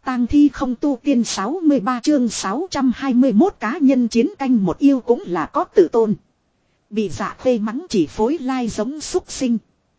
tang thi không tu tiên 63 chương 621 cá nhân chiến canh một yêu cũng là có tự tôn. Bị Dạ Khê mắng chỉ phối lai giống súc sinh.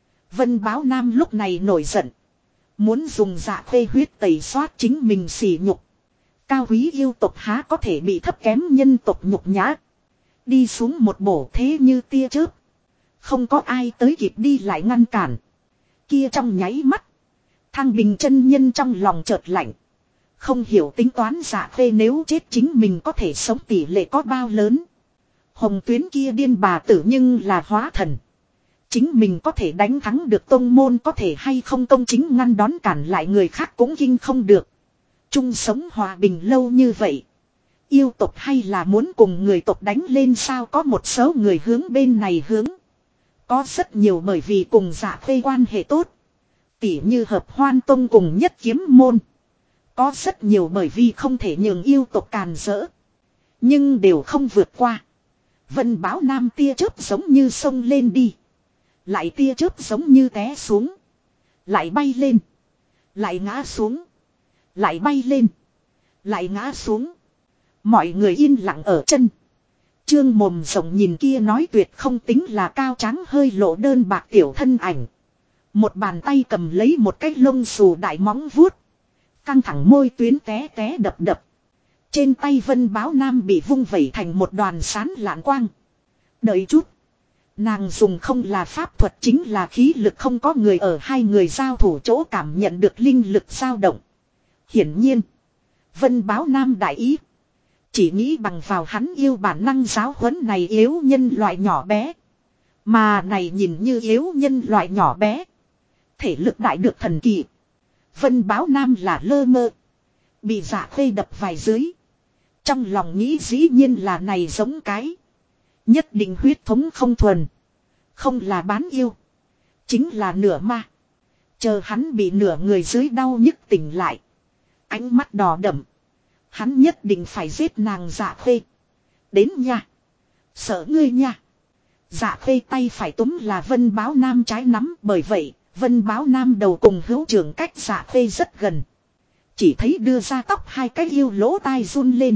Vân Báo Nam lúc này nổi giận. Muốn dùng Dạ Khê huyết tẩy xoát chính mình sỉ nhục. Cao quý yêu tộc há có thể bị thấp kém nhân tộc nhục nhã. Đi xuống một bổ thế như tia chớp. Không có ai tới kịp đi lại ngăn cản. Kia trong nháy mắt. Thang Bình chân nhân trong lòng chợt lạnh. Không hiểu tính toán Dạ Khê nếu chết chính mình có thể sống tỷ lệ có bao lớn. Hồng Tuyến kia điên bà tử nhưng là hóa thần. Chính mình có thể đánh thắng được tông môn có thể hay không công chính ngăn đón cản lại người khác cũng kinh không được. Chung sống hòa bình lâu như vậy. Yêu tộc hay là muốn cùng người tộc đánh lên sao có một số người hướng bên này hướng. Có rất nhiều bởi vì cùng Dạ Khê quan hệ tốt. Tỉ như hợp Hoan Tông cùng Nhất Kiếm Môn. Có rất nhiều bởi vì không thể nhường yêu tộc càn rỡ. Nhưng đều không vượt qua. Vân Báo Nam tia chớp giống như sông lên đi. Lại tia chớp giống như té xuống. Lại bay lên. Lại ngã xuống. Lại bay lên. Lại ngã xuống. Mọi người yên lặng ở chân. Trương mồm rộng nhìn kia nói tuyệt không tính là cao tráng hơi lộ đơn bạc tiểu thân ảnh. Một bàn tay cầm lấy một cái lông xù đại móng vuốt. Căng thẳng môi tuyến té té đập đập. Trên tay Vân Báo Nam bị vung vẩy thành một đoàn sán lạn quang. Đợi chút. Nàng dùng không là pháp thuật chính là khí lực không có người ở hai người giao thủ chỗ cảm nhận được linh lực dao động. Hiển nhiên. Vân Báo Nam đại ý. Chỉ nghĩ bằng vào hắn yêu bản năng giáo huấn này yếu nhân loại nhỏ bé. Mà này nhìn như yếu nhân loại nhỏ bé. Thể lực đại được thần kỳ. Vân Báo Nam là lơ mơ. Bị Dạ Khê đập vài dưới. Trong lòng nghĩ dĩ nhiên là này giống cái. Nhất định huyết thống không thuần. Không là bán yêu. Chính là nửa ma. Chờ hắn bị nửa người dưới đau nhức tỉnh lại. Ánh mắt đỏ đậm. Hắn nhất định phải giết nàng Dạ Khê. Đến nha. Sợ ngươi nha. Dạ Khê tay phải túm là Vân Báo Nam trái nắm. Bởi vậy Vân Báo Nam đầu cùng hữu trưởng cách Dạ Khê rất gần. Chỉ thấy đưa ra tóc hai cái yêu lỗ tai run lên.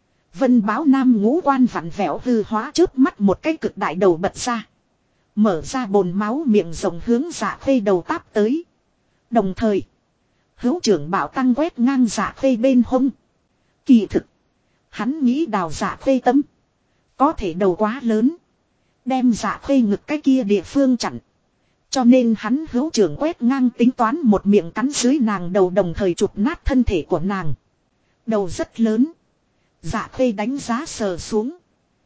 Vân Báo Nam ngũ quan vặn vẹo hư hóa trước mắt một cái cực đại đầu bật ra. Mở ra bồn máu miệng rồng hướng Dạ Khê đầu táp tới. Đồng thời hữu trưởng bảo tăng quét ngang Dạ Khê bên hông. Kỳ thực hắn nghĩ đào Dạ Khê tấm. Có thể đầu quá lớn. Đem Dạ Khê ngực cái kia địa phương chặn. Cho nên hắn hữu trưởng quét ngang tính toán một miệng cắn dưới nàng đầu đồng thời chụp nát thân thể của nàng. Đầu rất lớn. Dạ Khê đánh giá sờ xuống.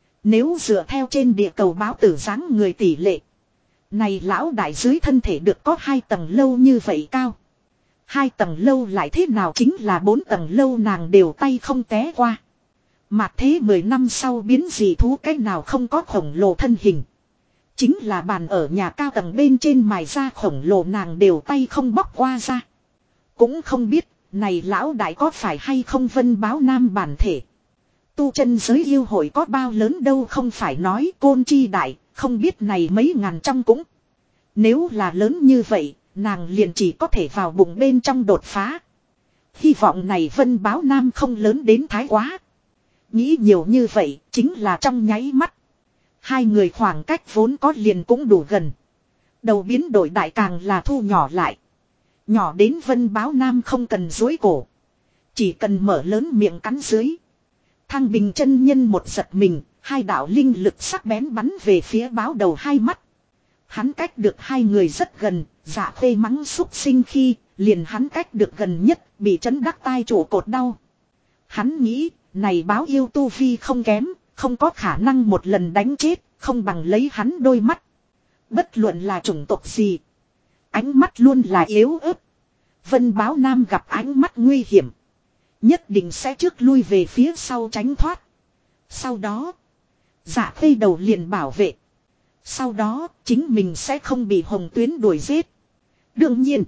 Nếu dựa theo trên địa cầu báo tử dáng người tỷ lệ. Này lão đại dưới thân thể được có 2 tầng lâu như vậy cao. 2 tầng lâu lại thế nào chính là 4 tầng lâu nàng đều tay không té qua. Mà thế 10 năm sau biến dị thú cách nào không có khổng lồ thân hình. Chính là bàn ở nhà cao tầng bên trên mài ra khổng lồ nàng đều tay không bóc qua ra. Cũng không biết này lão đại có phải hay không Vân Báo Nam bản thể. Tu chân giới yêu hội có bao lớn đâu không phải nói Côn Chi đại, không biết này mấy ngàn trong cũng. Nếu là lớn như vậy, nàng liền chỉ có thể vào bụng bên trong đột phá. Hy vọng này Vân Báo Nam không lớn đến thái quá. Nghĩ nhiều như vậy, chính là trong nháy mắt. Hai người khoảng cách vốn có liền cũng đủ gần. Đầu biến đổi đại càng là thu nhỏ lại. Nhỏ đến Vân Báo Nam không cần dối cổ. Chỉ cần mở lớn miệng cắn dưới. Thang Bình chân nhân một giật mình, hai đạo linh lực sắc bén bắn về phía báo đầu hai mắt. Hắn cách được hai người rất gần, Dạ Khê mắng xúc sinh khi, liền hắn cách được gần nhất, bị chấn đắc tai chỗ cột đau. Hắn nghĩ, này báo yêu tu vi không kém, không có khả năng một lần đánh chết, không bằng lấy hắn đôi mắt. Bất luận là chủng tộc gì, ánh mắt luôn là yếu ớt. Vân Báo Nam gặp ánh mắt nguy hiểm, nhất định sẽ trước lui về phía sau tránh thoát. Sau đó, Dạ Khê đầu liền bảo vệ. Sau đó, chính mình sẽ không bị Hồng Tuyến đuổi giết. Đương nhiên,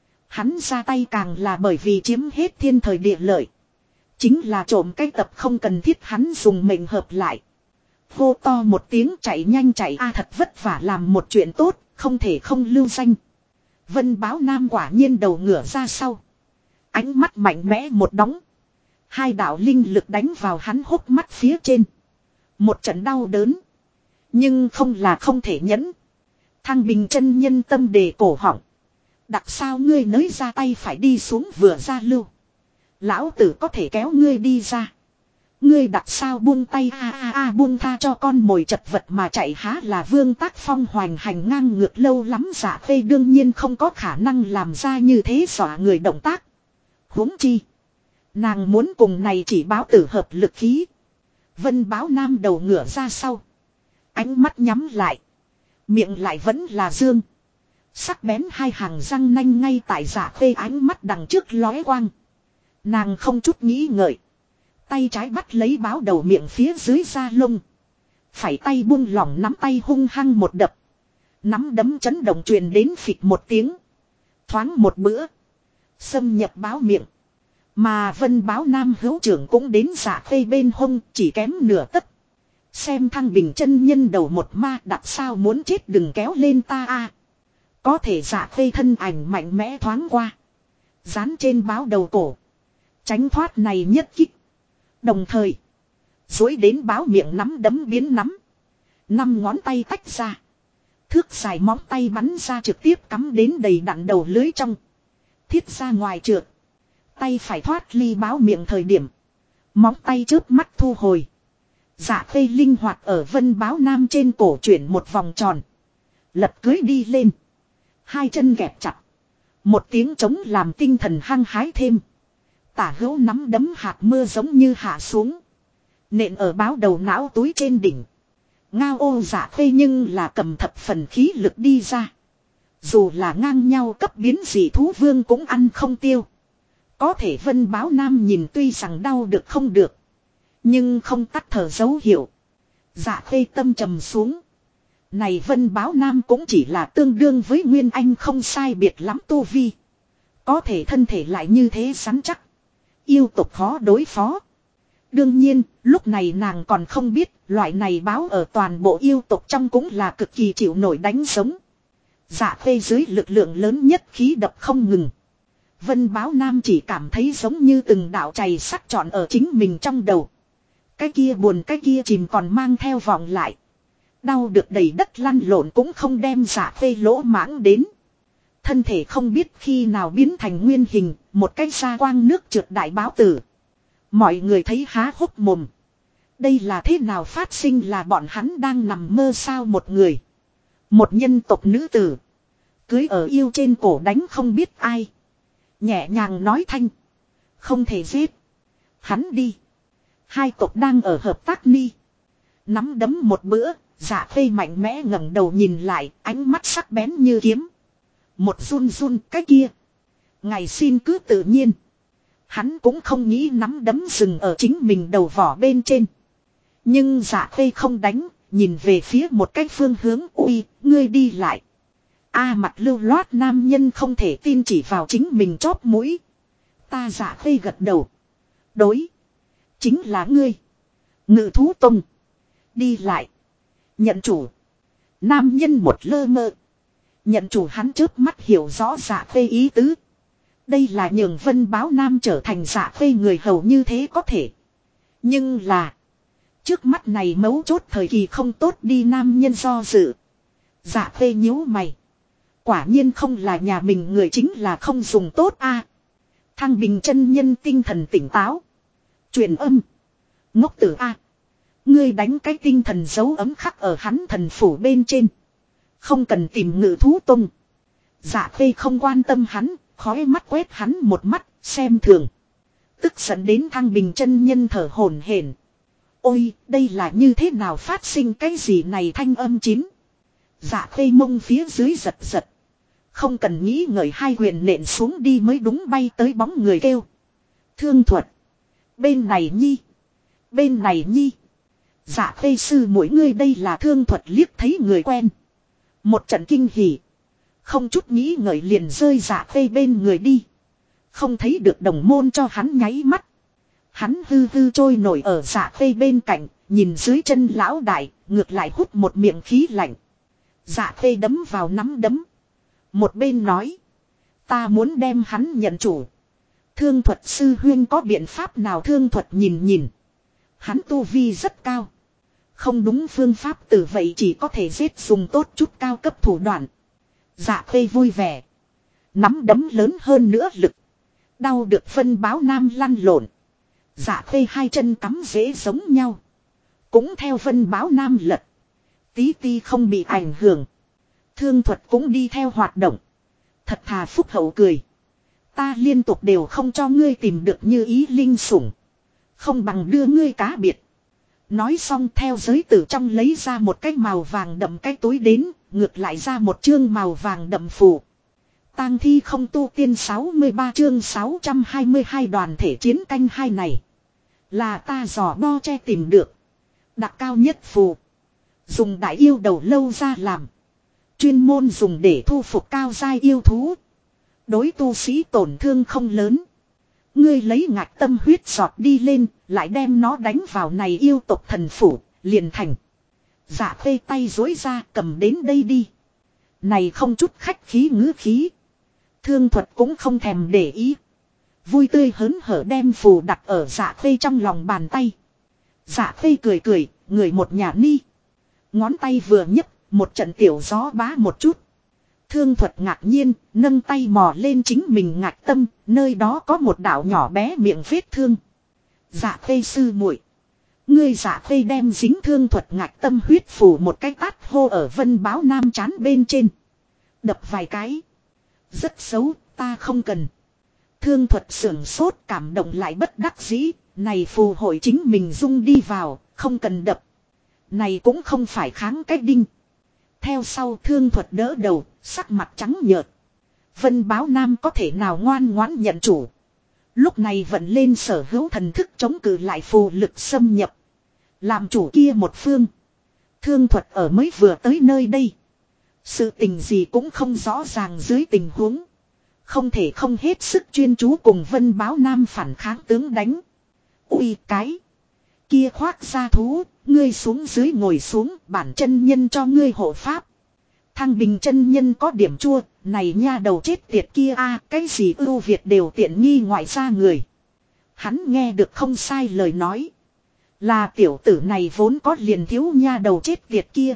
hắn ra tay càng là bởi vì chiếm hết thiên thời địa lợi. Chính là trộm cái tập không cần thiết hắn dùng mệnh hợp lại. Hô to một tiếng chạy nhanh chạy a thật vất vả làm một chuyện tốt, không thể không lưu danh. Vân Báo Nam quả nhiên đầu ngửa ra sau. Ánh mắt mạnh mẽ một đóng. Hai đạo linh lực đánh vào hắn hốc mắt phía trên. Một trận đau đớn. Nhưng không là không thể nhẫn. Thăng Bình chân nhân tâm đề cổ họng. Đặc sao ngươi nới ra tay phải đi xuống vừa ra lưu. Lão tử có thể kéo ngươi đi ra. Ngươi đặc sao buông tay buông tha cho con mồi chật vật mà chạy há là Vương Tác Phong hoành hành ngang ngược lâu lắm. Dạ Khê đương nhiên không có khả năng làm ra như thế dọa người động tác. Huống chi. Nàng muốn cùng này chỉ báo tử hợp lực khí. Vân Báo Nam đầu ngửa ra sau. Ánh mắt nhắm lại. Miệng lại vẫn là dương. Sắc bén hai hàng răng nanh ngay tại Dạ Khê ánh mắt đằng trước lóe quang. Nàng không chút nghĩ ngợi. Tay trái bắt lấy báo đầu miệng phía dưới da lông. Phải tay buông lỏng nắm tay hung hăng một đập. Nắm đấm chấn động truyền đến phịch một tiếng. Thoáng một bữa. Xâm nhập báo miệng. Mà Vân Báo Nam hữu trưởng cũng đến Dạ Khê bên hông chỉ kém nửa tấc. Xem Thăng Bình chân nhân đầu một ma đặt sao muốn chết đừng kéo lên ta a. Có thể Dạ Khê thân ảnh mạnh mẽ thoáng qua. Dán trên báo đầu cổ. Tránh thoát này nhất kích. Đồng thời. Dối đến báo miệng nắm đấm biến nắm. 5 ngón tay tách ra. Thước dài móng tay bắn ra trực tiếp cắm đến đầy đặn đầu lưới trong. Thiết ra ngoài trượt. Tay phải thoát ly báo miệng thời điểm. Móng tay chớp mắt thu hồi. Dạ Khê linh hoạt ở Vân Báo Nam trên cổ chuyển một vòng tròn. Lật cưới đi lên. Hai chân gẹp chặt. Một tiếng trống làm tinh thần hăng hái thêm. Tả hữu nắm đấm hạt mưa giống như hạ xuống. Nện ở báo đầu não túi trên đỉnh. Ngao ô Dạ Khê nhưng là cầm thập phần khí lực đi ra. Dù là ngang nhau cấp biến dị thú vương cũng ăn không tiêu. Có thể Vân Báo Nam nhìn tuy rằng đau được không được. Nhưng không tắt thở dấu hiệu. Dạ Khê tâm trầm xuống. Này Vân Báo Nam cũng chỉ là tương đương với Nguyên Anh không sai biệt lắm tu vi. Có thể thân thể lại như thế rắn chắc. Yêu tục khó đối phó. Đương nhiên, lúc này nàng còn không biết, loại này báo ở toàn bộ yêu tục trong cũng là cực kỳ chịu nổi đánh sống. Dạ Khê dưới lực lượng lớn nhất khí đập không ngừng. Vân Báo Nam chỉ cảm thấy giống như từng đạo chày sắt trọn ở chính mình trong đầu. Cái kia buồn cái kia chìm còn mang theo vòng lại. Đau được đầy đất lăn lộn cũng không đem Dạ Khê lỗ mãng đến. Thân thể không biết khi nào biến thành nguyên hình, một cái xa quang nước trượt đại báo tử. Mọi người thấy há hốc mồm. Đây là thế nào phát sinh là bọn hắn đang nằm mơ sao một người. Một nhân tộc nữ tử. Cưới ở yêu trên cổ đánh không biết ai. Nhẹ nhàng nói thanh. Không thể giết. Hắn đi. Hai tộc đang ở hợp tác ni. Nắm đấm một bữa, Dạ Khê mạnh mẽ ngẩng đầu nhìn lại, ánh mắt sắc bén như kiếm. Một run run cái kia. Ngày xin cứ tự nhiên. Hắn cũng không nghĩ nắm đấm dừng ở chính mình đầu vỏ bên trên. Nhưng Dạ Khê không đánh, nhìn về phía một cái phương hướng. Ui, ngươi đi lại. Mặt lưu loát nam nhân không thể tin chỉ vào chính mình chóp mũi. Ta Dạ Khê gật đầu. Đối. Chính là ngươi. Ngự thú tông. Đi lại. Nhận chủ. Nam nhân một lơ mơ. Nhận chủ hắn chớp mắt hiểu rõ Dạ Khê ý tứ. Đây là nhường Vân Báo Nam trở thành Dạ Khê người hầu như thế có thể. Nhưng là. Trước mắt này mấu chốt thời kỳ không tốt đi nam nhân do dự. Dạ Khê nhíu mày. Quả nhiên không là nhà mình người chính là không dùng tốt a. Thăng Bình chân nhân tinh thần tỉnh táo. Truyền âm. Ngốc tử a. Ngươi đánh cái tinh thần dấu ấm khắc ở hắn thần phủ bên trên. Không cần tìm ngự thú tung. Dạ Khê không quan tâm hắn, khói mắt quét hắn một mắt, xem thường. Tức giận đến Thăng Bình chân nhân thở hổn hển. Ôi, đây là như thế nào phát sinh cái gì này thanh âm chín. Dạ Khê mông phía dưới giật giật. Không cần nghĩ ngợi hai huyền nện xuống đi mới đúng bay tới bóng người kêu. Thương thuật. Bên này nhi. Bên này nhi. Dạ Khê sư mỗi người đây là thương thuật liếc thấy người quen. Một trận kinh hỉ. Không chút nghĩ ngợi liền rơi Dạ Khê bên người đi. Không thấy được đồng môn cho hắn nháy mắt. Hắn hư hư trôi nổi ở Dạ Khê bên cạnh. Nhìn dưới chân lão đại. Ngược lại hút một miệng khí lạnh. Dạ Khê đấm vào nắm đấm. Một bên nói. Ta muốn đem hắn nhận chủ. Thương thuật sư huyên có biện pháp nào? Thương thuật nhìn. Hắn tu vi rất cao. Không đúng phương pháp từ vậy chỉ có thể giết dùng tốt chút cao cấp thủ đoạn. Dạ khê vui vẻ. Nắm đấm lớn hơn nữa lực. Đau được Vân Báo Nam lăn lộn. Dạ khê hai chân cắm rễ giống nhau. Cũng theo Vân Báo Nam lật. Tí ti không bị ảnh hưởng. Thương thuật cũng đi theo hoạt động. Thật thà phúc hậu cười. Ta liên tục đều không cho ngươi tìm được như ý linh sủng. Không bằng đưa ngươi cá biệt. Nói xong theo giới tử trong lấy ra một cái màu vàng đậm cái túi đến. Ngược lại ra một chương màu vàng đậm phù. Tang thi không tu tiên 63 chương 622 đoàn thể chiến canh hai này. Là ta dò bo che tìm được. Đặc cao nhất phù. Dùng đại yêu đầu lâu ra làm. Chuyên môn dùng để thu phục cao giai yêu thú. Đối tu sĩ tổn thương không lớn. Ngươi lấy ngạch tâm huyết giọt đi lên. Lại đem nó đánh vào này yêu tộc thần phủ. Liền thành. Dạ khê tay dối ra cầm đến đây đi. Này không chút khách khí ngữ khí. Thương thuật cũng không thèm để ý. Vui tươi hớn hở đem phù đặt ở dạ khê trong lòng bàn tay. Dạ khê cười, người một nhà ni. Ngón tay vừa nhấc, một trận tiểu gió bá một chút. Thương thuật ngạc nhiên, nâng tay mò lên chính mình ngạc tâm, nơi đó có một đạo nhỏ bé miệng vết thương. Dạ khê sư muội, ngươi dạ khê đem dính thương thuật ngạc tâm huyết phủ một cái tát hô ở Vân Báo Nam trán bên trên. Đập vài cái. Rất xấu, ta không cần. Thương thuật sưởng sốt cảm động lại bất đắc dĩ, này phù hội chính mình dung đi vào, không cần đập. Này cũng không phải kháng cách đinh. Theo sau thương thuật đỡ đầu, sắc mặt trắng nhợt. Vân Báo Nam có thể nào ngoan ngoãn nhận chủ. Lúc này vận lên sở hữu thần thức chống cự lại phù lực xâm nhập. Làm chủ kia một phương. Thương thuật ở mới vừa tới nơi đây. Sự tình gì cũng không rõ ràng dưới tình huống. Không thể không hết sức chuyên chú cùng Vân Báo Nam phản kháng tướng đánh. Ui cái. Kia khoác ra thú, ngươi xuống dưới ngồi xuống, bản chân nhân cho ngươi hộ pháp. Thăng Bình chân nhân có điểm chua, này nha đầu chết tiệt kia a, cái gì ưu việt đều tiện nghi ngoại gia người. Hắn nghe được không sai lời nói. Là tiểu tử này vốn có liền thiếu nha đầu chết tiệt kia.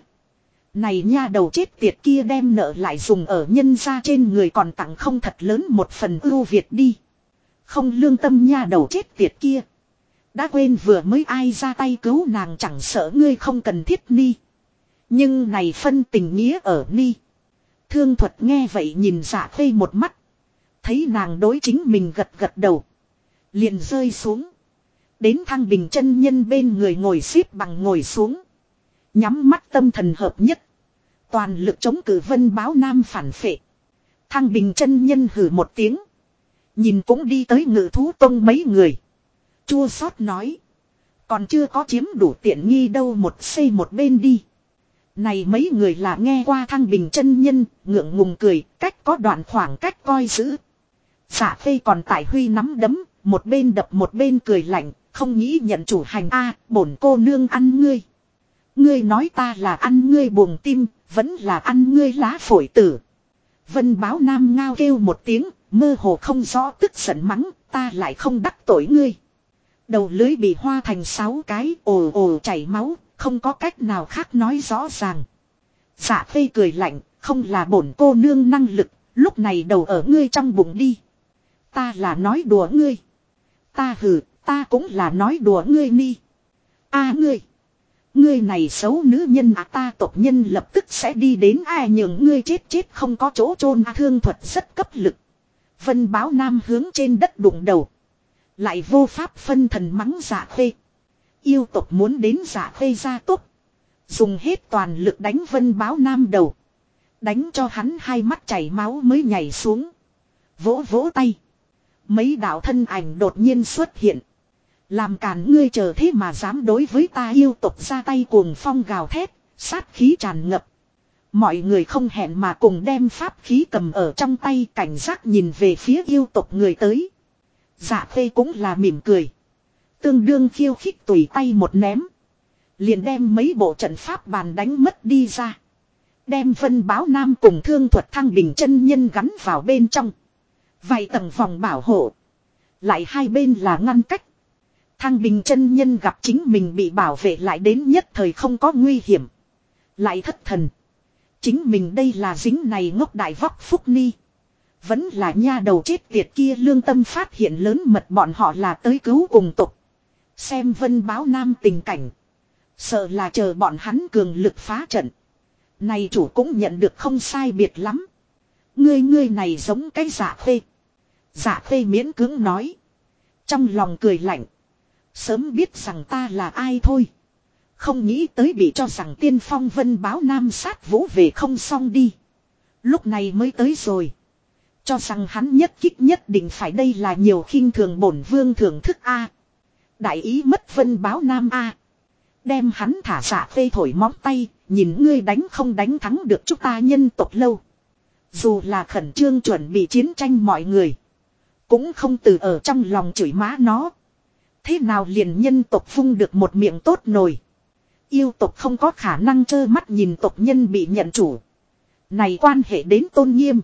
Này nha đầu chết tiệt kia đem nợ lại dùng ở nhân gia trên người còn tặng không thật lớn một phần ưu việt đi. Không lương tâm nha đầu chết tiệt kia. Đã quên vừa mới ai ra tay cứu nàng chẳng sợ ngươi không cần thiết ni. Nhưng này phân tình nghĩa ở ni. Thương thuật nghe vậy nhìn Dạ Khê một mắt. Thấy nàng đối chính mình gật gật đầu. Liền rơi xuống. Đến Thăng Bình chân nhân bên người ngồi xếp bằng ngồi xuống. Nhắm mắt tâm thần hợp nhất. Toàn lực chống cự Vân Báo Nam phản phệ. Thăng Bình chân nhân hử một tiếng. Nhìn cũng đi tới Ngự Thú Tông mấy người. Chua xót nói. Còn chưa có chiếm đủ tiện nghi đâu, một xây một bên đi. Này mấy người là nghe qua Thăng Bình chân nhân, ngượng ngùng cười, cách có đoạn khoảng cách coi giữ. Dạ Khê còn tại huy nắm đấm, một bên đập một bên cười lạnh, không nghĩ nhận chủ hành a, bổn cô nương ăn ngươi. Ngươi nói ta là ăn ngươi buồng tim, vẫn là ăn ngươi lá phổi tử. Vân Báo Nam ngao kêu một tiếng, mơ hồ không rõ tức giận mắng, ta lại không đắc tội ngươi. Đầu lưới bị hoa thành 6 cái, ồ ồ chảy máu, không có cách nào khác nói rõ ràng. Dạ Khê cười lạnh, không là bổn cô nương năng lực, lúc này đầu ở ngươi trong bụng đi. Ta là nói đùa ngươi. Ta hừ, ta cũng là nói đùa ngươi ni. A ngươi. Ngươi này xấu nữ nhân à, ta tộc nhân lập tức sẽ đi đến ai nhường ngươi chết không có chỗ chôn à, thương thuật rất cấp lực. Vân Báo Nam hướng trên đất đụng đầu. Lại vô pháp phân thần mắng Dạ Khê. Yêu tộc muốn đến Dạ Khê ra tốt. Dùng hết toàn lực đánh Vân Báo Nam đầu. Đánh cho hắn hai mắt chảy máu mới nhảy xuống. Vỗ vỗ tay. Mấy đạo thân ảnh đột nhiên xuất hiện. Làm càn ngươi chờ thế mà dám đối với ta yêu tộc ra tay cuồng phong gào thét, sát khí tràn ngập. Mọi người không hẹn mà cùng đem pháp khí cầm ở trong tay, cảnh giác nhìn về phía yêu tộc người tới. Dạ Khê cũng là mỉm cười. Tương đương khiêu khích tùy tay một ném. Liền đem mấy bộ trận pháp bàn đánh mất đi ra. Đem Vân Báo Nam cùng thương thuật Thăng Bình chân nhân gắn vào bên trong. Vài tầng vòng bảo hộ. Lại hai bên là ngăn cách. Thăng Bình chân nhân gặp chính mình bị bảo vệ lại đến nhất thời không có nguy hiểm. Lại thất thần. Chính mình đây là dính này ngốc đại vóc phúc ni. Vẫn là nha đầu chết tiệt kia lương tâm phát hiện lớn mật bọn họ là tới cứu cùng tục. Xem Vân Báo Nam tình cảnh. Sợ là chờ bọn hắn cường lực phá trận. Này chủ cũng nhận được không sai biệt lắm. Ngươi này giống cái Dạ Khê. Dạ Khê miễn cưỡng nói. Trong lòng cười lạnh. Sớm biết rằng ta là ai thôi. Không nghĩ tới bị cho rằng tiên phong Vân Báo Nam sát vũ về không xong đi. Lúc này mới tới rồi. Cho rằng hắn nhất kích nhất định phải đây là nhiều khinh thường bổn vương thưởng thức A. Đại ý mất Vân Báo Nam A. Đem hắn thả Dạ Khê thổi móng tay. Nhìn ngươi đánh không đánh thắng được chúng ta nhân tộc lâu. Dù là khẩn trương chuẩn bị chiến tranh mọi người. Cũng không từ ở trong lòng chửi má nó. Thế nào liền nhân tộc vung được một miệng tốt nổi. Yêu tộc không có khả năng trơ mắt nhìn tộc nhân bị nhận chủ. Này quan hệ đến tôn nghiêm.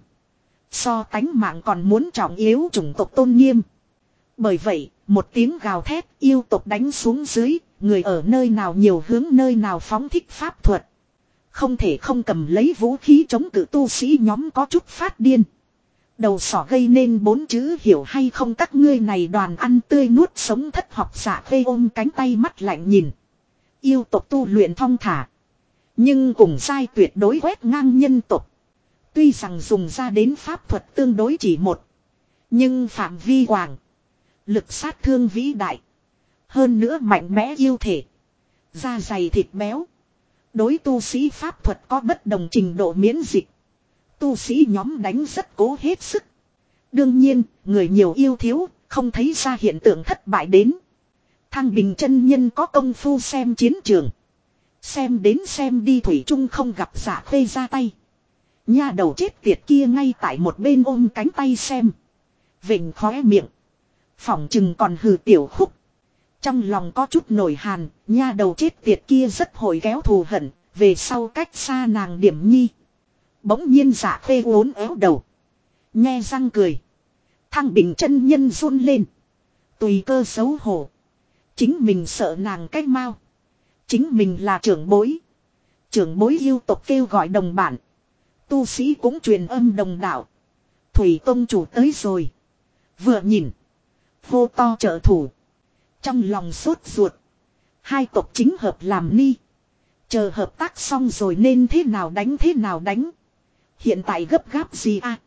So tánh mạng còn muốn trọng yếu chủng tộc tôn nghiêm. Bởi vậy, một tiếng gào thét yêu tộc đánh xuống dưới, người ở nơi nào nhiều hướng nơi nào phóng thích pháp thuật. Không thể không cầm lấy vũ khí chống cự tu sĩ nhóm có chút phát điên. Đầu sỏ gây nên 4 chữ hiểu hay không các ngươi này đoàn ăn tươi nuốt sống thất học Dạ Khê ôm cánh tay mắt lạnh nhìn. Yêu tộc tu luyện thong thả. Nhưng cùng sai tuyệt đối quét ngang nhân tộc. Tuy rằng dùng ra đến pháp thuật tương đối chỉ một. Nhưng phạm vi quảng. Lực sát thương vĩ đại. Hơn nữa mạnh mẽ yêu thể. Da dày thịt béo. Đối tu sĩ pháp thuật có bất đồng trình độ miễn dịch. Tu sĩ nhóm đánh rất cố hết sức. Đương nhiên, người nhiều yêu thiếu, không thấy ra hiện tượng thất bại đến. Thăng Bình chân nhân có công phu xem chiến trường. Xem đến xem đi thủy chung không gặp Dạ Khê ra tay. Nha đầu chết tiệt kia ngay tại một bên ôm cánh tay xem. Vịnh khóe miệng. Phỏng chừng còn hừ tiểu khúc. Trong lòng có chút nổi hàn, nha đầu chết tiệt kia rất hồi kéo thù hận, về sau cách xa nàng điểm nhi. Bỗng nhiên Dạ Khê uốn éo đầu. Nhe răng cười. Thăng Bình chân nhân run lên. Tùy cơ xấu hổ. Chính mình sợ nàng cái mau. Chính mình là trưởng bối. Trưởng bối yêu tộc kêu gọi đồng bản. Tu sĩ cũng truyền âm đồng đạo. Thủy Tông chủ tới rồi. Vừa nhìn. Hô to trợ thủ. Trong lòng sốt ruột. Hai tộc chính hợp làm ni. Chờ hợp tác xong rồi nên thế nào đánh. Hiện tại gấp gáp gì à?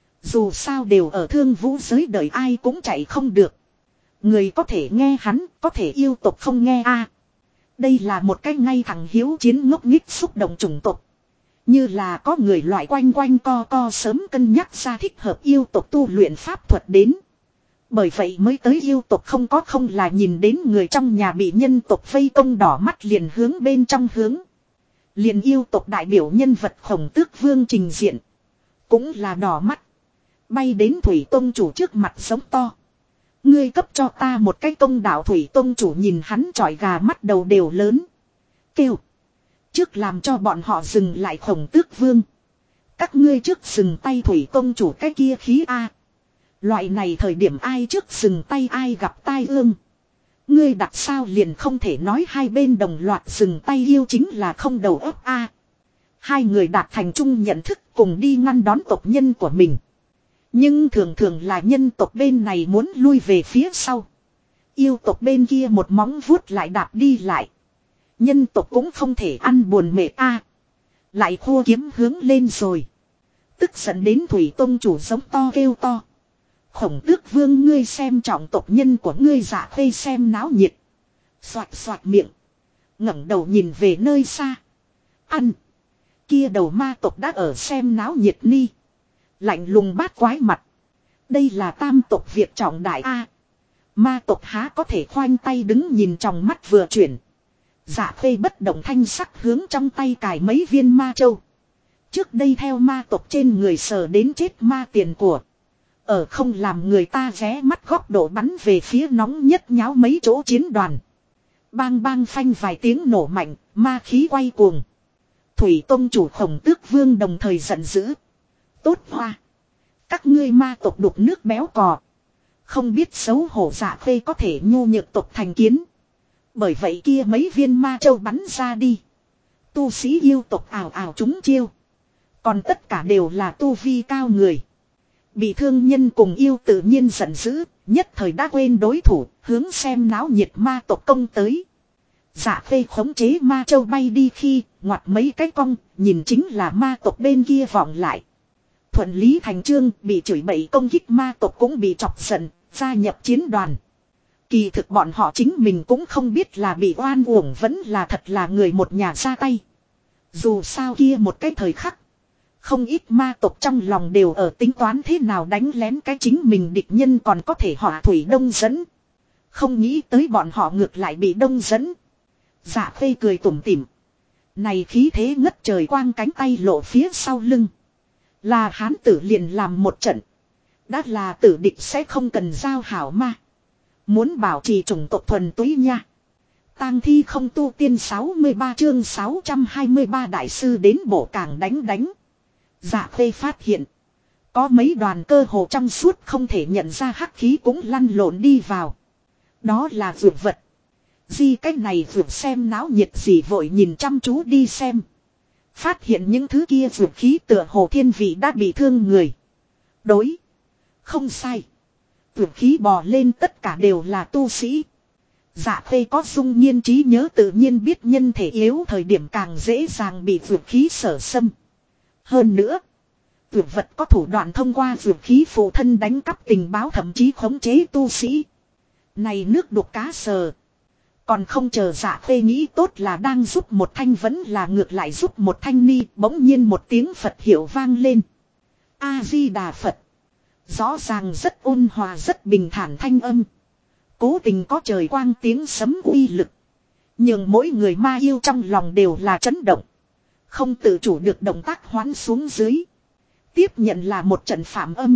Dù sao đều ở thương vũ giới đời ai cũng chạy không được. Người có thể nghe hắn, có thể yêu tộc không nghe a. Đây là một cái ngay thẳng hiếu chiến ngốc nghích xúc động chủng tộc. Như là có người loại quanh quanh co co sớm cân nhắc ra thích hợp yêu tộc tu luyện pháp thuật đến. Bởi vậy mới tới yêu tộc không là nhìn đến người trong nhà bị nhân tộc vây công đỏ mắt liền hướng bên trong hướng. Liền yêu tộc đại biểu nhân vật Khổng Tước Vương trình diện. Cũng là đỏ mắt. Bay đến Thủy Tông chủ trước mặt giống to. Ngươi cấp cho ta một cái công đạo. Thủy Tông chủ nhìn hắn chọi gà mắt đầu đều lớn. Kêu. Trước làm cho bọn họ dừng lại Khổng Tước Vương. Các ngươi trước dừng tay Thủy Tông chủ cái kia khí A. Loại này thời điểm ai trước dừng tay ai gặp tai ương. Ngươi đặt sao liền không thể nói hai bên đồng loạt dừng tay yêu chính là không đầu óc A. Hai người đạt thành chung nhận thức cùng đi ngăn đón tộc nhân của mình. Nhưng thường thường là nhân tộc bên này muốn lui về phía sau. Yêu tộc bên kia một móng vuốt lại đạp đi lại. Nhân tộc cũng không thể ăn buồn mệt a. Lại khô kiếm hướng lên rồi. Tức giận đến Thủy Tông chủ giống to kêu to. Khổng Tước Vương ngươi xem trọng tộc nhân của ngươi Dạ Khê xem náo nhiệt. Xoạt xoạt miệng. ngẩng đầu nhìn về nơi xa. Ăn. Kia đầu ma tộc đã ở xem náo nhiệt ni. Lạnh lùng bát quái mặt. Đây là tam tộc việc trọng đại a. Ma tộc há có thể khoanh tay đứng nhìn trong mắt vừa chuyển. Dạ Khê bất động thanh sắc hướng trong tay cài mấy viên ma châu. Trước đây theo ma tộc trên người sờ đến chết ma tiền của. Ở không làm người ta ghé mắt góc độ bắn về phía nóng nhất nháo mấy chỗ chiến đoàn. Bang bang phanh vài tiếng nổ mạnh, ma khí quay cuồng. Thủy Tông chủ Khổng Tước Vương đồng thời giận dữ. Tốt hoa. Các ngươi ma tộc đục nước béo cò. Không biết xấu hổ Dạ Khê có thể nhu nhược tộc thành kiến. Bởi vậy kia mấy viên ma châu bắn ra đi. Tu sĩ yêu tộc ảo ảo trúng chiêu. Còn tất cả đều là tu vi cao người. Bị thương nhân cùng yêu tự nhiên giận dữ, nhất thời đã quên đối thủ, hướng xem náo nhiệt ma tộc công tới. Dạ Khê khống chế ma châu bay đi khi, ngoặt mấy cái cong, nhìn chính là ma tộc bên kia vọng lại. Thuận lý thành chương, bị chửi bậy công kích ma tộc cũng bị chọc giận, gia nhập chiến đoàn. Kỳ thực bọn họ chính mình cũng không biết là bị oan uổng vẫn là thật là người một nhà ra tay. Dù sao kia một cái thời khắc. Không ít ma tộc trong lòng đều ở tính toán thế nào đánh lén cái chính mình địch nhân còn có thể hỏa thủy đông dẫn. Không nghĩ tới bọn họ ngược lại bị đông dẫn. Dạ Khê cười tủm tỉm. Này khí thế ngất trời quang cánh tay lộ phía sau lưng. Là hán tử liền làm một trận. Đã là tử địch sẽ không cần giao hảo ma. Muốn bảo trì chủng tộc thuần túy nha. Tang thi không tu tiên 63 chương 623 đại sư đến bổ càng đánh. Dạ Khê phát hiện. Có mấy đoàn cơ hồ trong suốt không thể nhận ra hắc khí cũng lăn lộn đi vào. Đó là dược vật. Di cách này vượt xem náo nhiệt gì vội nhìn chăm chú đi xem. Phát hiện những thứ kia dược khí tựa hồ thiên vị đã bị thương người. Đối. Không sai. Dược khí bò lên tất cả đều là tu sĩ. Dạ Khê có dung nhiên trí nhớ tự nhiên biết nhân thể yếu thời điểm càng dễ dàng bị dược khí sở xâm. Hơn nữa. Dược vật có thủ đoạn thông qua dược khí phụ thân đánh cắp tình báo thậm chí khống chế tu sĩ. Này nước đục cá sờ. Còn không chờ Dạ Khê nghĩ tốt là đang giúp một thanh vẫn là ngược lại giúp một thanh ni. Bỗng nhiên một tiếng Phật hiệu vang lên. A-di-đà Phật. Rõ ràng rất ôn hòa rất bình thản thanh âm. Cố tình có trời quang tiếng sấm uy lực. Nhưng mỗi người ma yêu trong lòng đều là chấn động. Không tự chủ được động tác hoán xuống dưới. Tiếp nhận là một trận phạm âm.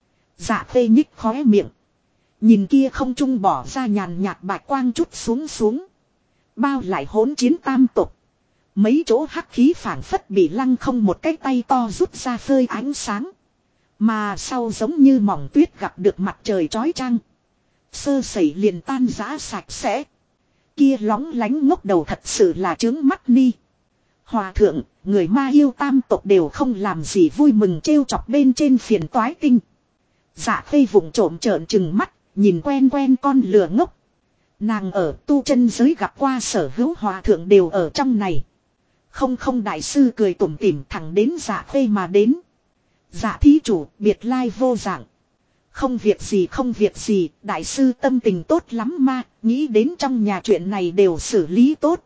Dạ Khê nhích khóe miệng. Nhìn kia không trung bỏ ra nhàn nhạt bạch quang chút xuống. Bao lại hỗn chiến tam tục. Mấy chỗ hắc khí phảng phất bị lăng không một cái tay to rút ra phơi ánh sáng. Mà sau giống như mỏng tuyết gặp được mặt trời chói chang. Sơ sẩy liền tan rã sạch sẽ. Kia lóng lánh ngốc đầu thật sự là trướng mắt ni. Hòa thượng, người ma yêu tam tộc đều không làm gì vui mừng trêu chọc bên trên phiền toái tinh. Dạ Khê vụng trộm trợn trừng mắt, nhìn quen con lừa ngốc. Nàng ở tu chân giới gặp qua sở hữu hòa thượng đều ở trong này. Không đại sư cười tủm tỉm thẳng đến Dạ Khê mà đến. Dạ thí chủ, biệt lai vô dạng. Không việc gì, đại sư tâm tình tốt lắm ma, nghĩ đến trong nhà chuyện này đều xử lý tốt.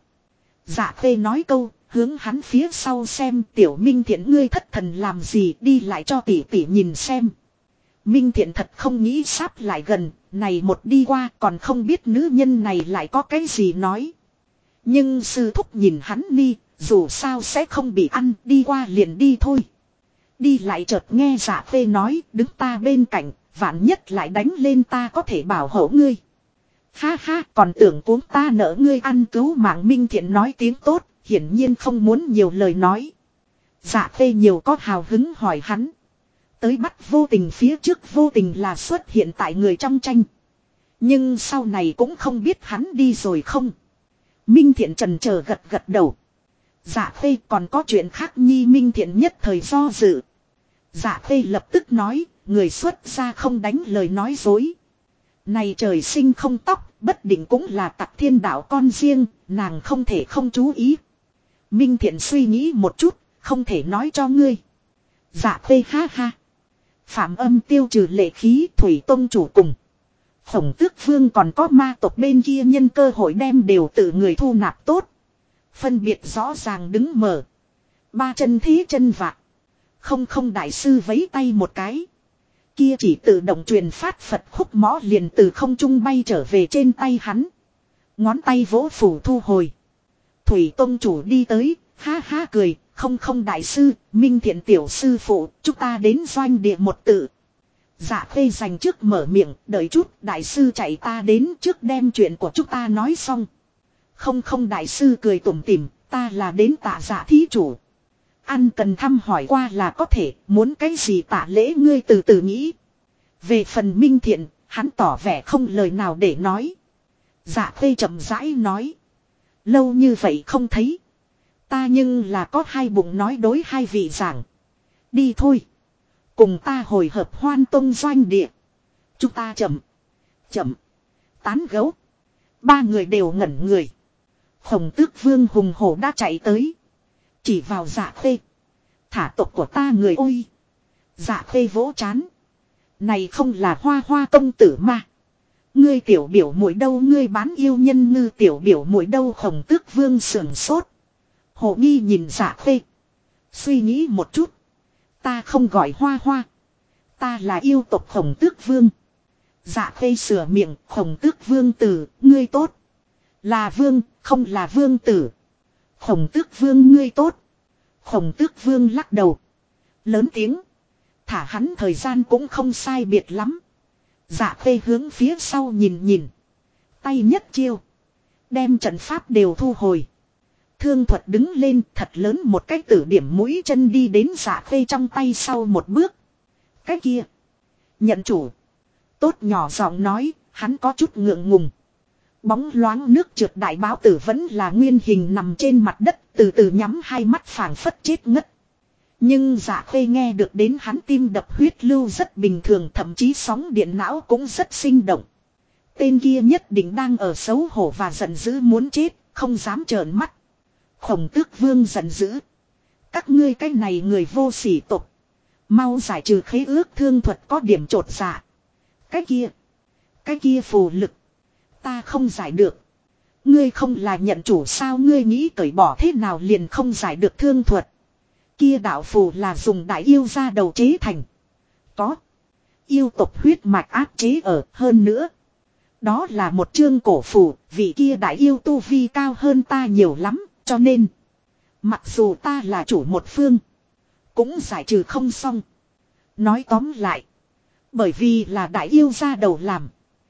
Dạ Khê nói câu, hướng hắn phía sau xem tiểu Minh Thiện ngươi thất thần làm gì đi lại cho tỷ tỷ nhìn xem. Minh Thiện thật không nghĩ sáp lại gần, này một đi qua còn không biết nữ nhân này lại có cái gì nói. Nhưng sư thúc nhìn hắn đi, dù sao sẽ không bị ăn, đi qua liền đi thôi. Đi lại chợt nghe Dạ Khê nói, đứng ta bên cạnh, vạn nhất lại đánh lên ta có thể bảo hộ ngươi. Ha ha, còn tưởng cuống ta nỡ ngươi ăn cứu mạng. Minh Thiện nói tiếng tốt, hiển nhiên không muốn nhiều lời nói. Dạ Khê nhiều có hào hứng hỏi hắn. Tới bắt vô tình phía trước vô tình là xuất hiện tại người trong tranh. Nhưng sau này cũng không biết hắn đi rồi không. Minh Thiện trần chờ gật đầu. Dạ Khê còn có chuyện khác nhi. Minh Thiện nhất thời do dự. Dạ Khê lập tức nói, người xuất gia không đánh lời nói dối. Này trời sinh không tóc, bất định cũng là tặc thiên đạo con riêng, nàng không thể không chú ý. Minh Thiện suy nghĩ một chút, không thể nói cho ngươi. Dạ Khê ha ha. Phạm âm tiêu trừ lệ khí thủy tông chủ cùng. Khổng Tước Vương còn có ma tộc bên kia nhân cơ hội đem đều tự người thu nạp tốt. Phân biệt rõ ràng đứng mở. Ba chân thí chân vạc. Không đại sư vấy tay một cái. Kia chỉ tự động truyền phát Phật khúc mõ liền từ không trung bay trở về trên tay hắn. Ngón tay vỗ phủ thu hồi. Thủy tông chủ đi tới, ha ha cười, không đại sư, Minh Thiện tiểu sư phụ, chúng ta đến doanh địa một tự. Dạ Khê dành trước mở miệng, đợi chút, đại sư chạy ta đến trước đem chuyện của chúng ta nói xong. Không đại sư cười tủm tỉm, ta là đến tạ dạ thí chủ. Ăn cần thăm hỏi qua là có thể, muốn cái gì tạ lễ ngươi từ từ nghĩ. Về phần Minh Thiện, Hắn tỏ vẻ không lời nào để nói. Dạ Khê chậm rãi nói. Lâu như vậy không thấy. Ta nhưng là có hai bụng nói đối hai vị giảng. Đi thôi. Cùng ta hồi hợp Hoan Tông doanh địa. Chúng ta chậm. Tán gấu. Ba người đều ngẩn người. Khổng Tước Vương hùng hổ đã chạy tới. Chỉ vào Dạ Khê. Thả tộc của ta người ôi. Dạ Khê vỗ chán. Này không là Hoa Hoa công tử mà. Ngươi tiểu biểu muội đâu, ngươi bán yêu nhân ngư tiểu biểu muội đâu. Khổng Tước Vương sườn sốt. Hồ nghi nhìn Dạ Khê. Suy nghĩ một chút. Ta không gọi Hoa Hoa. Ta là yêu tộc Khổng Tước Vương. Dạ Khê sửa miệng. Khổng Tước Vương tử, ngươi tốt. Là vương, không là vương tử. Khổng Tước Vương ngươi tốt. Khổng Tước Vương lắc đầu. Lớn tiếng. Thả hắn thời gian cũng không sai biệt lắm. Dạ Khê hướng phía sau nhìn. Tay nhất chiêu. Đem trận pháp đều thu hồi. Thương Thuật đứng lên thật lớn một cái tử điểm mũi chân đi đến Dạ Khê trong tay sau một bước. Cái kia. Nhận chủ. Tốt nhỏ giọng nói, hắn có chút ngượng ngùng. Bóng loáng nước trượt đại báo tử vẫn là nguyên hình nằm trên mặt đất, từ từ nhắm hai mắt phảng phất chết ngất. Nhưng Dạ Khê nghe được đến hắn tim đập huyết lưu rất bình thường, thậm chí sóng điện não cũng rất sinh động. Tên kia nhất định đang ở xấu hổ và giận dữ muốn chết, không dám trợn mắt. Khổng Tước Vương giận dữ. Các ngươi cái này người vô sỉ tục. Mau giải trừ khế ước. Thương Thuật có điểm chột dạ. Cái kia phù lực. Ta không giải được. Ngươi không là nhận chủ sao, ngươi nghĩ cởi bỏ thế nào liền không giải được. Thương Thuật. Kia đạo phù là dùng đại yêu ra đầu chế thành. Có. Yêu tộc huyết mạch áp chế ở hơn nữa. Đó là một chương cổ phù, vị kia đại yêu tu vi cao hơn ta nhiều lắm, cho nên. Mặc dù ta là chủ một phương. Cũng giải trừ không xong. Nói tóm lại. Bởi vì là đại yêu ra đầu làm.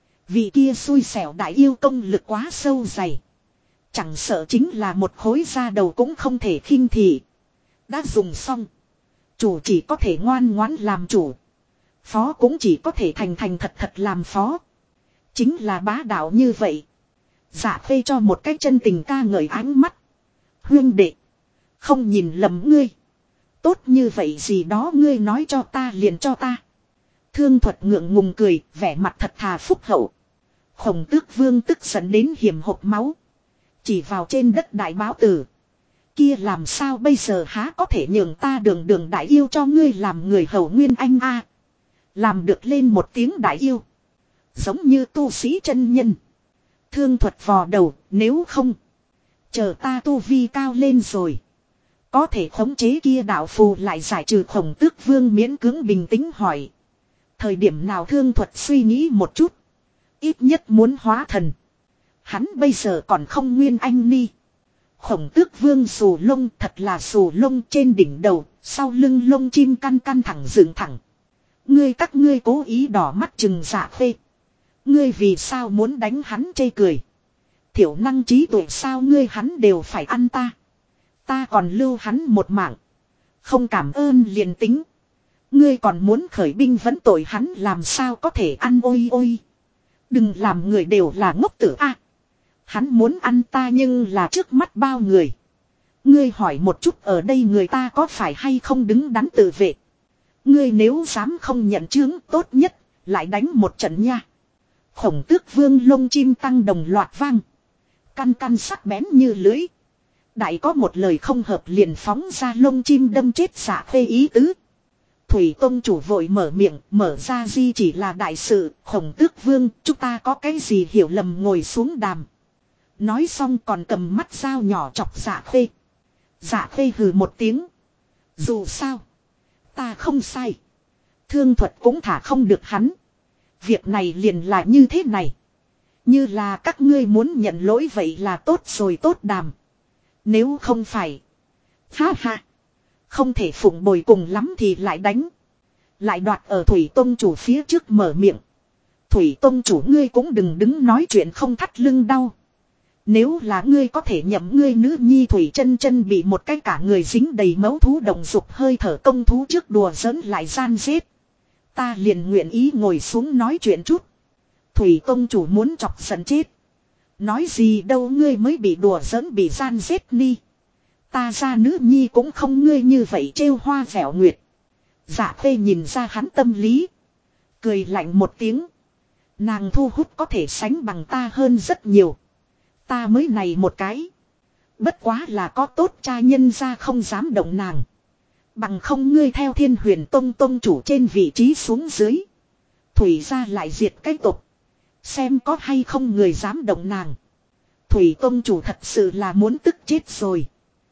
Vị kia xui xẻo đại yêu công lực quá sâu dày. Chẳng sợ chính là một khối da đầu cũng không thể khinh thị. Đã dùng xong. Chủ chỉ có thể ngoan ngoãn làm chủ. Phó cũng chỉ có thể thành thật làm phó. Chính là bá đạo như vậy. Dạ Khê cho một cái chân tình ca ngợi ánh mắt. Huyên đệ. Không nhìn lầm ngươi. Tốt như vậy gì đó ngươi nói cho ta liền cho ta. Thương Thuật ngượng ngùng cười, vẻ mặt thật thà phúc hậu. Khổng Tước Vương tức giận đến hiểm hộc máu. Chỉ vào trên đất đại báo tử. Kia làm sao bây giờ há có thể nhường ta đường đại yêu cho ngươi làm người hầu nguyên anh a. Làm được lên một tiếng đại yêu. Giống như tu sĩ chân nhân. Thương Thuật vò đầu, nếu không. Chờ ta tu vi cao lên rồi. Có thể khống chế kia đạo phù lại giải trừ. Khổng Tước Vương miễn cưỡng bình tĩnh hỏi. Thời điểm nào? Thương Thuật suy nghĩ một chút. Ít nhất muốn hóa thần. Hắn bây giờ còn không nguyên anh ni. Khổng Tước Vương xù lông, thật là xù lông, trên đỉnh đầu, sau lưng lông chim căn thẳng dựng thẳng. Các ngươi cố ý đỏ mắt chừng Dạ Khê. Ngươi vì sao muốn đánh hắn? Chê cười. Thiểu năng trí tuệ sao ngươi hắn đều phải ăn ta. Ta còn lưu hắn một mạng. Không cảm ơn liền tính. Ngươi còn muốn khởi binh vấn tội hắn làm sao có thể ăn ôi. Đừng làm người đều là ngốc tử a. Hắn muốn ăn ta nhưng là trước mắt bao người. Ngươi hỏi một chút ở đây người ta có phải hay không đứng đắn tự vệ. Ngươi nếu dám không nhận chướng tốt nhất, lại đánh một trận nha. Khổng Tước Vương lông chim tăng đồng loạt vang. Căn sắc bén như lưới. Đại có một lời không hợp liền phóng ra lông chim đâm chết Dạ Khê ý tứ. Thủy Tông chủ vội mở miệng, mở ra di chỉ là đại sự. Khổng Tước Vương, chúng ta có cái gì hiểu lầm ngồi xuống đàm. Nói xong còn cầm mắt dao nhỏ chọc Dạ Khê. Dạ Khê hừ một tiếng. Dù sao, ta không sai. Thương Thuật cũng thả không được hắn. Việc này liền là như thế này. Như là các ngươi muốn nhận lỗi vậy là tốt rồi, tốt đàm. Nếu không phải. Ha ha. Không thể phụng bồi cùng lắm thì lại đánh. Lại đoạt ở Thủy Tông chủ phía trước mở miệng. Thủy Tông chủ ngươi cũng đừng đứng nói chuyện không thắt lưng đau. Nếu là ngươi có thể nhậm ngươi nữ nhi Thủy chân bị một cái cả người dính đầy mấu thú động dục hơi thở công thú trước đùa giỡn lại gian giết. Ta liền nguyện ý ngồi xuống nói chuyện chút. Thủy tông chủ muốn chọc giận chết. Nói gì đâu ngươi mới bị đùa giỡn bị gian giết ni. Ta ra nữ nhi cũng không ngươi như vậy trêu hoa vẻo nguyệt. Dạ khê nhìn ra hắn tâm lý. Cười lạnh một tiếng. Nàng thu hút có thể sánh bằng ta hơn rất nhiều. Ta mới này một cái. Bất quá là có tốt cha nhân ra không dám động nàng. Bằng không ngươi theo Thiên Huyền Tông tông chủ trên vị trí xuống dưới. Thủy ra lại diệt cái tục. Xem có hay không người dám động nàng. Thủy tông chủ thật sự là muốn tức chết rồi.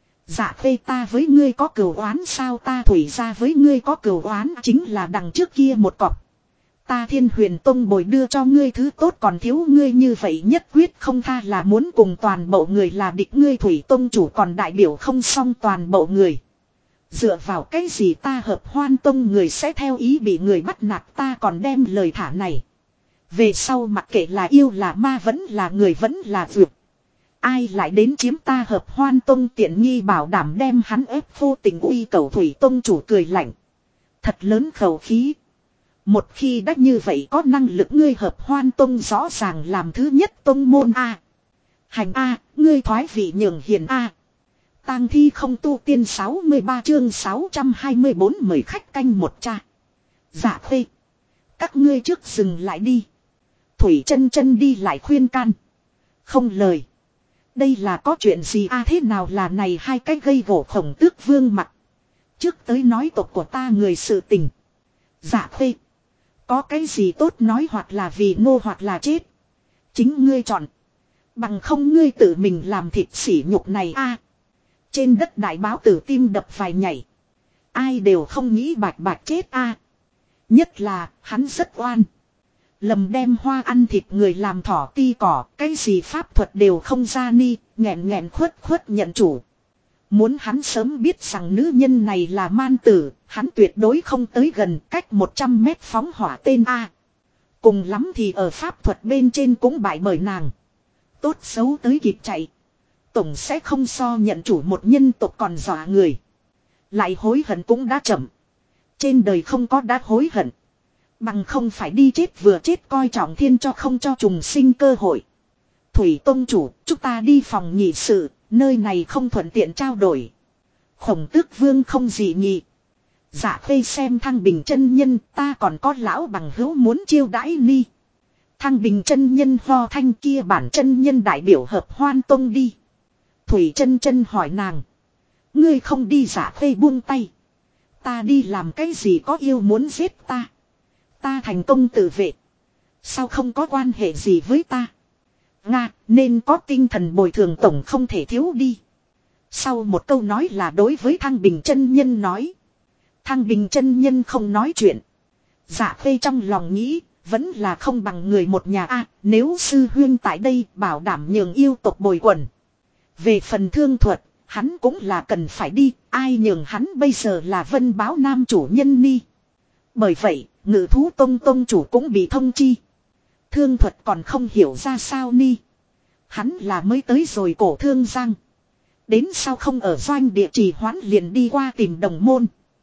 Dạ khê ta với ngươi có cừu oán sao ta Thủy ra với ngươi có cừu oán chính là đằng trước kia một cọp. Ta Thiên Huyền Tông bồi đưa cho ngươi thứ tốt còn thiếu ngươi như vậy nhất quyết không tha là muốn cùng toàn bộ người là địch ngươi Thủy Tông chủ còn đại biểu không xong toàn bộ người. Dựa vào cái gì ta Hợp Hoan Tông người sẽ theo ý bị người bắt nạt ta còn đem lời thả này. Về sau mặc kệ là yêu là ma vẫn là người vẫn là vượt. Ai lại đến chiếm ta Hợp Hoan Tông tiện nghi bảo đảm đem hắn ép vô tình uy cầu Thủy Tông chủ cười lạnh. Thật lớn khẩu khí. Một khi đã như vậy có năng lực ngươi Hợp Hoan Tông rõ ràng làm thứ nhất tông môn A. Hành A, ngươi thoái vị nhường hiền A. Tang thi không tu tiên 63 chương 624 mời khách canh một cha. Dạ phê. Các ngươi trước dừng lại đi. Thủy chân chân đi lại khuyên can. Không lời. Đây là có chuyện gì thế nào là này hai cái gây gỗ Khổng Tước Vương mặt. Trước tới nói tộc của ta người sự tình. Dạ phê. Có cái gì tốt nói hoặc là vì ngô hoặc là chết. Chính ngươi chọn. Bằng không ngươi tự mình làm thịt sỉ nhục này Trên đất đại báo tử tim đập vài nhảy. Ai đều không nghĩ bạch bạch chết Nhất là hắn rất oan. Lầm đem hoa ăn thịt người làm thỏ ti cỏ. Cái gì pháp thuật đều không ra ni. Nghẹn nghẹn khuất khuất nhận chủ. Muốn hắn sớm biết rằng nữ nhân này là man tử, hắn tuyệt đối không tới gần cách 100 mét phóng hỏa tên A. Cùng lắm thì ở pháp thuật bên trên cũng bại bởi nàng. Tốt xấu tới kịp chạy. Tổng sẽ không so nhận chủ một nhân tộc còn dọa người. Lại hối hận cũng đã chậm. Trên đời không có đã hối hận. Bằng không phải đi chết vừa chết coi trọng thiên cho không cho trùng sinh cơ hội. Thủy tông chủ, chúng ta đi phòng nhị sự. Nơi này không thuận tiện trao đổi. Khổng Tước Vương không dị nghị. Dạ phê xem Thăng Bình chân nhân ta còn có lão bằng hữu muốn chiêu đãi ni. Thăng Bình chân nhân ho thanh kia bản chân nhân đại biểu Hợp Hoan Tông đi. Thủy chân chân hỏi nàng. Ngươi không đi dạ phê buông tay. Ta đi làm cái gì có yêu muốn giết ta. Ta thành công tự vệ. Sao không có quan hệ gì với ta. Nga, nên có tinh thần bồi thường tổng không thể thiếu đi. Sau một câu nói là đối với Thăng Bình chân nhân nói. Thăng Bình chân nhân không nói chuyện. Dạ phê trong lòng nghĩ, vẫn là không bằng người một nhà nếu sư huyên tại đây bảo đảm nhường yêu tộc bồi quần. Về phần thương thuật, hắn cũng là cần phải đi, ai nhường hắn bây giờ là Vân Báo Nam chủ nhân ni. Bởi vậy, Ngự Thú Tông tông chủ cũng bị thông chi. Thương thuật còn không hiểu ra sao ni. Hắn là mới tới rồi cổ thương giang. Đến sau không ở doanh địa trì hoãn liền đi qua tìm đồng môn.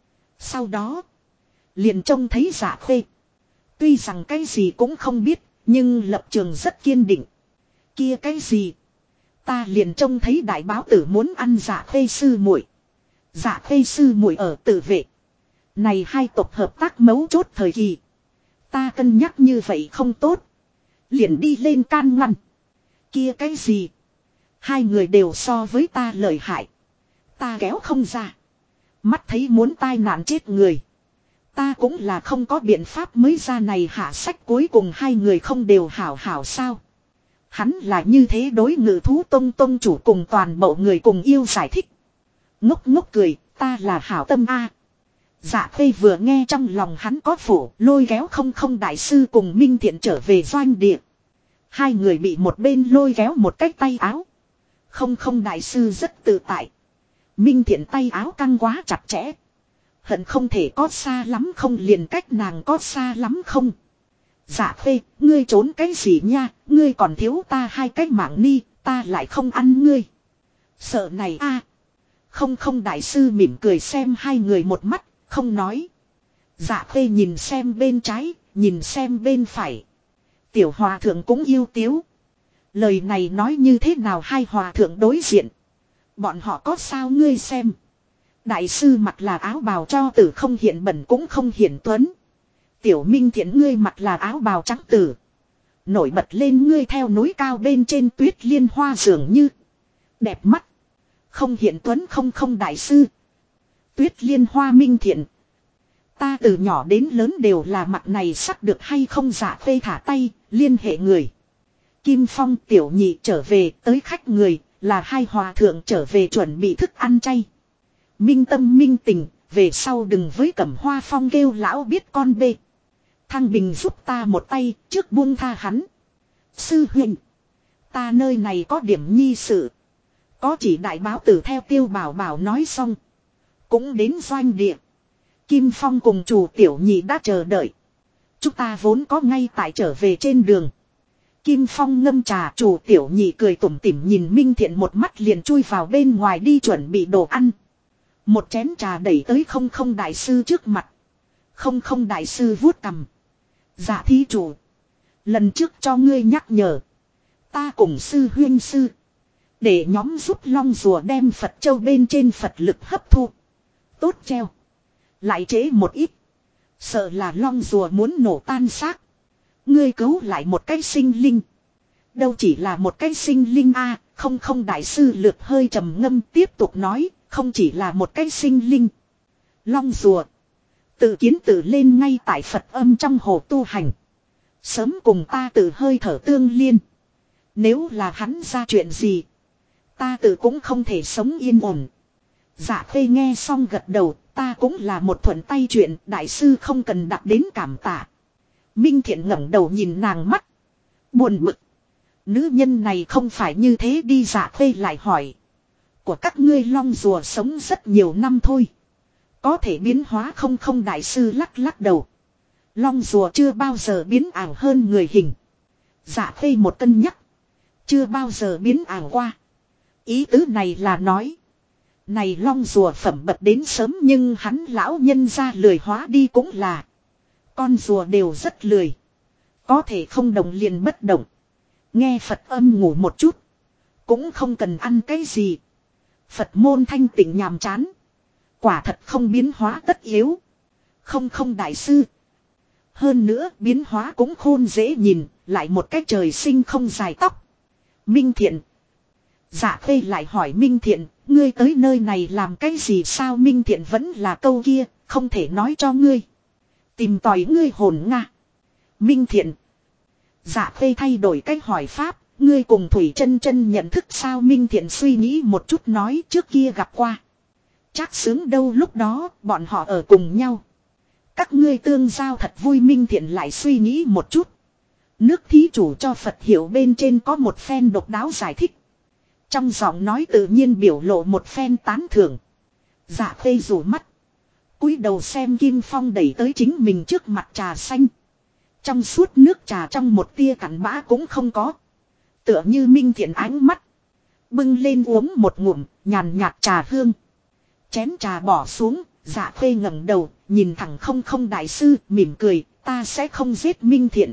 Sau đó, liền trông thấy Dạ Khê. Tuy rằng cái gì cũng không biết, nhưng lập trường rất kiên định. Kia cái gì? Ta liền trông thấy đại báo tử muốn ăn Dạ Khê sư muội. Dạ Khê sư muội ở tự vệ. Này hai tộc hợp tác mấu chốt thời kỳ. Ta cân nhắc như vậy không tốt. Liền đi lên can ngăn. Kia cái gì? Hai người đều so với ta lợi hại. Ta kéo không ra. Mắt thấy muốn tai nạn chết người. Ta cũng là không có biện pháp mới ra này hạ sách cuối cùng hai người không đều hảo hảo sao. Hắn là như thế đối Ngự Thú Tông tông chủ cùng toàn bộ người cùng yêu giải thích. Ngốc ngốc cười, ta là hảo tâm Dạ Khê vừa nghe trong lòng hắn có phủ, lôi kéo không đại sư cùng Minh Thiện trở về doanh địa. Hai người bị một bên lôi kéo một cách tay áo. Không đại sư rất tự tại. Minh Thiện tay áo căng quá chặt chẽ. Hận không thể có xa lắm không liền cách nàng có xa lắm không. Dạ Khê, ngươi trốn cái gì nha, ngươi còn thiếu ta hai cái mạng ni, ta lại không ăn ngươi. Sợ này Không đại sư mỉm cười xem hai người một mắt, không nói. Dạ Khê nhìn xem bên trái, nhìn xem bên phải. Tiểu hòa thượng cũng yêu tiếu. Lời này nói như thế nào hai hòa thượng đối diện. Bọn họ có sao ngươi xem. Đại sư mặc là áo bào cho tử không hiện bẩn cũng không hiện tuấn. Tiểu Minh Thiện ngươi mặc là áo bào trắng tử. Nổi bật lên ngươi theo núi cao bên trên tuyết liên hoa dường như. Đẹp mắt. Không hiện tuấn không đại sư. Tuyết liên hoa Minh Thiện. Ta từ nhỏ đến lớn đều là mặt này sắc được hay không dạ phê thả tay, liên hệ người. Kim Phong tiểu nhị trở về tới khách người, là hai hòa thượng trở về chuẩn bị thức ăn chay. Minh tâm minh tình, về sau đừng với Cẩm Hoa Phong kêu lão biết con bê. Thăng Bình giúp ta một tay, trước buông tha hắn. Sư huynh, ta nơi này có điểm nhi sự. Có chỉ đại báo tử theo Tiêu Bảo Bảo nói xong. Cũng đến doanh địa. Kim Phong cùng chủ tiểu nhị đã chờ đợi. Chúng ta vốn có ngay tại trở về trên đường. Kim Phong ngâm trà, chủ tiểu nhị cười tủm tỉm nhìn Minh Thiện một mắt liền chui vào bên ngoài đi chuẩn bị đồ ăn. Một chén trà đẩy tới không đại sư trước mặt. Không đại sư vuốt cằm. Dạ thí chủ. Lần trước cho ngươi nhắc nhở. Ta cùng sư huyên sư. Để nhóm giúp long rùa đem Phật châu bên trên Phật lực hấp thu. Tốt treo. Lại trễ một ít. Sợ là long rùa muốn nổ tan xác. Ngươi cứu lại một cái sinh linh. Đâu chỉ là một cái sinh linh a, không đại sư lược hơi trầm ngâm tiếp tục nói, không chỉ là một cái sinh linh. Long rùa. Tự kiến tự lên ngay tại Phật âm trong hồ tu hành. Sớm cùng ta tự hơi thở tương liên. Nếu là hắn ra chuyện gì. Ta tự cũng không thể sống yên ổn. Dạ khê nghe xong gật đầu. Ta cũng là một thuận tay chuyện. Đại sư không cần đặt đến cảm tạ. Minh Thiện ngẩng đầu nhìn nàng mắt. Buồn bực. Nữ nhân này không phải như thế đi. Dạ khê lại hỏi. Của các ngươi long rùa sống rất nhiều năm thôi. Có thể biến hóa không đại sư lắc đầu. Long rùa chưa bao giờ biến ảo hơn người hình. Dạ khê một cân nhắc. Chưa bao giờ biến ảo qua. Ý tứ này là nói. Này long rùa phẩm bậc đến sớm nhưng hắn lão nhân ra lười hóa đi cũng là. Con rùa đều rất lười. Có thể không động liền bất động. Nghe Phật âm ngủ một chút. Cũng không cần ăn cái gì. Phật môn thanh tịnh nhàm chán. Quả thật không biến hóa tất yếu. Không đại sư. Hơn nữa biến hóa cũng khôn dễ nhìn. Lại một cái trời sinh không dài tóc. Minh Thiện. Dạ khê lại hỏi Minh Thiện. Ngươi tới nơi này làm cái gì sao? Minh Thiện vẫn là câu kia. Không thể nói cho ngươi. Tìm tòi ngươi hồn nga. Minh Thiện. Dạ khê thay đổi cách hỏi pháp. Ngươi cùng Thủy Chân Chân nhận thức sao? Minh Thiện suy nghĩ một chút nói trước kia gặp qua. Chắc sướng đâu lúc đó bọn họ ở cùng nhau. Các ngươi tương giao thật vui. Minh Thiện lại suy nghĩ một chút. Nước thí chủ cho Phật hiệu bên trên có một phen độc đáo giải thích. Trong giọng nói tự nhiên biểu lộ một phen tán thưởng. Dạ khê rủ mắt. Cúi đầu xem Kim Phong đẩy tới chính mình trước mặt trà xanh. Trong suốt nước trà trong một tia cặn bã cũng không có. Tựa như Minh Thiện ánh mắt. Bưng lên uống một ngụm, nhàn nhạt trà hương. Chén trà bỏ xuống, dạ khê ngẩng đầu, nhìn thẳng không đại sư, mỉm cười, ta sẽ không giết Minh Thiện.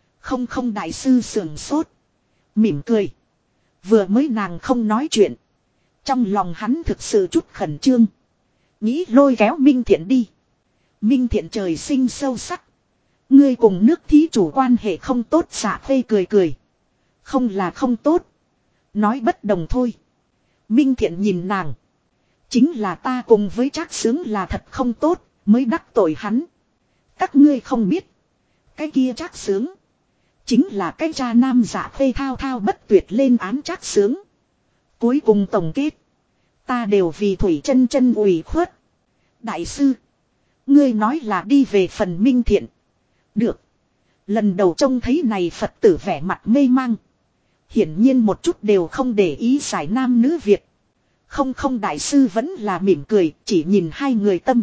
Không đại sư sườn sốt. Mỉm cười. Vừa mới nàng không nói chuyện. Trong lòng hắn thực sự chút khẩn trương. Nghĩ lôi kéo Minh Thiện đi. Minh Thiện trời sinh sâu sắc. Ngươi cùng nước thí chủ quan hệ không tốt. Dạ khê cười. Không là không tốt. Nói bất đồng thôi. Minh Thiện nhìn nàng. Chính là ta cùng với Trác Sướng là thật không tốt. Mới đắc tội hắn. Các ngươi không biết. Cái kia Trác Sướng. Chính là cái cha nam. Dạ khê thao bất tuyệt lên án Trác Sướng. Cuối cùng tổng kết. Ta đều vì Thủy Chân Chân ủy khuất. Đại sư. Ngươi nói là đi về phần Minh Thiện. Được. Lần đầu trông thấy này Phật tử vẻ mặt mê mang. Hiển nhiên một chút đều không để ý giải nam nữ Việt. Không đại sư vẫn là mỉm cười. Chỉ nhìn hai người tâm.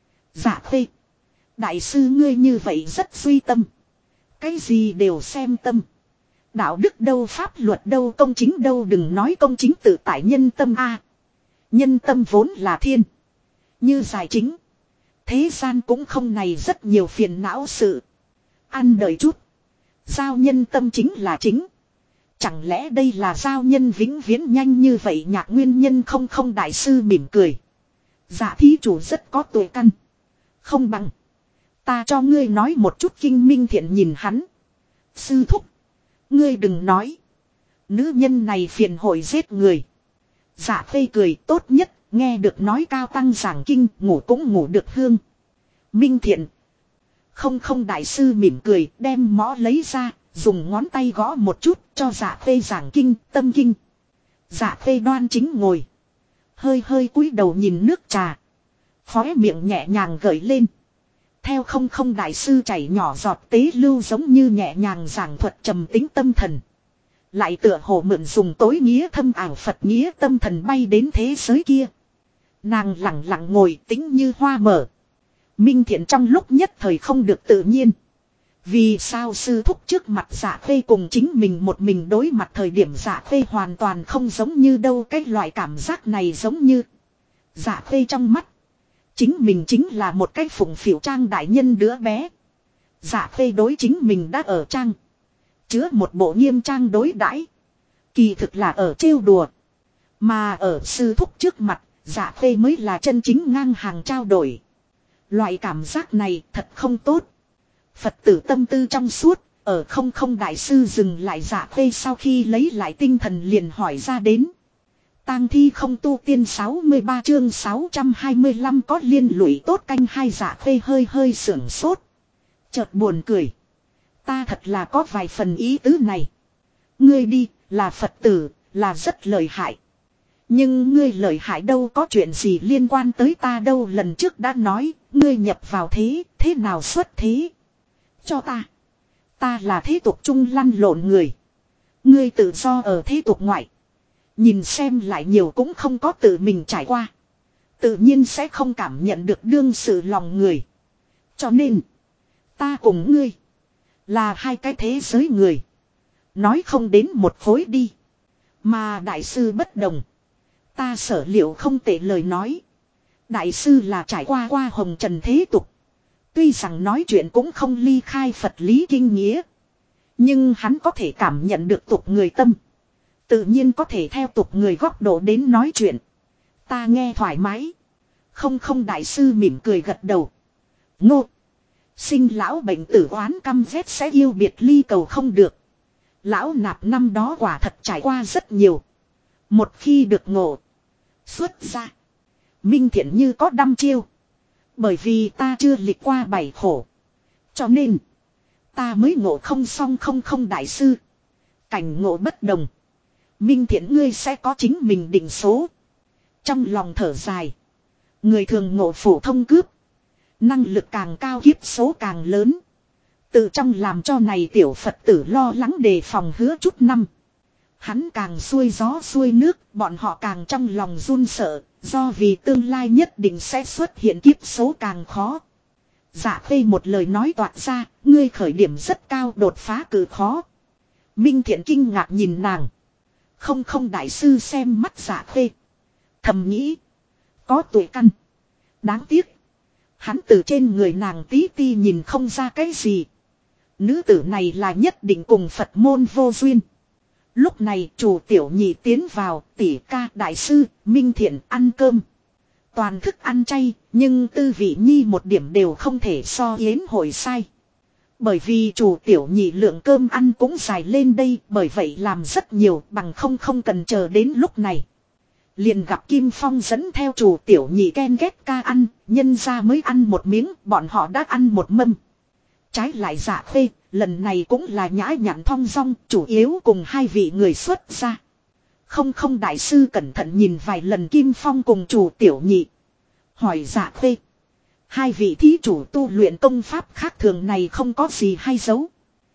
Dạ khê. Đại sư ngươi như vậy rất suy tâm. Cái gì đều xem tâm. Đạo đức đâu, pháp luật đâu, công chính đâu. Đừng nói công chính tự tại nhân tâm a. Nhân tâm vốn là thiên. Như giải chính. Thế gian cũng không này rất nhiều phiền não sự. Ăn đợi chút. Giao nhân tâm chính là chính. Chẳng lẽ đây là giao nhân vĩnh viễn nhanh như vậy nhạc nguyên nhân không không đại sư mỉm cười. Dạ thí chủ rất có tuệ căn. Không bằng. Ta cho ngươi nói một chút kinh minh thiện nhìn hắn. Sư thúc. Ngươi đừng nói. Nữ nhân này phiền hội giết người. Dạ phê cười tốt nhất. Nghe được nói cao tăng giảng kinh ngủ cũng ngủ được hương. Minh thiện. Không không đại sư mỉm cười đem mõ lấy ra. Dùng ngón tay gõ một chút cho dạ phê giảng kinh tâm kinh. Dạ phê đoan chính ngồi. Hơi hơi cúi đầu nhìn nước trà. Khóe miệng nhẹ nhàng gợi lên. Theo không không đại sư chảy nhỏ giọt tế lưu giống như nhẹ nhàng giảng thuật trầm tính tâm thần. Lại tựa hồ mượn dùng tối nghĩa thâm ảo Phật nghĩa tâm thần bay đến thế giới kia. Nàng lặng lặng ngồi tĩnh như hoa mở. Minh thiện trong lúc nhất thời không được tự nhiên. Vì sao sư thúc trước mặt dạ phê cùng chính mình một mình đối mặt thời điểm dạ phê hoàn toàn không giống như đâu. Cái loại cảm giác này giống như dạ phê trong mắt. Chính mình chính là một cái phụng phịu trang đại nhân đứa bé. Dạ phê đối chính mình đã ở trang. Chứa một bộ nghiêm trang đối đãi. Kỳ thực là ở trêu đùa. Mà ở sư thúc trước mặt, dạ phê mới là chân chính ngang hàng trao đổi. Loại cảm giác này thật không tốt. Phật tử tâm tư trong suốt, ở không không đại sư dừng lại dạ phê sau khi lấy lại tinh thần liền hỏi ra đến. Tang thi không tu tiên 63 chương 625 có liên lụy tốt canh hai dạ phê hơi hơi sưởng sốt. Chợt buồn cười. Ta thật là có vài phần ý tứ này. Ngươi đi, là Phật tử, là rất lợi hại. Nhưng ngươi lợi hại đâu có chuyện gì liên quan tới ta đâu lần trước đã nói, ngươi nhập vào thế nào xuất thế. Cho ta. Ta là thế tục trung lăn lộn người. Ngươi tự do ở thế tục ngoại. Nhìn xem lại nhiều cũng không có tự mình trải qua. Tự nhiên sẽ không cảm nhận được đương sự lòng người. Cho nên. Ta cùng ngươi. Là hai cái thế giới người. Nói không đến một khối đi. Mà đại sư bất đồng. Ta sở liệu không tệ lời nói. Đại sư là trải qua hồng trần thế tục. Tuy rằng nói chuyện cũng không ly khai Phật lý kinh nghĩa. Nhưng hắn có thể cảm nhận được tục người tâm. Tự nhiên có thể theo tục người góc độ đến nói chuyện. Ta nghe thoải mái. Không không đại sư mỉm cười gật đầu. Ngô. Sinh lão bệnh tử oán căm ghét sẽ yêu biệt ly cầu không được. Lão nạp năm đó quả thật trải qua rất nhiều. Một khi được ngộ. Xuất ra. Minh thiện như có đăm chiêu. Bởi vì ta chưa lịch qua bảy khổ. Cho nên. Ta mới ngộ không xong không không đại sư. Cảnh ngộ bất đồng. Minh thiện ngươi sẽ có chính mình định số. Trong lòng thở dài. Người thường ngộ phổ thông cướp. Năng lực càng cao kiếp số càng lớn. Từ trong làm cho này tiểu Phật tử lo lắng đề phòng hứa chút năm. Hắn càng xuôi gió xuôi nước, bọn họ càng trong lòng run sợ, do vì tương lai nhất định sẽ xuất hiện kiếp số càng khó. Dạ phê một lời nói toạc ra, ngươi khởi điểm rất cao đột phá cử khó. Minh thiện kinh ngạc nhìn nàng. Không không đại sư xem mắt dạ phê. Thầm nghĩ. Có tuổi căn. Đáng tiếc. Hắn từ trên người nàng tí ti nhìn không ra cái gì. Nữ tử này là nhất định cùng Phật môn vô duyên. Lúc này chủ tiểu nhị tiến vào, tỷ ca đại sư, Minh thiện ăn cơm. Toàn thức ăn chay, nhưng tư vị nhi một điểm đều không thể so yến hội sai. Bởi vì chủ tiểu nhị lượng cơm ăn cũng dài lên đây, bởi vậy làm rất nhiều bằng không cần chờ đến lúc này. Liền gặp Kim Phong dẫn theo chủ tiểu nhị ken ghét ca ăn, nhân ra mới ăn một miếng, bọn họ đã ăn một mâm. Trái lại dạ phê, lần này cũng là nhã nhặn thong dong, chủ yếu cùng hai vị người xuất ra. Không không đại sư cẩn thận nhìn vài lần Kim Phong cùng chủ tiểu nhị. Hỏi dạ phê. Hai vị thí chủ tu luyện công pháp khác thường này không có gì hay giấu.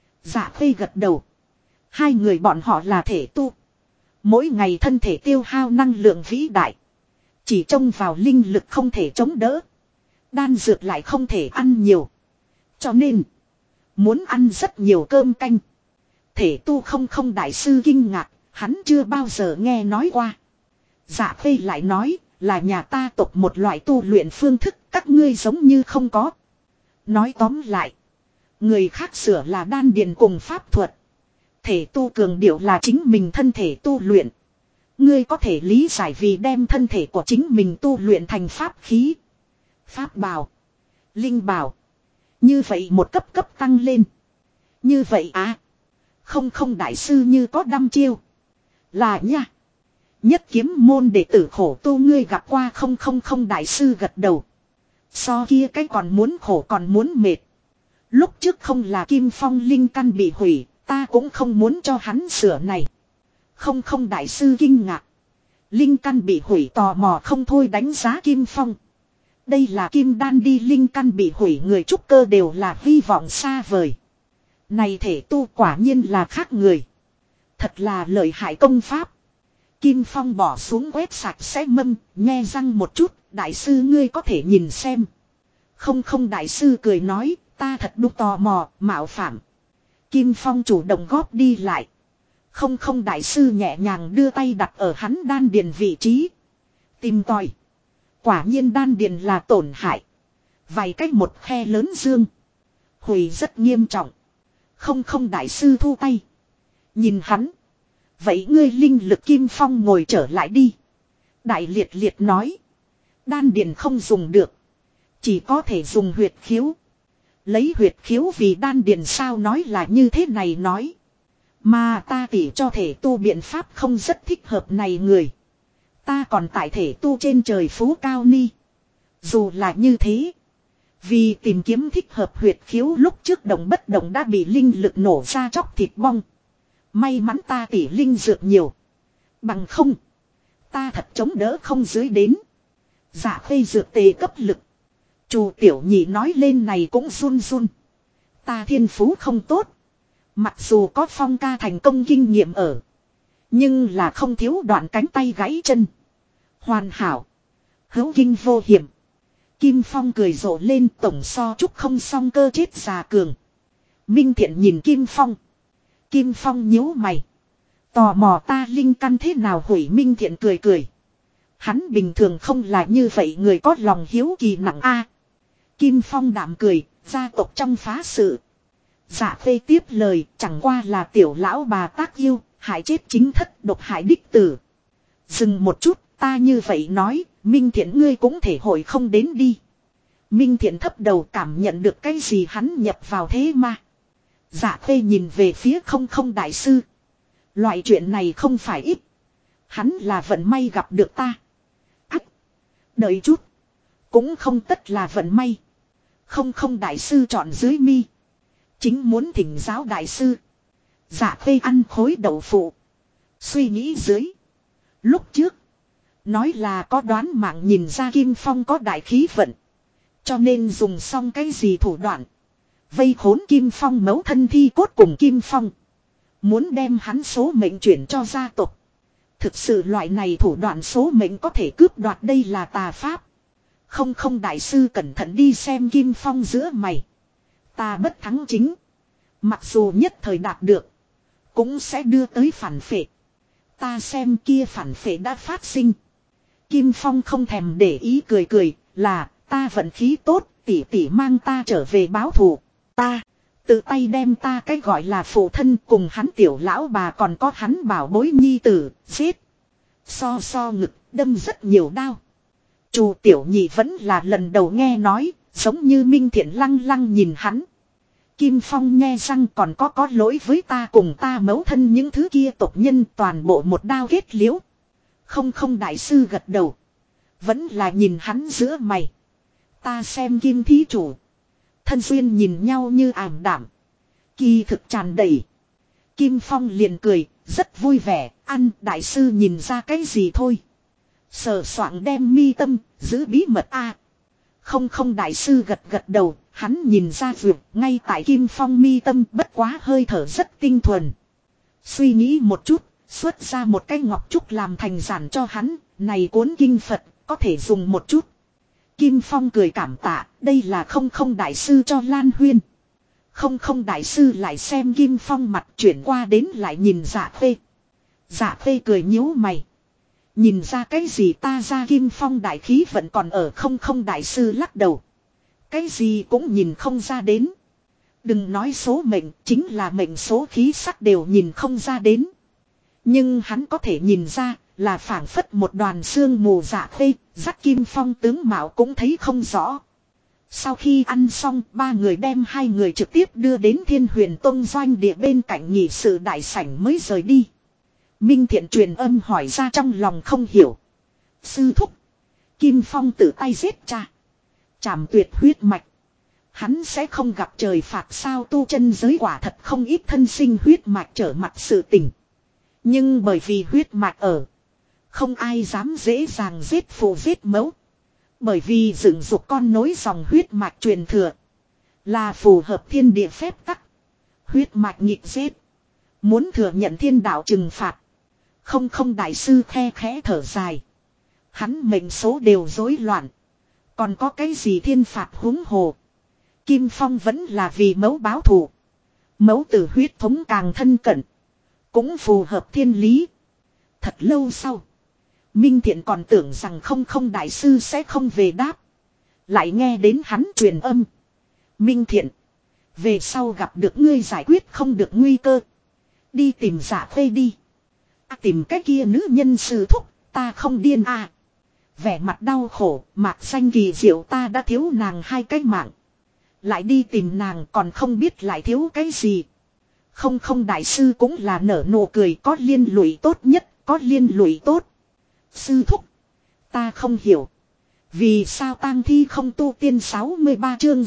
Dạ phê gật đầu. Hai người bọn họ là thể tu. Mỗi ngày thân thể tiêu hao năng lượng vĩ đại. Chỉ trông vào linh lực không thể chống đỡ. Đan dược lại không thể ăn nhiều. Cho nên. Muốn ăn rất nhiều cơm canh. Thể tu không không đại sư kinh ngạc. Hắn chưa bao giờ nghe nói qua. Dạ phê lại nói. Là nhà ta tộc một loại tu luyện phương thức. Các ngươi giống như không có. Nói tóm lại. Người khác sửa là đan điền cùng pháp thuật. Thể tu cường điệu là chính mình thân thể tu luyện. Ngươi có thể lý giải vì đem thân thể của chính mình tu luyện thành pháp khí, pháp bào, linh bào. Như vậy một cấp cấp tăng lên. Như vậy à. Không đại sư như có đăm chiêu. Là nha. Nhất kiếm môn đệ tử khổ tu ngươi gặp qua không đại sư gật đầu. So kia cái còn muốn khổ còn muốn mệt. Lúc trước không là Kim Phong linh căn bị hủy, ta cũng không muốn cho hắn sửa này. Không đại sư kinh ngạc. Linh căn bị hủy tò mò không thôi đánh giá Kim Phong. Đây là kim đan đi linh căn bị hủy người trúc cơ đều là hy vọng xa vời. Này thể tu quả nhiên là khác người. Thật là lợi hại công pháp. Kim Phong bỏ xuống quét sạch sẽ mâm, nhe răng một chút, đại sư ngươi có thể nhìn xem. Không đại sư cười nói, ta thật đúc tò mò, mạo phạm. Kim Phong chủ động góp đi lại. Không đại sư nhẹ nhàng đưa tay đặt ở hắn đan điền vị trí. Tìm tòi. Quả nhiên đan điền là tổn hại. Vài cách một khe lớn dương. Hủy rất nghiêm trọng. Không đại sư thu tay. Nhìn hắn. Vậy ngươi linh lực Kim Phong ngồi trở lại đi. Đại liệt liệt nói. Đan điền không dùng được. Chỉ có thể dùng huyệt khiếu. Lấy huyệt khiếu vì đan điền sao nói là như thế này nói. Mà ta tỉ cho thể tu biện pháp không rất thích hợp này người. Ta còn tại thể tu trên trời phú cao ni. Dù là như thế. Vì tìm kiếm thích hợp huyệt khiếu lúc trước động bất động đã bị linh lực nổ ra chóc thịt bong. May mắn ta tỉ linh dược nhiều. Bằng không. Ta thật chống đỡ không dưới đến. Dạ khê dược tề cấp lực. Chu tiểu nhị nói lên này cũng run run. Ta thiên phú không tốt. Mặc dù có Phong ca thành công kinh nghiệm ở. Nhưng là không thiếu đoạn cánh tay gãy chân. Hoàn hảo. Hữu kinh vô hiểm. Kim Phong cười rộ lên tổng so chúc không song cơ chết già cường. Minh Thiện nhìn Kim Phong. Kim Phong nhíu mày. Tò mò ta linh căn thế nào hủy. Minh Thiện cười cười. Hắn bình thường không là như vậy người có lòng hiếu kỳ nặng a. Kim Phong đạm cười, gia tộc trong phá sự. Dạ phê tiếp lời, chẳng qua là tiểu lão bà tác yêu, hại chết chính thất độc hại đích tử. Dừng một chút, ta như vậy nói, Minh Thiện ngươi cũng thể hội không đến đi. Minh Thiện thấp đầu cảm nhận được cái gì hắn nhập vào thế mà. Dạ phê nhìn về phía không đại sư. Loại chuyện này không phải ít. Hắn là vận may gặp được ta. Ách! Đợi chút! Cũng không tất là vận may. Không đại sư chọn dưới mi. Chính muốn thỉnh giáo đại sư. Dạ phê ăn khối đậu phụ. Suy nghĩ dưới. Lúc trước. Nói là có đoán mạng nhìn ra Kim Phong có đại khí vận. Cho nên dùng xong cái gì thủ đoạn. Vây khốn Kim Phong mấu thân thi cốt cùng Kim Phong. Muốn đem hắn số mệnh chuyển cho gia tộc. Thực sự loại này thủ đoạn số mệnh có thể cướp đoạt đây là tà pháp. Không đại sư cẩn thận đi xem Kim Phong giữa mày. Ta bất thắng chính. Mặc dù nhất thời đạt được. Cũng sẽ đưa tới phản phệ. Ta xem kia phản phệ đã phát sinh. Kim Phong không thèm để ý cười cười. Là ta vận khí tốt. Tỷ tỷ mang ta trở về báo thù. Ta tự tay đem ta cái gọi là phụ thân cùng hắn tiểu lão bà còn có hắn bảo bối nhi tử. Giết. So ngực đâm rất nhiều đau. Chu tiểu nhị vẫn là lần đầu nghe nói. Giống như Minh Thiện lăng lăng nhìn hắn. Kim Phong nghe răng còn có lỗi với ta cùng ta mấu thân những thứ kia tộc nhân toàn bộ một đao kết liễu. Không đại sư gật đầu. Vẫn là nhìn hắn giữa mày. Ta xem Kim thí chủ. Thân duyên nhìn nhau như ảm đạm. Kỳ thực tràn đầy. Kim Phong liền cười, rất vui vẻ, ăn đại sư nhìn ra cái gì thôi. Sờ soạng đem mi tâm, giữ bí mật a. Không đại sư gật đầu, hắn nhìn ra vượt ngay tại Kim Phong mi tâm bất quá hơi thở rất tinh thuần. Suy nghĩ một chút, xuất ra một cái ngọc trúc làm thành giản cho hắn, này cuốn kinh Phật, có thể dùng một chút. Kim Phong cười cảm tạ, đây là không đại sư cho Lan Huyên. Không đại sư lại xem Kim Phong mặt chuyển qua đến lại nhìn Dạ Phê. Dạ Phê cười nhíu mày. Nhìn ra cái gì ta ra Kim Phong đại khí vẫn còn ở không đại sư lắc đầu. Cái gì cũng nhìn không ra đến. Đừng nói số mệnh, chính là mệnh số khí sắc đều nhìn không ra đến. Nhưng hắn có thể nhìn ra là phảng phất một đoàn sương mù dạ khê, dắt Kim Phong tướng mạo cũng thấy không rõ. Sau khi ăn xong, ba người đem hai người trực tiếp đưa đến Thiên Huyền Tông doanh địa bên cạnh nghị sự đại sảnh mới rời đi. Minh Thiện truyền âm hỏi ra trong lòng không hiểu. Sư thúc, Kim Phong tự tay giết cha, chảm tuyệt huyết mạch, hắn sẽ không gặp trời phạt sao? Tu chân giới quả thật không ít thân sinh huyết mạch trở mặt sự tình. Nhưng bởi vì huyết mạch ở, không ai dám dễ dàng giết phụ giết mẫu. Bởi vì dựng dục con nối dòng huyết mạch truyền thừa là phù hợp thiên địa phép tắc. Huyết mạch nghịch giết, muốn thừa nhận thiên đạo trừng phạt. Không đại sư khe khẽ thở dài. Hắn mệnh số đều rối loạn, còn có cái gì thiên phạt huống hồ. Kim Phong vẫn là vì mẫu báo thù. Mẫu tử huyết thống càng thân cận, cũng phù hợp thiên lý. Thật lâu sau, Minh Thiện còn tưởng rằng không đại sư sẽ không về đáp. Lại nghe đến hắn truyền âm. Minh Thiện, về sau gặp được ngươi giải quyết không được nguy cơ, đi tìm Dạ Khê đi. Tìm cái kia nữ nhân sư thúc, ta không điên à. Vẻ mặt đau khổ, Mạc Xanh kỳ diệu, ta đã thiếu nàng 2 cái mạng. Lại đi tìm nàng còn không biết lại thiếu cái gì. Không đại sư cũng là nở nụ cười, có liên lụy tốt nhất, có liên lụy tốt. Sư thúc, ta không hiểu. Vì sao tang thi không tu tiên? 63 chương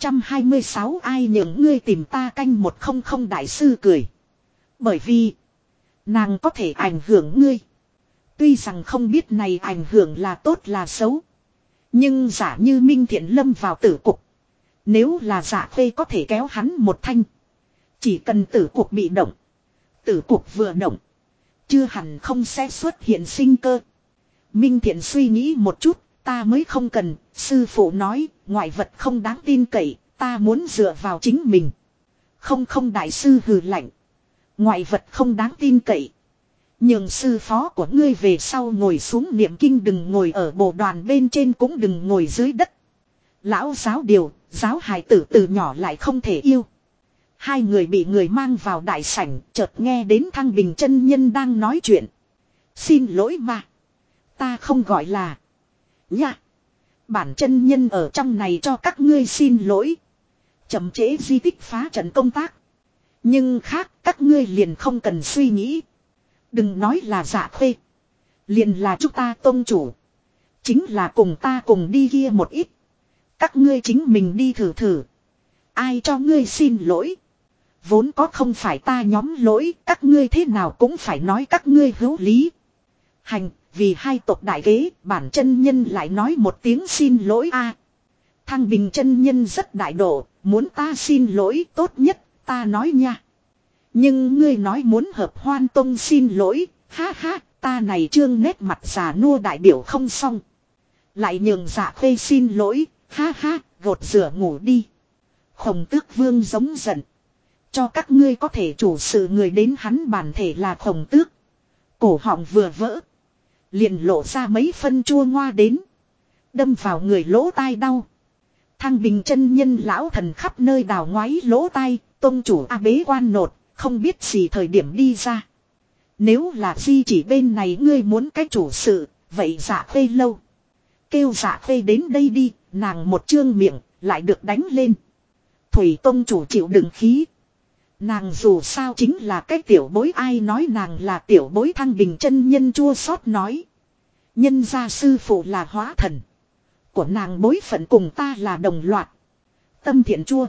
626 ai những ngươi tìm ta canh 100 đại sư cười. Bởi vì, nàng có thể ảnh hưởng ngươi. Tuy rằng không biết này ảnh hưởng là tốt là xấu. Nhưng giả như Minh Thiện lâm vào tử cục. Nếu là Dạ Khê có thể kéo hắn một thanh. Chỉ cần tử cục bị động. Tử cục vừa động, chưa hẳn không sẽ xuất hiện sinh cơ. Minh Thiện suy nghĩ một chút, ta mới không cần. Sư phụ nói, ngoại vật không đáng tin cậy, ta muốn dựa vào chính mình. Không đại sư hừ lạnh. Ngoại vật không đáng tin cậy. Nhường sư phó của ngươi về sau ngồi xuống niệm kinh, đừng ngồi ở bồ đoàn bên trên, cũng đừng ngồi dưới đất. Lão giáo điều, giáo hài tử từ nhỏ lại không thể yêu. Hai người bị người mang vào đại sảnh, chợt nghe đến Thăng Bình chân nhân đang nói chuyện. Xin lỗi mà, ta không gọi là nha. Bản chân nhân ở trong này cho các ngươi xin lỗi. Chậm trễ di tích phá trận công tác. Nhưng khác các ngươi liền không cần suy nghĩ. Đừng nói là Dạ Khê, liền là chúng ta tông chủ, chính là cùng ta cùng đi kia một ít. Các ngươi chính mình đi thử thử. Ai cho ngươi xin lỗi? Vốn có không phải ta nhóm lỗi, các ngươi thế nào cũng phải nói các ngươi hữu lý. Hành, vì hai tộc đại kế, bản chân nhân lại nói một tiếng xin lỗi a. Thăng Bình chân nhân rất đại độ, muốn ta xin lỗi tốt nhất, ta nói nha. Nhưng ngươi nói muốn Hợp Hoan Tông xin lỗi, ha ha, ta này trương nét mặt già nua đại biểu không xong. Lại nhường Dạ Khê xin lỗi, ha ha, gột rửa ngủ đi. Khổng Tước Vương giống giận. Cho các ngươi có thể chủ sự người đến, hắn bản thể là Khổng Tước. Cổ họng vừa vỡ, liền lộ ra mấy phân chua ngoa đến. Đâm vào người lỗ tai đau. Thăng Bình chân nhân lão thần khắp nơi đào ngoái lỗ tai, tông chủ a bế quan nột, không biết gì thời điểm đi ra. Nếu là di chỉ bên này ngươi muốn cái chủ sự, vậy Dạ Khê lâu. Kêu Dạ Khê đến đây đi, nàng một trương miệng, lại được đánh lên. Thủy tông chủ chịu đựng khí. Nàng dù sao chính là cái tiểu bối, ai nói nàng là tiểu bối? Thăng Bình chân nhân chua xót nói. Nhân gia sư phụ là hóa thần, của nàng bối phận cùng ta là đồng loạt. Tâm thiện chua.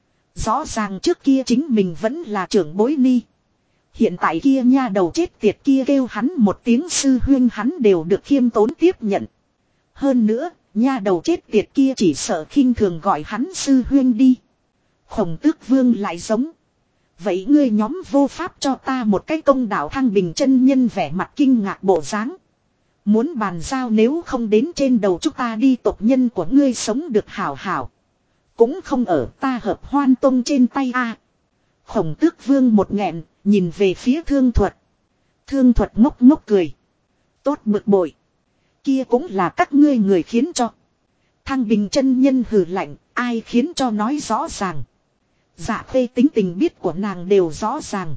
Rõ ràng trước kia chính mình vẫn là trưởng bối ni. Hiện tại kia nha đầu chết tiệt kia kêu hắn một tiếng sư huynh, hắn đều được khiêm tốn tiếp nhận. Hơn nữa, nha đầu chết tiệt kia chỉ sợ khinh thường gọi hắn sư huynh đi. Khổng Tước Vương lại giống. Vậy ngươi nhóm vô pháp cho ta một cái công đạo? Thăng Bình chân nhân vẻ mặt kinh ngạc bộ dáng. Muốn bàn giao, nếu không đến trên đầu chúng ta đi, tộc nhân của ngươi sống được hảo hảo, cũng không ở ta Hợp Hoan Tông trên tay a. Khổng Tước Vương một nghẹn, nhìn về phía Thương Thuật. Thương Thuật ngốc ngốc cười. Tốt bực bội. Kia cũng là các ngươi người khiến cho. Thăng Bình chân nhân hừ lạnh, ai khiến cho nói rõ ràng. Dạ Khê tính tình biết của nàng đều rõ ràng.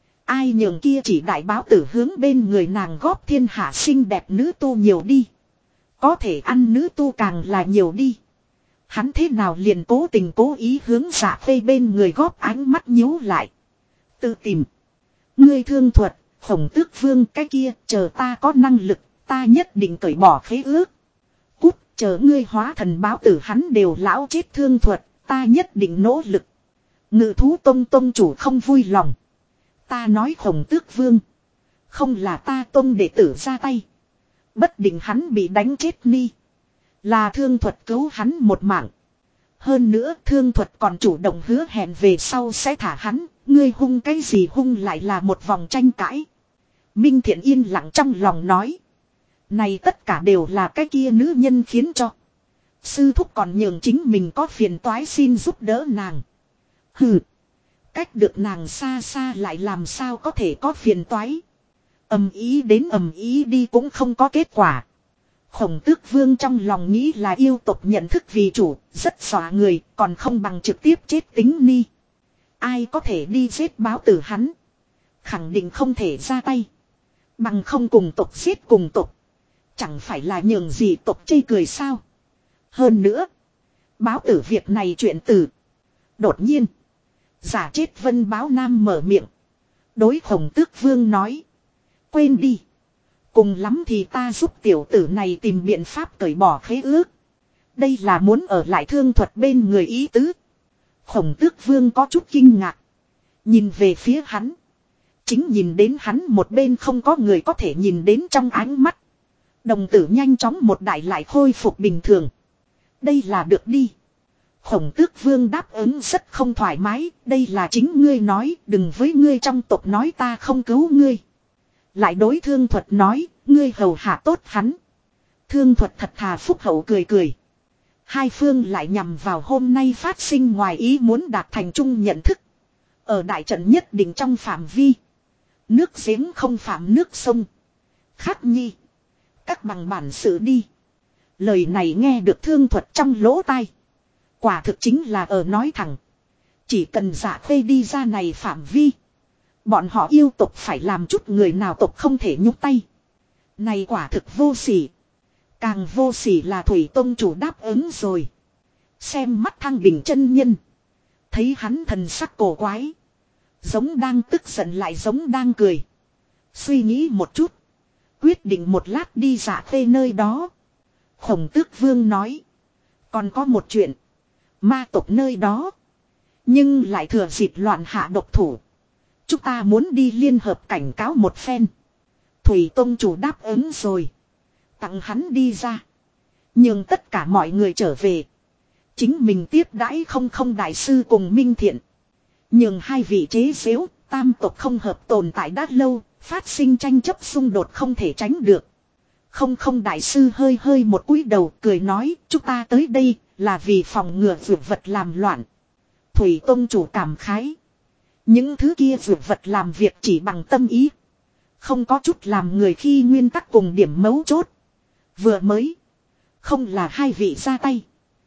Ai nhường kia chỉ đại báo tử hướng bên người nàng góp thiên hạ xinh đẹp nữ tu nhiều đi. Có thể ăn nữ tu càng là nhiều đi. Hắn thế nào liền cố tình cố ý hướng Dạ Khê bên người góp, ánh mắt nhíu lại. Tự tìm. Ngươi thương thuật, Khổng Tước Vương cái kia, chờ ta có năng lực, ta nhất định cởi bỏ khế ước. Cút, chờ ngươi hóa thần báo tử hắn đều lão chết thương thuật, ta nhất định nỗ lực. Ngự thú tông tông chủ không vui lòng. Ta nói Khổng Tước Vương. Không là ta tông đệ tử ra tay. Bất định hắn bị đánh chết ni. Là thương thuật cứu hắn một mạng. Hơn nữa thương thuật còn chủ động hứa hẹn về sau sẽ thả hắn. Ngươi hung cái gì hung lại là một vòng tranh cãi. Minh Thiện yên lặng trong lòng nói. Này tất cả đều là cái kia nữ nhân khiến cho. Sư thúc còn nhường chính mình có phiền toái xin giúp đỡ nàng. Hừ. Cách được nàng xa xa lại làm sao có thể có phiền toái. Ầm ý đến ầm ý đi cũng không có kết quả. Khổng Tước Vương trong lòng nghĩ là yêu tộc nhận thức vì chủ, rất xóa người, còn không bằng trực tiếp chết tính ni. Ai có thể đi giết báo tử hắn. Khẳng định không thể ra tay. Bằng không cùng tộc giết cùng tộc. Chẳng phải là nhường gì tộc chê cười sao. Hơn nữa. Báo tử việc này chuyện tử. Đột nhiên. Giả chết Vân Báo Nam mở miệng. Đối Khổng Tước Vương nói. Quên đi. Cùng lắm thì ta giúp tiểu tử này tìm biện pháp cởi bỏ khế ước. Đây là muốn ở lại thương thuật bên người ý tứ. Khổng Tước Vương có chút kinh ngạc. Nhìn về phía hắn. Chính nhìn đến hắn một bên không có người có thể nhìn đến trong ánh mắt. Đồng tử nhanh chóng một đại lại khôi phục bình thường. Đây là được đi. Khổng Tước Vương đáp ứng rất không thoải mái. Đây là chính ngươi nói, đừng với ngươi trong tộc nói ta không cứu ngươi. Lại đối thương thuật nói, ngươi hầu hạ tốt hắn. Thương thuật thật thà phúc hậu cười cười. Hai phương lại nhằm vào hôm nay phát sinh ngoài ý muốn đạt thành chung nhận thức. Ở đại trận nhất định trong phạm vi. Nước giếng không phạm nước sông. Khắc nhi. Các bằng bản sự đi. Lời này nghe được thương thuật trong lỗ tai. Quả thực chính là ở nói thẳng. Chỉ cần Dạ Khê đi ra này phạm vi. Bọn họ yêu tộc phải làm chút người nào tộc không thể nhúc tay. Này quả thực vô sỉ. Càng vô sỉ là Thủy Tông chủ đáp ứng rồi. Xem mắt Thăng Bình chân nhân. Thấy hắn thần sắc cổ quái. Giống đang tức giận lại giống đang cười. Suy nghĩ một chút. Quyết định một lát đi Dạ Khê nơi đó. Khổng Tước Vương nói. Còn có một chuyện. Ma tộc nơi đó. Nhưng lại thừa dịp loạn hạ độc thủ. Chúng ta muốn đi liên hợp cảnh cáo một phen. Thủy Tông chủ đáp ứng rồi. Tặng hắn đi ra. Nhưng tất cả mọi người trở về. Chính mình tiếp đãi không đại sư cùng Minh Thiện. Nhưng hai vị chế xếu, tam tộc không hợp tồn tại đã lâu, phát sinh tranh chấp xung đột không thể tránh được. Không đại sư hơi một cúi đầu cười nói, chúng ta tới đây là vì phòng ngừa vượt vật làm loạn. Thủy Tông chủ cảm khái. Những thứ kia vượt vật làm việc chỉ bằng tâm ý. Không có chút làm người khi nguyên tắc cùng điểm mấu chốt. Vừa mới. Không là hai vị ra tay.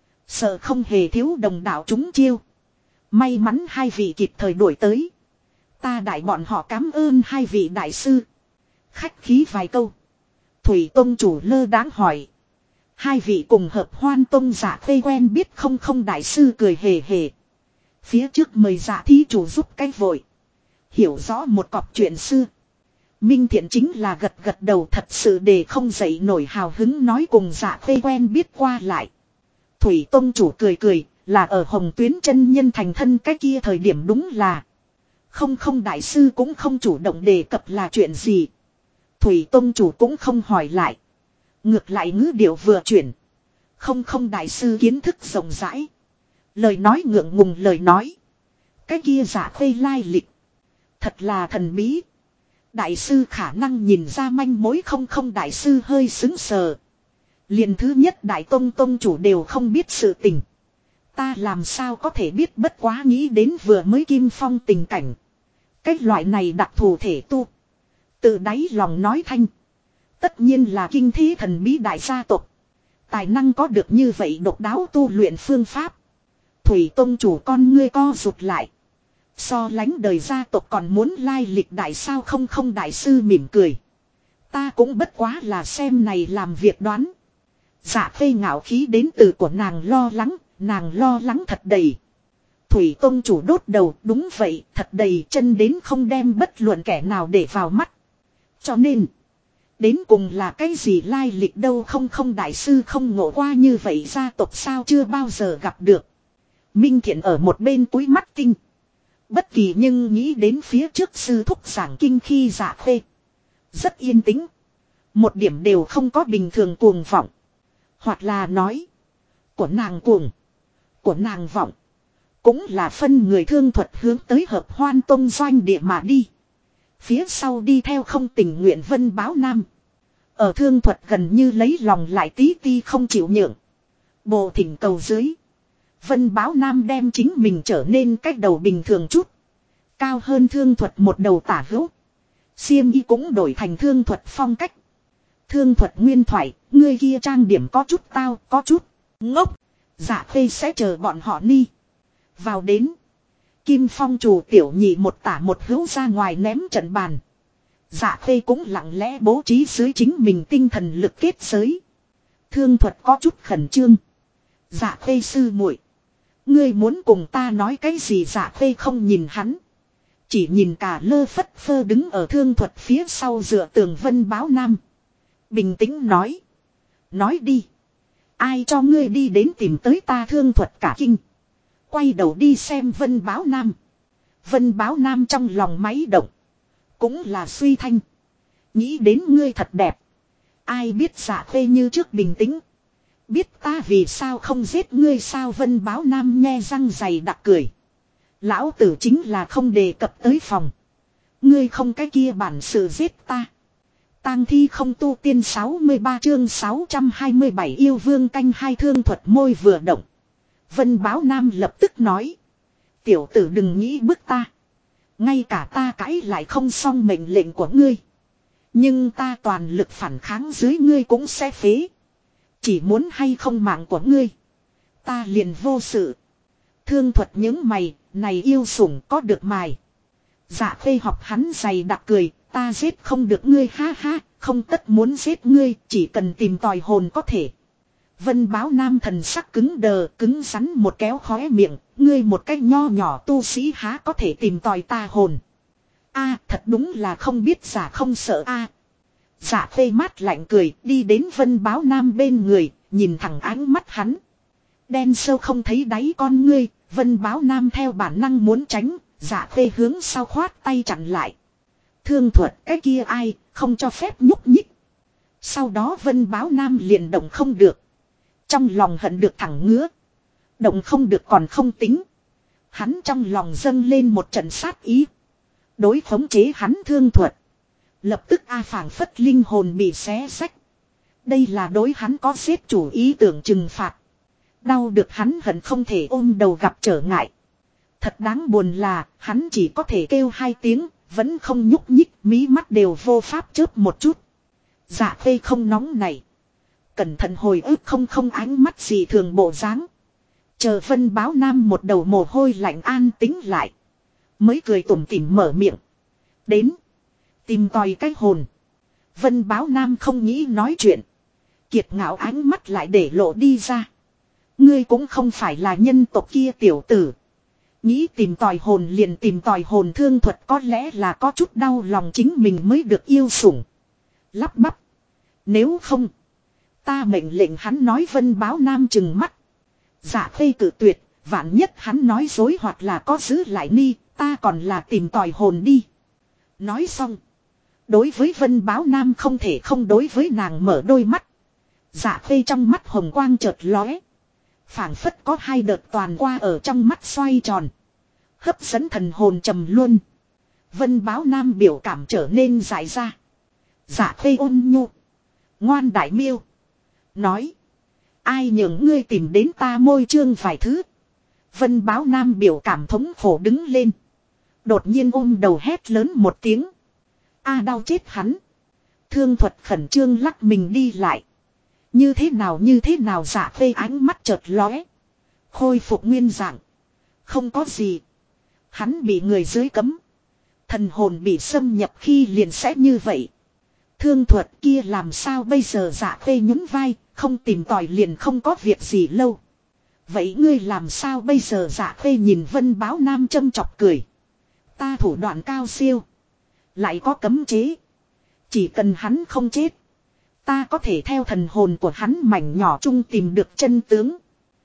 Sợ không hề thiếu đồng đạo chúng chiêu. May mắn hai vị kịp thời đuổi tới. Ta đại bọn họ cảm ơn hai vị đại sư. Khách khí vài câu. Thủy Tông chủ lơ đáng hỏi. Hai vị cùng hợp Hoan Tông Dạ Khê quen biết không đại sư cười hề hề. Phía trước mời Dạ thí chủ giúp cách vội. Hiểu rõ một cọc chuyện xưa. Minh Thiện chính là gật đầu thật sự để không dậy nổi hào hứng nói cùng Dạ Khê quen biết qua lại. Thủy Tông chủ cười là ở Hồng Tuyến chân nhân thành thân cái kia thời điểm đúng là. Không đại sư cũng không chủ động đề cập là chuyện gì. Thủy Tông chủ cũng không hỏi lại. Ngược lại ngữ điệu vừa chuyển. Không đại sư kiến thức rộng rãi. Lời nói ngượng ngùng lời nói. Cái kia Dạ Khê lai lịch. Thật là thần bí. Đại sư khả năng nhìn ra manh mối không đại sư hơi xứng sờ. Liền thứ nhất đại tông chủ đều không biết sự tình. Ta làm sao có thể biết bất quá nghĩ đến vừa mới Kim Phong tình cảnh. Cái loại này đặc thù thể tu. Từ đáy lòng nói thanh. Tất nhiên là kinh thế thần bí đại gia tộc. Tài năng có được như vậy độc đáo tu luyện phương pháp. Thủy tông chủ con ngươi co rụt lại. So lánh đời gia tộc còn muốn lai lịch đại sao không không đại sư mỉm cười. Ta cũng bất quá là xem này làm việc đoán. Dạ khê ngạo khí đến từ của nàng lo lắng thật đầy. Thủy tông chủ đốt đầu đúng vậy thật đầy chân đến không đem bất luận kẻ nào để vào mắt. Cho nên, đến cùng là cái gì lai lịch đâu không không đại sư không ngộ qua như vậy gia tộc sao chưa bao giờ gặp được. Minh Thiện ở một bên túi mắt kinh. Bất kỳ nhưng nghĩ đến phía trước sư thúc giảng kinh khi dạ khê. Rất yên tĩnh. Một điểm đều không có bình thường cuồng vọng. Hoặc là nói. Của nàng cuồng. Của nàng vọng. Cũng là phân người thương thuật hướng tới hợp hoan tông doanh địa mà đi. Phía sau đi theo không tình nguyện Vân Báo Nam. Ở thương thuật gần như lấy lòng lại tí ti không chịu nhượng. Bộ thỉnh cầu dưới. Vân Báo Nam đem chính mình trở nên cách đầu bình thường chút. Cao hơn thương thuật một đầu tả hữu. Xiêm y cũng đổi thành thương thuật phong cách. Thương thuật nguyên thoại, ngươi kia trang điểm có chút tao, có chút ngốc. Dạ khê sẽ chờ bọn họ đi. Vào đến. Kim Phong chủ tiểu nhị một tả một hữu ra ngoài ném trận bàn. Dạ khê cũng lặng lẽ bố trí dưới chính mình tinh thần lực kết giới. Thương thuật có chút khẩn trương. Dạ khê sư muội, ngươi muốn cùng ta nói cái gì? Dạ khê không nhìn hắn. Chỉ nhìn cả lơ phất phơ đứng ở thương thuật phía sau dựa tường Vân Báo Nam. Bình tĩnh nói. Nói đi. Ai cho ngươi đi đến tìm tới ta? Thương thuật cả kinh. Quay đầu đi xem Vân Báo Nam. Vân Báo Nam trong lòng máy động. Cũng là suy thanh. Nghĩ đến ngươi thật đẹp. Ai biết dạ khê như trước bình tĩnh. Biết ta vì sao không giết ngươi sao? Vân Báo Nam nhe răng dày đặc cười. Lão tử chính là không đề cập tới phòng. Ngươi không cái kia bản sự giết ta. Tang thi không tu tiên 63 chương 627 yêu vương canh hai. Thương thuật môi vừa động. Vân Báo Nam lập tức nói. Tiểu tử đừng nghĩ bức ta. Ngay cả ta cãi lại không xong mệnh lệnh của ngươi. Nhưng ta toàn lực phản kháng dưới ngươi cũng sẽ phế. Chỉ muốn hay không mạng của ngươi. Ta liền vô sự. Thương thuật những mày, này yêu sủng có được mài. Dạ khê học hắn dày đặc cười, ta giết không được ngươi ha ha, không tất muốn giết ngươi, chỉ cần tìm tòi hồn có thể. Vân Báo Nam thần sắc cứng đờ, cứng rắn một kéo khóe miệng, ngươi một cách nho nhỏ tu sĩ há có thể tìm tòi ta hồn. A thật đúng là không biết giả không sợ a. Dạ khê mát lạnh cười, đi đến Vân Báo Nam bên người, nhìn thẳng ánh mắt hắn. Đen sâu không thấy đáy con ngươi, Vân Báo Nam theo bản năng muốn tránh, dạ khê hướng sau khoát tay chặn lại. Thương thuật cái kia ai, không cho phép nhúc nhích. Sau đó Vân Báo Nam liền động không được. Trong lòng hận được thẳng ngứa. Động không được còn không tính. Hắn trong lòng dâng lên một trận sát ý. Đối khống chế hắn thương thuật. Lập tức phảng phất linh hồn bị xé xách. Đây là đối hắn có giết chủ ý tưởng trừng phạt. Đau được hắn hận không thể ôm đầu gặp trở ngại. Thật đáng buồn là hắn chỉ có thể kêu hai tiếng. Vẫn không nhúc nhích, mí mắt đều vô pháp chớp một chút. Dạ khê không nóng này. Cẩn thận hồi ức không ánh mắt gì thường bộ dáng. Chờ Vân Báo Nam một đầu mồ hôi lạnh an tính lại. Mới cười tủm tỉm mở miệng. Đến. Tìm tòi cái hồn. Vân Báo Nam không nghĩ nói chuyện. Kiệt ngạo ánh mắt lại để lộ đi ra. Ngươi cũng không phải là nhân tộc kia tiểu tử. Nghĩ tìm tòi hồn liền tìm tòi hồn. Thương thuật có lẽ là có chút đau lòng chính mình mới được yêu sủng. Lắp bắp. Nếu không. Ta mệnh lệnh hắn nói. Vân Báo Nam chừng mắt. Dạ khê cự tuyệt. Vạn nhất hắn nói dối hoặc là có giữ lại ni. Ta còn là tìm tòi hồn đi. Nói xong. Đối với Vân Báo Nam không thể không đối với nàng mở đôi mắt. Dạ khê trong mắt hồng quang chợt lóe. Phảng phất có hai đợt toàn qua ở trong mắt xoay tròn. Hấp dẫn thần hồn trầm luôn. Vân Báo Nam biểu cảm trở nên dại ra. Dạ khê ôn nhu. Ngoan đại miêu. Nói. Ai nhường ngươi tìm đến ta? Môi chương vài thứ. Vân Báo Nam biểu cảm thống khổ đứng lên. Đột nhiên ôm đầu hét lớn một tiếng. Đau chết hắn. Thương thuật khẩn trương lắc mình đi lại. Như thế nào dạ khê ánh mắt chợt lóe. Khôi phục nguyên dạng. Không có gì. Hắn bị người dưới cấm. Thần hồn bị xâm nhập khi liền sẽ như vậy. Thương thuật kia làm sao bây giờ? Dạ Khê nhún vai, không tìm tòi liền không có việc gì lâu. Vậy ngươi làm sao bây giờ? Dạ Khê nhìn Vân Báo Nam châm chọc cười. Ta thủ đoạn cao siêu. Lại có cấm chế. Chỉ cần hắn không chết. Ta có thể theo thần hồn của hắn mảnh nhỏ chung tìm được chân tướng.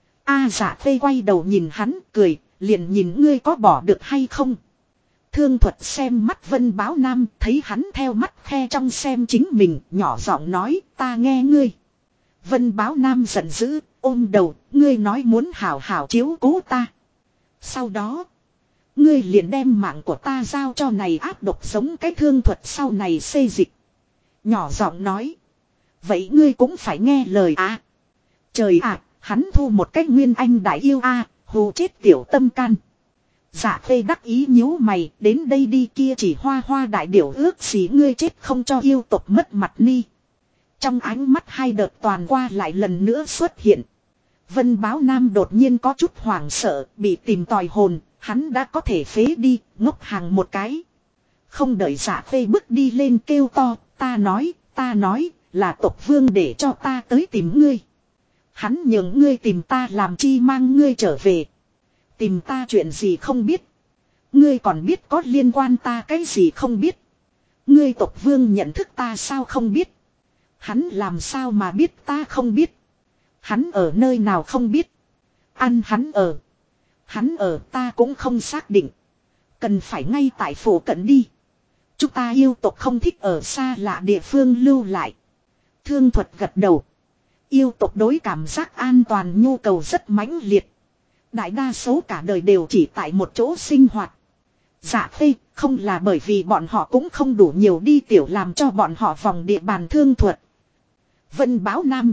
Dạ Khê quay đầu nhìn hắn cười, liền nhìn ngươi có bỏ được hay không. Thương thuật xem mắt Vân Báo Nam, thấy hắn theo mắt khe trong xem chính mình, nhỏ giọng nói, ta nghe ngươi. Vân Báo Nam giận dữ, ôm đầu, ngươi nói muốn hảo hảo chiếu cố ta. Sau đó, ngươi liền đem mạng của ta giao cho này áp độc giống cái thương thuật sau này xê dịch. Nhỏ giọng nói, vậy ngươi cũng phải nghe lời à. Trời ạ, hắn thu một cách nguyên anh đại yêu hù chết tiểu tâm can. Dạ Khê đắc ý nhíu mày, đến đây đi, kia chỉ hoa hoa đại điểu ước gì ngươi chết không cho yêu tộc mất mặt ni. Trong ánh mắt hai đợt toàn qua lại lần nữa xuất hiện. Vân Báo Nam đột nhiên có chút hoảng sợ, bị tìm tòi hồn, hắn đã có thể phế đi, ngốc hàng một cái. Không đợi Dạ Khê bước đi lên kêu to, ta nói, là tộc vương để cho ta tới tìm ngươi. Hắn nhường ngươi tìm ta làm chi mang ngươi trở về. Tìm ta chuyện gì không biết. Ngươi còn biết có liên quan ta cái gì không biết. Ngươi tộc vương nhận thức ta sao không biết. Hắn làm sao mà biết ta không biết. Hắn ở nơi nào không biết. Ăn hắn ở. Hắn ở ta cũng không xác định. Cần phải ngay tại phủ cận đi. Chúng ta yêu tộc không thích ở xa lạ địa phương lưu lại. Thương thuật gật đầu. Yêu tộc đối cảm giác an toàn nhu cầu rất mãnh liệt. Đại đa số cả đời đều chỉ tại một chỗ sinh hoạt. Dạ Khê không là bởi vì bọn họ cũng không đủ nhiều đi tiểu làm cho bọn họ vòng địa bàn thương thuật. Vân Báo Nam.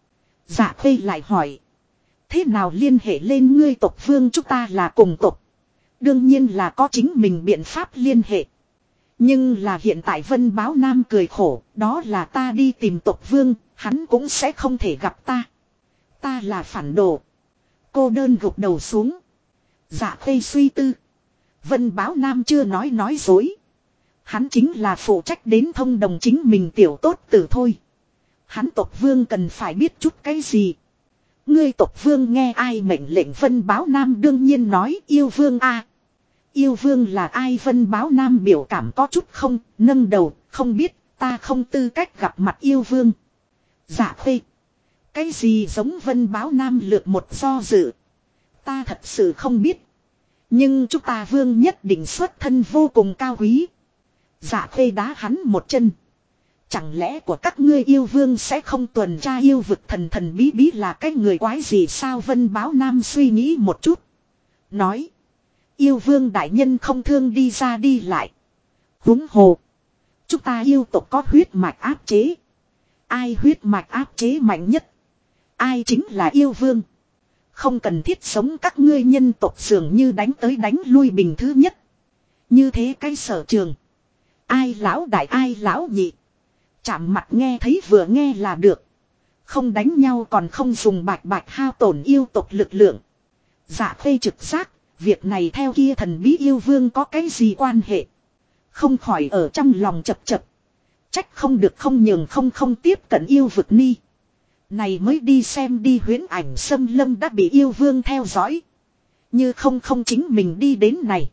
Dạ Khê lại hỏi. Thế nào liên hệ lên ngươi tộc vương? Chúng ta là cùng tộc. Đương nhiên là có chính mình biện pháp liên hệ. Nhưng là hiện tại Vân Báo Nam cười khổ. Đó là ta đi tìm tộc vương. Hắn cũng sẽ không thể gặp ta. Ta là phản đồ. Cô đơn gục đầu xuống. Dạ Khê suy tư. Vân Báo Nam chưa nói dối. Hắn chính là phụ trách đến thông đồng chính mình tiểu tốt tử thôi. Hắn tộc vương cần phải biết chút cái gì. Ngươi tộc vương nghe ai mệnh lệnh? Vân Báo Nam đương nhiên nói yêu vương a. Yêu vương là ai? Vân Báo Nam biểu cảm có chút không, nâng đầu, không biết, ta không tư cách gặp mặt yêu vương. Dạ Khê. Cái gì giống? Vân Báo Nam lược một do dự. Ta thật sự không biết. Nhưng chúng ta vương nhất định xuất thân vô cùng cao quý. Dạ Khê đá hắn một chân. Chẳng lẽ của các ngươi yêu vương sẽ không tuần tra yêu vực thần thần bí bí là cái người quái gì sao? Vân Báo Nam suy nghĩ một chút. Nói. Yêu vương đại nhân không thương đi ra đi lại. Huống hồ. Chúng ta yêu tộc có huyết mạch áp chế. Ai huyết mạch áp chế mạnh nhất? Ai chính là yêu vương. Không cần thiết sống các ngươi nhân tộc dường như đánh tới đánh lui bình thứ nhất. Như thế cái sở trường. Ai lão đại ai lão nhị. Chạm mặt nghe thấy vừa nghe là được. Không đánh nhau còn không dùng bạch bạch hao tổn yêu tộc lực lượng. Dạ Khê trực giác. Việc này theo kia thần bí yêu vương có cái gì quan hệ. Không khỏi ở trong lòng chập chập. Trách không được không nhường không tiếp cận yêu vực ni. Này mới đi xem đi huyễn ảnh xâm lâm đã bị yêu vương theo dõi. Như không chính mình đi đến này.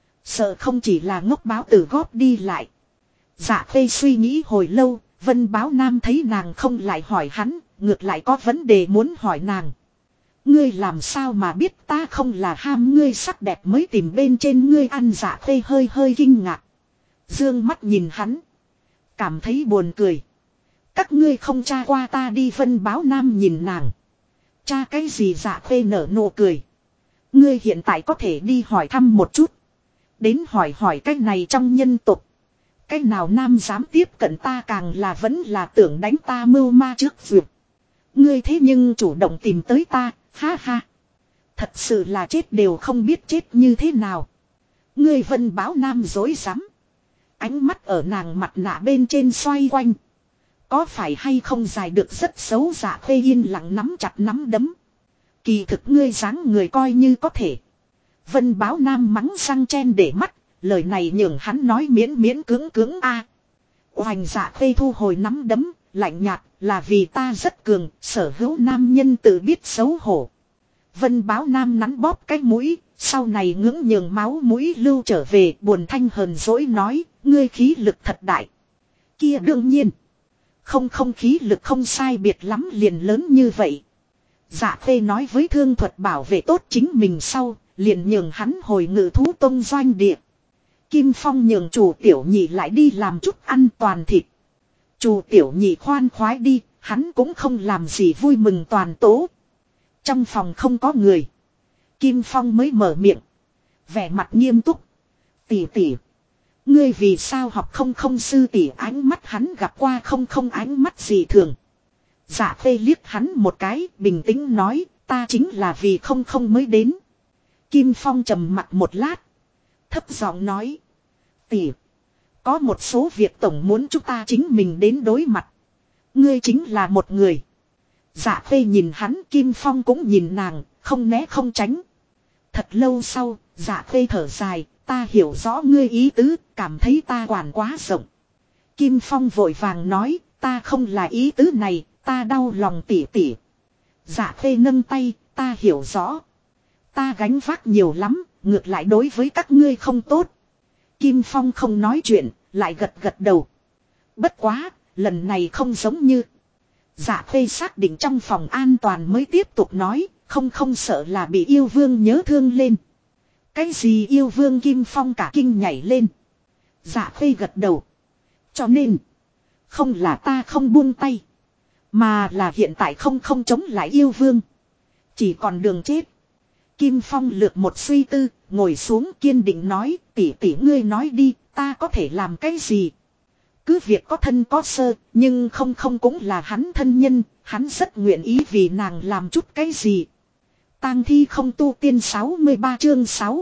Sợ không chỉ là ngốc báo tử góp đi lại. Dạ Khê suy nghĩ hồi lâu. Vân Báo Nam thấy nàng không lại hỏi hắn. Ngược lại có vấn đề muốn hỏi nàng. Ngươi làm sao mà biết ta không là ham ngươi sắc đẹp mới tìm bên trên ngươi ăn? Dạ Khê hơi kinh ngạc. Dương mắt nhìn hắn. Cảm thấy buồn cười. Các ngươi không tra qua ta đi. Vân Báo Nam nhìn nàng. Tra cái gì? Dạ Khê nở nụ cười. Ngươi hiện tại có thể đi hỏi thăm một chút. Đến hỏi cái này trong nhân tục. Cái nào nam dám tiếp cận ta càng là vẫn là tưởng đánh ta mưu ma trước vượt. Ngươi thế nhưng chủ động tìm tới ta, ha ha. Thật sự là chết đều không biết chết như thế nào. Ngươi Vân Báo Nam dối rắm. Ánh mắt ở nàng mặt nạ bên trên xoay quanh. Có phải hay không dài được rất xấu? Dạ Khê yên lặng nắm chặt nắm đấm. Kỳ thực ngươi dáng người coi như có thể. Vân Báo Nam mắng răng chen để mắt. Lời này nhường hắn nói miễn miễn cưỡng cưỡng a. Oành Dạ Khê thu hồi nắm đấm, lạnh nhạt, là vì ta rất cường, sở hữu nam nhân tự biết xấu hổ. Vân Báo Nam nắn bóp cái mũi, sau này ngưỡng nhường máu mũi lưu trở về, buồn thanh hờn dỗi nói, ngươi khí lực thật đại. Kia đương nhiên. Không khí lực không sai biệt lắm liền lớn như vậy. Dạ Khê nói với Thương Thuật bảo vệ tốt chính mình sau, liền nhường hắn hồi Ngự Thú Tông doanh địa. Kim Phong nhường chủ tiểu nhị lại đi làm chút ăn toàn thịt. Chủ tiểu nhị khoan khoái đi, hắn cũng không làm gì vui mừng toàn tố. Trong phòng không có người. Kim Phong mới mở miệng. Vẻ mặt nghiêm túc. Tỷ tỷ. Ngươi vì sao học không sư tỷ, ánh mắt hắn gặp qua không ánh mắt gì thường. Dạ Khê liếc hắn một cái, bình tĩnh nói, ta chính là vì không mới đến. Kim Phong trầm mặt một lát. Thấp giọng nói. Tỷ. Có một số việc tổng muốn chúng ta chính mình đến đối mặt. Ngươi chính là một người. Dạ Khê nhìn hắn, Kim Phong cũng nhìn nàng, không né không tránh. Thật lâu sau, Dạ Khê thở dài, ta hiểu rõ ngươi ý tứ, cảm thấy ta quản quá rộng. Kim Phong vội vàng nói, ta không là ý tứ này, ta đau lòng tỉ tỉ. Dạ Khê nâng tay, ta hiểu rõ. Ta gánh vác nhiều lắm, ngược lại đối với các ngươi không tốt. Kim Phong không nói chuyện, lại gật đầu. Bất quá, lần này không giống như. Dạ Khê xác định trong phòng an toàn mới tiếp tục nói, không sợ là bị yêu vương nhớ thương lên. Cái gì yêu vương? Kim Phong cả kinh nhảy lên. Dạ Khê gật đầu. Cho nên, không là ta không buông tay, mà là hiện tại không chống lại yêu vương. Chỉ còn đường chết. Kim Phong lược một suy tư, ngồi xuống kiên định nói, tỷ tỷ ngươi nói đi, ta có thể làm cái gì? Cứ việc có thân có sơ, nhưng không cũng là hắn thân nhân, hắn rất nguyện ý vì nàng làm chút cái gì. Tang thi không tu tiên 63 chương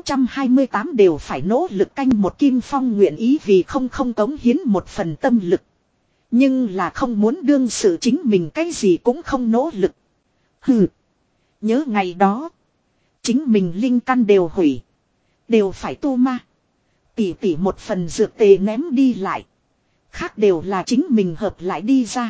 628 đều phải nỗ lực canh một. Kim Phong nguyện ý vì không cống hiến một phần tâm lực. Nhưng là không muốn đương sự chính mình cái gì cũng không nỗ lực. Hừ. Nhớ ngày đó. Chính mình linh căn đều hủy. Đều phải tu ma. Tỷ một phần dược tề ném đi lại. Khác đều là chính mình hợp lại đi ra.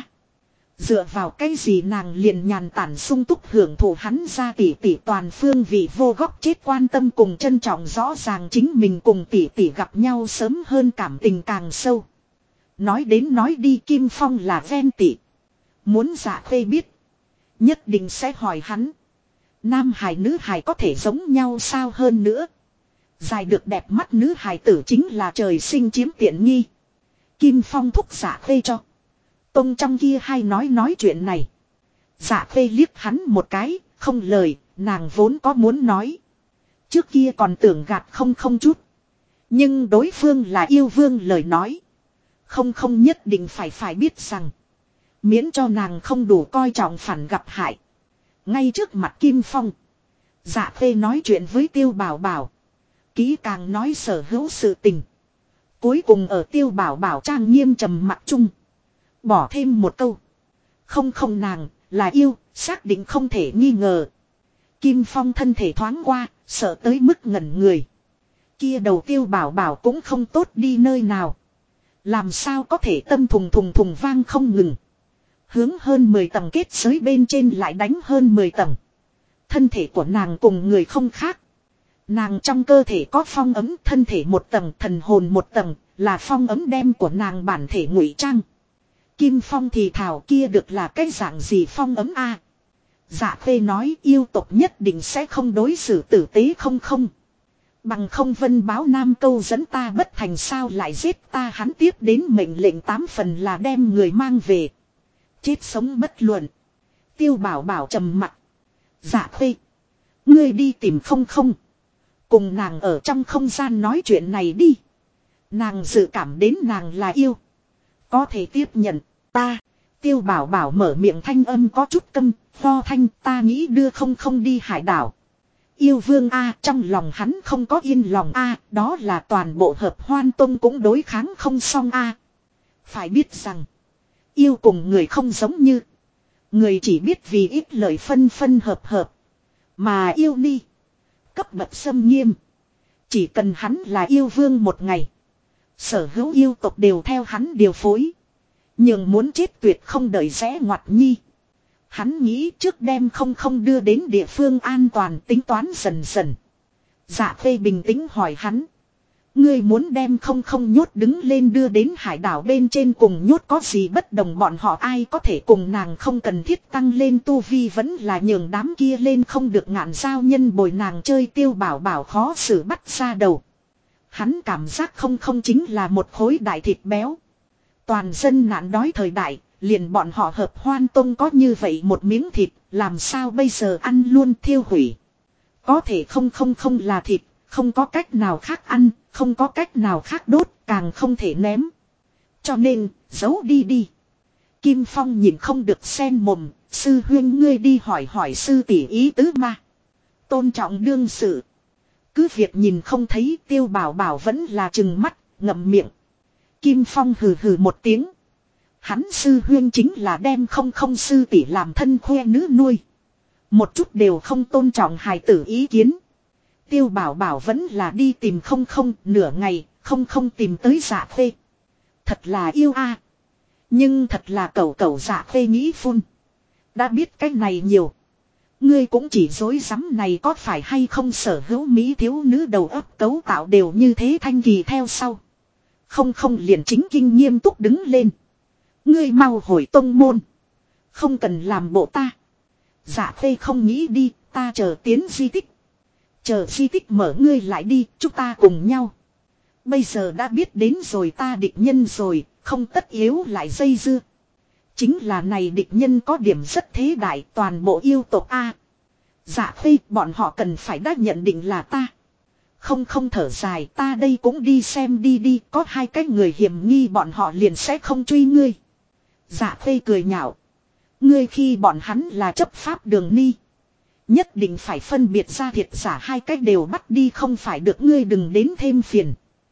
Dựa vào cái gì nàng liền nhàn tản sung túc hưởng thụ hắn ra tỷ toàn phương vị vô góc chết quan tâm cùng trân trọng rõ ràng chính mình cùng tỷ gặp nhau sớm hơn cảm tình càng sâu. Nói đến nói đi Kim Phong là ven tỷ. Muốn Dạ Khê biết. Nhất định sẽ hỏi hắn. Nam hài nữ hài có thể giống nhau sao hơn nữa. Dài được đẹp mắt nữ hài tử chính là trời sinh chiếm tiện nghi. Kim Phong thúc Dạ Khê cho. Tông trong kia hay nói chuyện này. Dạ Khê liếc hắn một cái, không lời, nàng vốn có muốn nói. Trước kia còn tưởng gạt không chút. Nhưng đối phương là yêu vương lời nói. Không nhất định phải biết rằng. Miễn cho nàng không đủ coi trọng phản gặp hại. Ngay trước mặt Kim Phong. Dạ Khê nói chuyện với Tiêu Bảo Bảo. Kỹ càng nói sở hữu sự tình. Cuối cùng ở Tiêu Bảo Bảo trang nghiêm trầm mặc chung. Bỏ thêm một câu. Không nàng, là yêu, xác định không thể nghi ngờ. Kim Phong thân thể thoáng qua, sợ tới mức ngẩn người. Kia đầu Tiêu Bảo Bảo cũng không tốt đi nơi nào. Làm sao có thể tâm thùng vang không ngừng. Hướng hơn 10 tầng kết giới bên trên lại đánh hơn 10 tầng. Thân thể của nàng cùng người không khác. Nàng trong cơ thể có phong ấm, thân thể một tầng, thần hồn một tầng, là phong ấm đem của nàng bản thể ngụy trang. Kim Phong thì thảo kia được là cái dạng gì phong ấm a? Dạ Khê nói yêu tộc nhất định sẽ không đối xử tử tế không. Bằng không Vân Báo Nam câu dẫn ta bất thành sao lại giết ta, hắn tiếp đến mệnh lệnh 8 phần là đem người mang về. Chết sống bất luận. Tiêu Bảo Bảo trầm mặt. Dạ Khê. Ngươi đi tìm không. Cùng nàng ở trong không gian nói chuyện này đi. Nàng dự cảm đến nàng là yêu. Có thể tiếp nhận ta. Tiêu Bảo Bảo mở miệng thanh âm có chút câm. Lo thanh ta nghĩ đưa không đi hải đảo. Yêu vương a, trong lòng hắn không có yên lòng a, đó là toàn bộ Hợp Hoan Tông cũng đối kháng không xong a. Phải biết rằng. Yêu cùng người không giống như. Người chỉ biết vì ít lợi phân hợp. Mà yêu ni. Cấp bậc xâm nghiêm. Chỉ cần hắn là yêu vương một ngày. Sở hữu yêu tộc đều theo hắn điều phối. Nhưng muốn chết tuyệt không đợi rẽ ngoặt nhi. Hắn nghĩ trước đem không đưa đến địa phương an toàn tính toán dần dần. Dạ Khê bình tĩnh hỏi hắn. Ngươi muốn đem không nhốt đứng lên đưa đến hải đảo bên trên cùng nhốt có gì bất đồng bọn họ ai có thể cùng nàng không cần thiết tăng lên tu vi vẫn là nhường đám kia lên không được ngạn giao nhân bồi nàng chơi Tiêu Bảo Bảo khó xử bắt ra đầu. Hắn cảm giác không chính là một khối đại thịt béo. Toàn dân nạn đói thời đại, liền bọn họ hợp hoan tông có như vậy một miếng thịt, làm sao bây giờ ăn luôn thiêu hủy. Có thể không là thịt, không có cách nào khác ăn, không có cách nào khác đốt, càng không thể ném. Cho nên, giấu đi. Kim Phong nhìn không được sen mồm, sư huyên ngươi đi hỏi sư tỷ ý tứ ma. Tôn trọng đương sự. Cứ việc nhìn không thấy Tiêu Bảo Bảo vẫn là trừng mắt, ngậm miệng. Kim Phong hừ một tiếng. Hắn sư huyên chính là đem không sư tỷ làm thân khoe nữ nuôi. Một chút đều không tôn trọng hài tử ý kiến. Tiêu Bảo Bảo vẫn là đi tìm không nửa ngày, không tìm tới Dạ Khê. Thật là yêu a. Nhưng thật là cẩu Dạ Khê nghĩ phun. Đã biết cái này nhiều. Ngươi cũng chỉ dối rắm này có phải hay không sở hữu mỹ thiếu nữ đầu óc cấu tạo đều như thế thanh kỳ theo sau. Không liền chính kinh nghiêm túc đứng lên. Ngươi mau hồi tông môn. Không cần làm bộ ta. Dạ Khê không nghĩ đi, ta chờ tiến di tích. Chờ di tích mở ngươi lại đi, chúng ta cùng nhau. Bây giờ đã biết đến rồi ta địch nhân rồi, không tất yếu lại dây dưa. Chính là này địch nhân có điểm rất thế đại toàn bộ yêu tộc A. Dạ Khê bọn họ cần phải đã nhận định là ta. Không thở dài ta đây cũng đi xem đi có hai cái người hiểm nghi bọn họ liền sẽ không truy ngươi. Dạ Khê cười nhạo. Ngươi khi bọn hắn là chấp pháp đường ni. Nhất định phải phân biệt ra thiệt giả hai cách đều bắt đi không phải được ngươi đừng đến thêm phiền.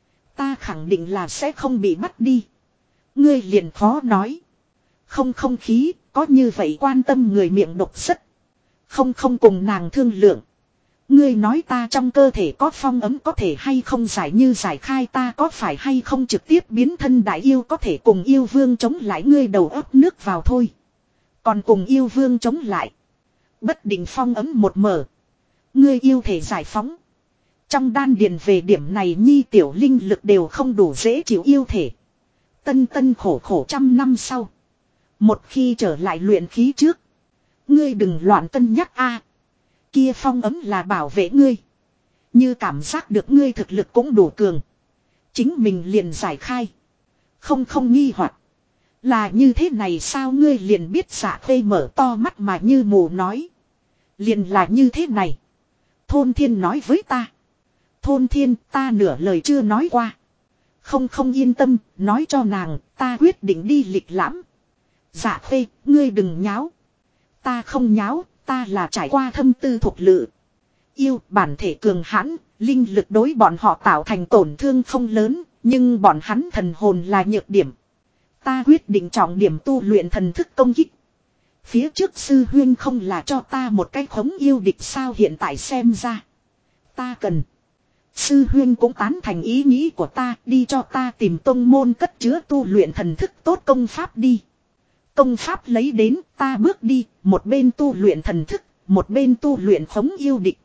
Ta khẳng định là sẽ không bị bắt đi. Ngươi liền khó nói. Không khí, có như vậy quan tâm người miệng độc rất. Không cùng nàng thương lượng. Ngươi nói ta trong cơ thể có phong ấm có thể hay không giải như giải khai ta có phải hay không trực tiếp biến thân đại yêu có thể cùng yêu vương chống lại ngươi đầu ấp nước vào thôi. Còn cùng yêu vương chống lại. Bất định phong ấm một mở. Ngươi yêu thể giải phóng. Trong đan điền về điểm này nhi tiểu linh lực đều không đủ dễ chịu yêu thể. Tân khổ trăm năm sau. Một khi trở lại luyện khí trước. Ngươi đừng loạn cân nhắc a. Kia phong ấm là bảo vệ ngươi. Như cảm giác được ngươi thực lực cũng đủ cường. Chính mình liền giải khai. Không nghi hoặc. Là như thế này sao ngươi liền biết Dạ Khê mở to mắt mà như mù nói. Liền là như thế này. Thôn Thiên nói với ta. Thôn Thiên ta nửa lời chưa nói qua. Không yên tâm, nói cho nàng, ta quyết định đi lịch lãm. Dạ Khê, ngươi đừng nháo. Ta không nháo, ta là trải qua thâm tư thuộc lự. Yêu bản thể cường hãn, linh lực đối bọn họ tạo thành tổn thương không lớn, nhưng bọn hắn thần hồn là nhược điểm. Ta quyết định trọng điểm tu luyện thần thức công kích. Phía trước sư huyên không là cho ta một cái khống yêu địch sao hiện tại xem ra. Ta cần. Sư huyên cũng tán thành ý nghĩ của ta đi cho ta tìm tông môn cất chứa tu luyện thần thức tốt công pháp đi. Công pháp lấy đến ta bước đi, một bên tu luyện thần thức, một bên tu luyện khống yêu địch.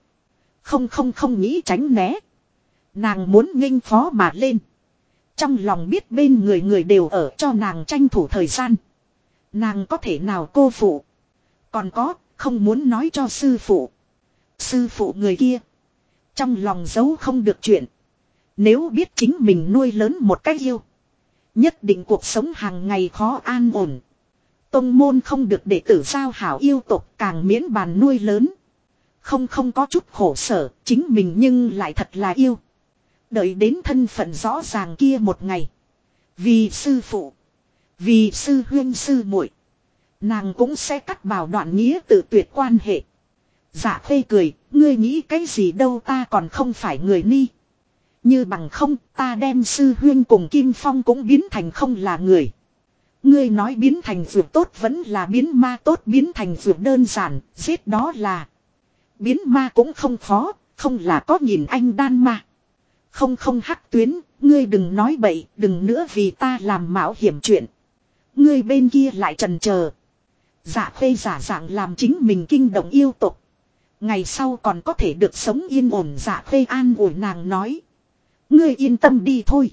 Không nghĩ tránh né. Nàng muốn nghênh phó mà lên. Trong lòng biết bên người đều ở cho nàng tranh thủ thời gian. Nàng có thể nào cô phụ. Còn có, không muốn nói cho sư phụ. Sư phụ người kia. Trong lòng giấu không được chuyện. Nếu biết chính mình nuôi lớn một cái yêu. Nhất định cuộc sống hàng ngày khó an ổn. Tông môn không được để tử giao hảo yêu tục càng miễn bàn nuôi lớn. Không có chút khổ sở, chính mình nhưng lại thật là yêu. Đợi đến thân phận rõ ràng kia một ngày. Vì sư phụ. Vì sư huyên sư muội, nàng cũng sẽ cắt bảo đoạn nghĩa tự tuyệt quan hệ. Dạ Khê cười, ngươi nghĩ cái gì đâu ta còn không phải người ni. Như bằng không ta đem sư huyên cùng Kim Phong cũng biến thành không là người. Ngươi nói biến thành vượt tốt vẫn là biến ma tốt biến thành vượt đơn giản, giết đó là. Biến ma cũng không khó, không là có nhìn anh đan ma. Không không hắc tuyến, ngươi đừng nói bậy, đừng nữa vì ta làm mạo hiểm chuyện. Ngươi bên kia lại trần chờ. Dạ Khê giả dạng làm chính mình kinh động yêu tục. Ngày sau còn có thể được sống yên ổn. Dạ Khê an ủi nàng nói. Ngươi yên tâm đi thôi.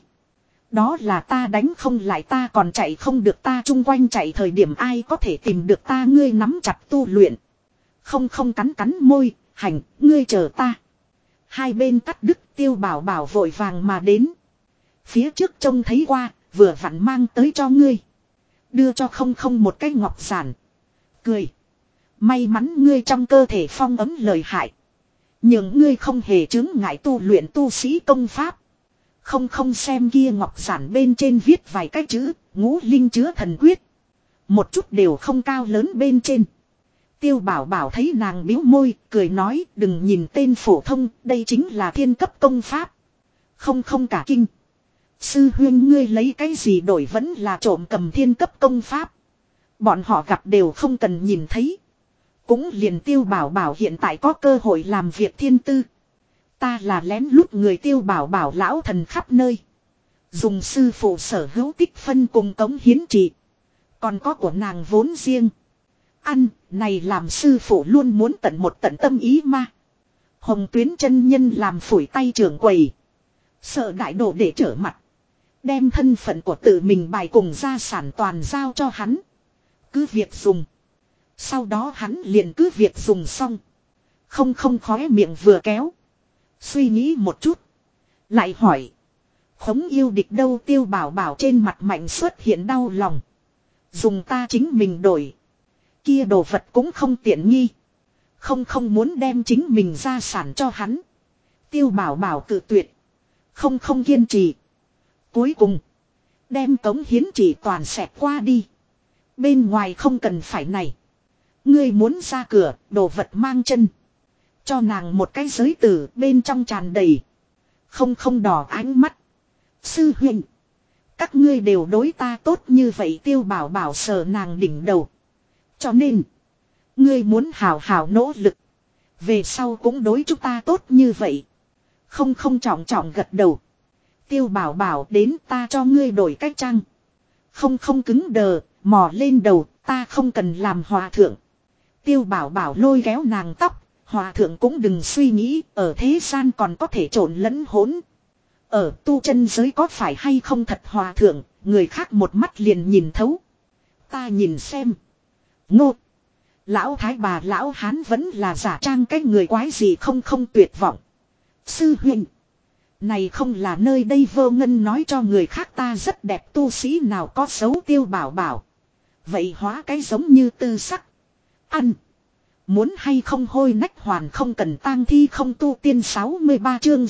Đó là ta đánh không lại, ta còn chạy không được, ta chung quanh chạy thời điểm ai có thể tìm được ta, ngươi nắm chặt tu luyện. Không không cắn cắn môi, hành, ngươi chờ ta. Hai bên cắt đứt, Tiêu Bảo Bảo vội vàng mà đến. Phía trước trông thấy qua, vừa vặn mang tới cho ngươi. Đưa cho không không một cái ngọc giản. Cười. May mắn ngươi trong cơ thể phong ấm lợi hại. Nhưng ngươi không hề chứng ngại tu luyện tu sĩ công pháp. Không không xem kia ngọc giản bên trên viết vài cái chữ, Ngũ Linh chứa thần quyết. Một chút đều không cao lớn bên trên. Tiêu Bảo Bảo thấy nàng bĩu môi, cười nói đừng nhìn tên phổ thông, đây chính là thiên cấp công pháp. Không không cả kinh. Sư huynh ngươi lấy cái gì đổi, vẫn là trộm cầm thiên cấp công pháp. Bọn họ gặp đều không cần nhìn thấy. Cũng liền Tiêu Bảo Bảo hiện tại có cơ hội làm việc thiên tư. Ta là lén lút người. Tiêu Bảo Bảo lão thần khắp nơi. Dùng sư phụ sở hữu tích phân cùng cống hiến trị. Còn có của nàng vốn riêng. Ăn, này làm sư phụ luôn muốn tận một tận tâm ý mà. Hồng Tuyến chân nhân làm phủi tay trưởng quầy. Sợ đại độ để trở mặt. Đem thân phận của tự mình bài cùng gia sản toàn giao cho hắn. Cứ việc dùng. Sau đó hắn liền cứ việc dùng xong. Không không khóe miệng vừa kéo. Suy nghĩ một chút. Lại hỏi. Khống yêu địch đâu? Tiêu Bảo Bảo trên mặt mạnh xuất hiện đau lòng. Dùng ta chính mình đổi. Kia đồ vật cũng không tiện nghi. Không không muốn đem chính mình gia sản cho hắn. Tiêu Bảo Bảo cự tuyệt. Không không kiên trì. Cuối cùng. Đem cống hiến chỉ toàn xẹt qua đi. Bên ngoài không cần phải này. Ngươi muốn ra cửa, đồ vật mang chân. Cho nàng một cái giới tử, bên trong tràn đầy. Không không đỏ ánh mắt. Sư huynh. Các ngươi đều đối ta tốt như vậy. Tiêu Bảo Bảo sờ nàng đỉnh đầu. Cho nên. Ngươi muốn hào hào nỗ lực. Về sau cũng đối chúng ta tốt như vậy. Không không trọng trọng gật đầu. Tiêu Bảo Bảo đến, ta cho ngươi đổi cách trang. Không không cứng đờ, mò lên đầu, ta không cần làm hòa thượng. Tiêu Bảo Bảo lôi kéo nàng tóc, hòa thượng cũng đừng suy nghĩ, ở thế gian còn có thể trộn lẫn hỗn. Ở tu chân giới có phải hay không thật hòa thượng, người khác một mắt liền nhìn thấu. Ta nhìn xem. Ngô. Lão thái bà lão hán vẫn là giả trang cái người quái gì. Không không tuyệt vọng. Sư huynh. Này không là nơi đây. Vô Ngân nói cho người khác ta rất đẹp, tu sĩ nào có xấu. Tiêu Bảo Bảo. Vậy hóa cái giống như tư sắc. Ăn. Muốn hay không hôi nách hoàn không cần tang thi không tu tiên. 63 chương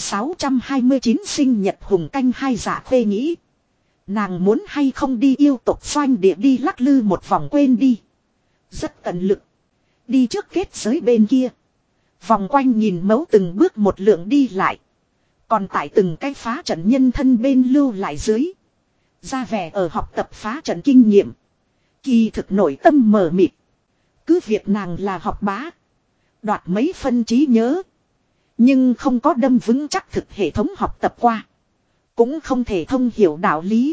629 sinh nhật hùng canh hai. Dạ Khê nghĩ. Nàng muốn hay không đi yêu tộc xoanh địa đi lắc lư một vòng quên đi. Rất tận lực. Đi trước kết giới bên kia. Vòng quanh nhìn mấu từng bước một lượng đi lại. Còn tại từng cái phá trận nhân thân bên lưu lại dưới. Ra vẻ ở học tập phá trận kinh nghiệm. Kỳ thực nội tâm mờ mịt. Cứ việc nàng là học bá. Đoạt mấy phân trí nhớ. Nhưng không có đâm vững chắc thực hệ thống học tập qua. Cũng không thể thông hiểu đạo lý.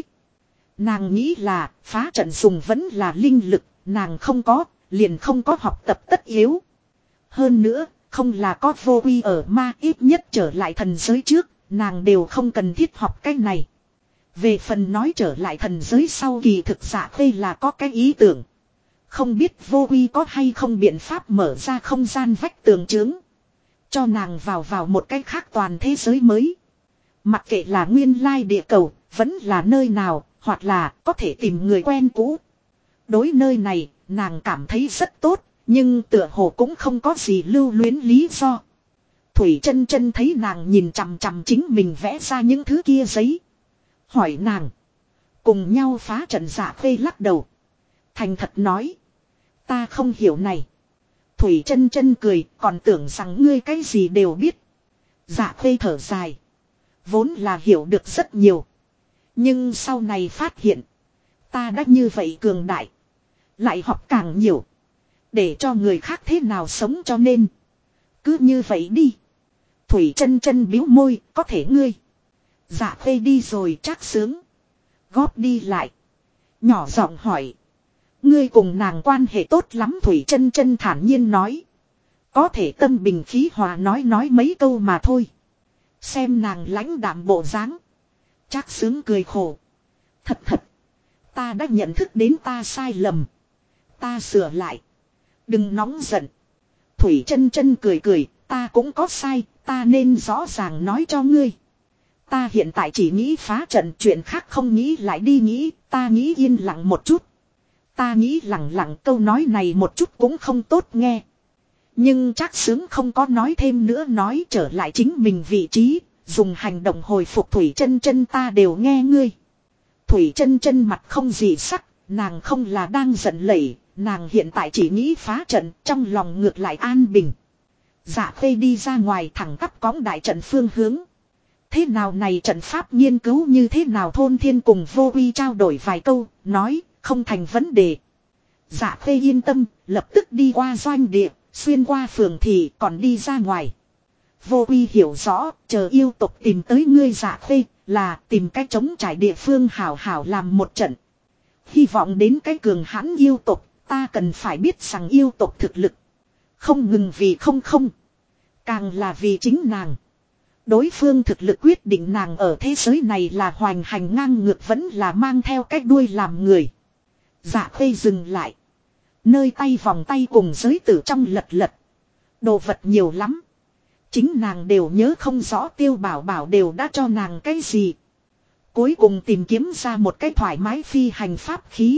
Nàng nghĩ là phá trận dùng vẫn là linh lực. Nàng không có, liền không có học tập tất yếu. Hơn nữa, không là có vô quy ở ma, ít nhất trở lại thần giới trước. Nàng đều không cần thiết học cái này. Về phần nói trở lại thần giới sau, kỳ thực Dạ Khê là có cái ý tưởng. Không biết vô quy có hay không biện pháp mở ra không gian vách tường chướng. Cho nàng vào một cái khác toàn thế giới mới. Mặc kệ là nguyên lai địa cầu, vẫn là nơi nào, hoặc là có thể tìm người quen cũ. Đối nơi này, nàng cảm thấy rất tốt, nhưng tựa hồ cũng không có gì lưu luyến lý do. Thủy Chân Chân thấy nàng nhìn chằm chằm chính mình vẽ ra những thứ kia giấy. Hỏi nàng. Cùng nhau phá trận. Dạ Khê lắc đầu. Thành thật nói. Ta không hiểu này. Thủy Chân Chân cười, còn tưởng rằng ngươi cái gì đều biết. Dạ Khê thở dài. Vốn là hiểu được rất nhiều. Nhưng sau này phát hiện. Ta đã như vậy cường đại. Lại học càng nhiều. Để cho người khác thế nào sống cho nên. Cứ như vậy đi. Thủy chân chân biếu môi, có thể ngươi. Dạ Khê đi rồi Trác Sướng. Góp đi lại. Nhỏ giọng hỏi. Ngươi cùng nàng quan hệ tốt lắm Thủy chân chân thản nhiên nói. Có thể tâm bình khí hòa nói mấy câu mà thôi. Xem nàng lãnh đạm bộ dáng. Trác Sướng cười khổ. Thật. Ta đã nhận thức đến ta sai lầm. Ta sửa lại. Đừng nóng giận. Thủy chân chân cười. Ta cũng có sai. Ta nên rõ ràng nói cho ngươi. Ta hiện tại chỉ nghĩ phá trận. Chuyện khác không nghĩ lại đi nghĩ. Ta nghĩ yên lặng một chút. Ta nghĩ lặng câu nói này một chút cũng không tốt nghe. Nhưng Trác Sướng không có nói thêm nữa, nói trở lại chính mình vị trí. Dùng hành động hồi phục Thủy chân chân, ta đều nghe ngươi. Thủy chân chân mặt không gì sắc. Nàng không là đang giận lẩy. Nàng hiện tại chỉ nghĩ phá trận. Trong lòng ngược lại an bình. Dạ Khê đi ra ngoài thẳng tắp cõng đại trận phương hướng. Thế nào này trận pháp nghiên cứu như thế nào? Thôn Thiên cùng Vô Uy trao đổi vài câu. Nói không thành vấn đề. Dạ Khê yên tâm. Lập tức đi qua doanh địa. Xuyên qua phường thị còn đi ra ngoài. Vô Uy hiểu rõ. Chờ yêu tộc tìm tới ngươi Dạ Khê. Là tìm cách chống trải địa phương hảo hảo làm một trận. Hy vọng đến cái cường hãn yêu tộc. Ta cần phải biết rằng yêu tộc thực lực. Không ngừng vì không. Càng là vì chính nàng. Đối phương thực lực quyết định nàng ở thế giới này là hoành hành ngang ngược vẫn là mang theo cách đuôi làm người. Dạ Khê dừng lại. Nơi tay vòng tay cùng giới tử trong lật. Đồ vật nhiều lắm. Chính nàng đều nhớ không rõ Tiêu Bảo Bảo đều đã cho nàng cái gì. Cuối cùng tìm kiếm ra một cái thoải mái phi hành pháp khí.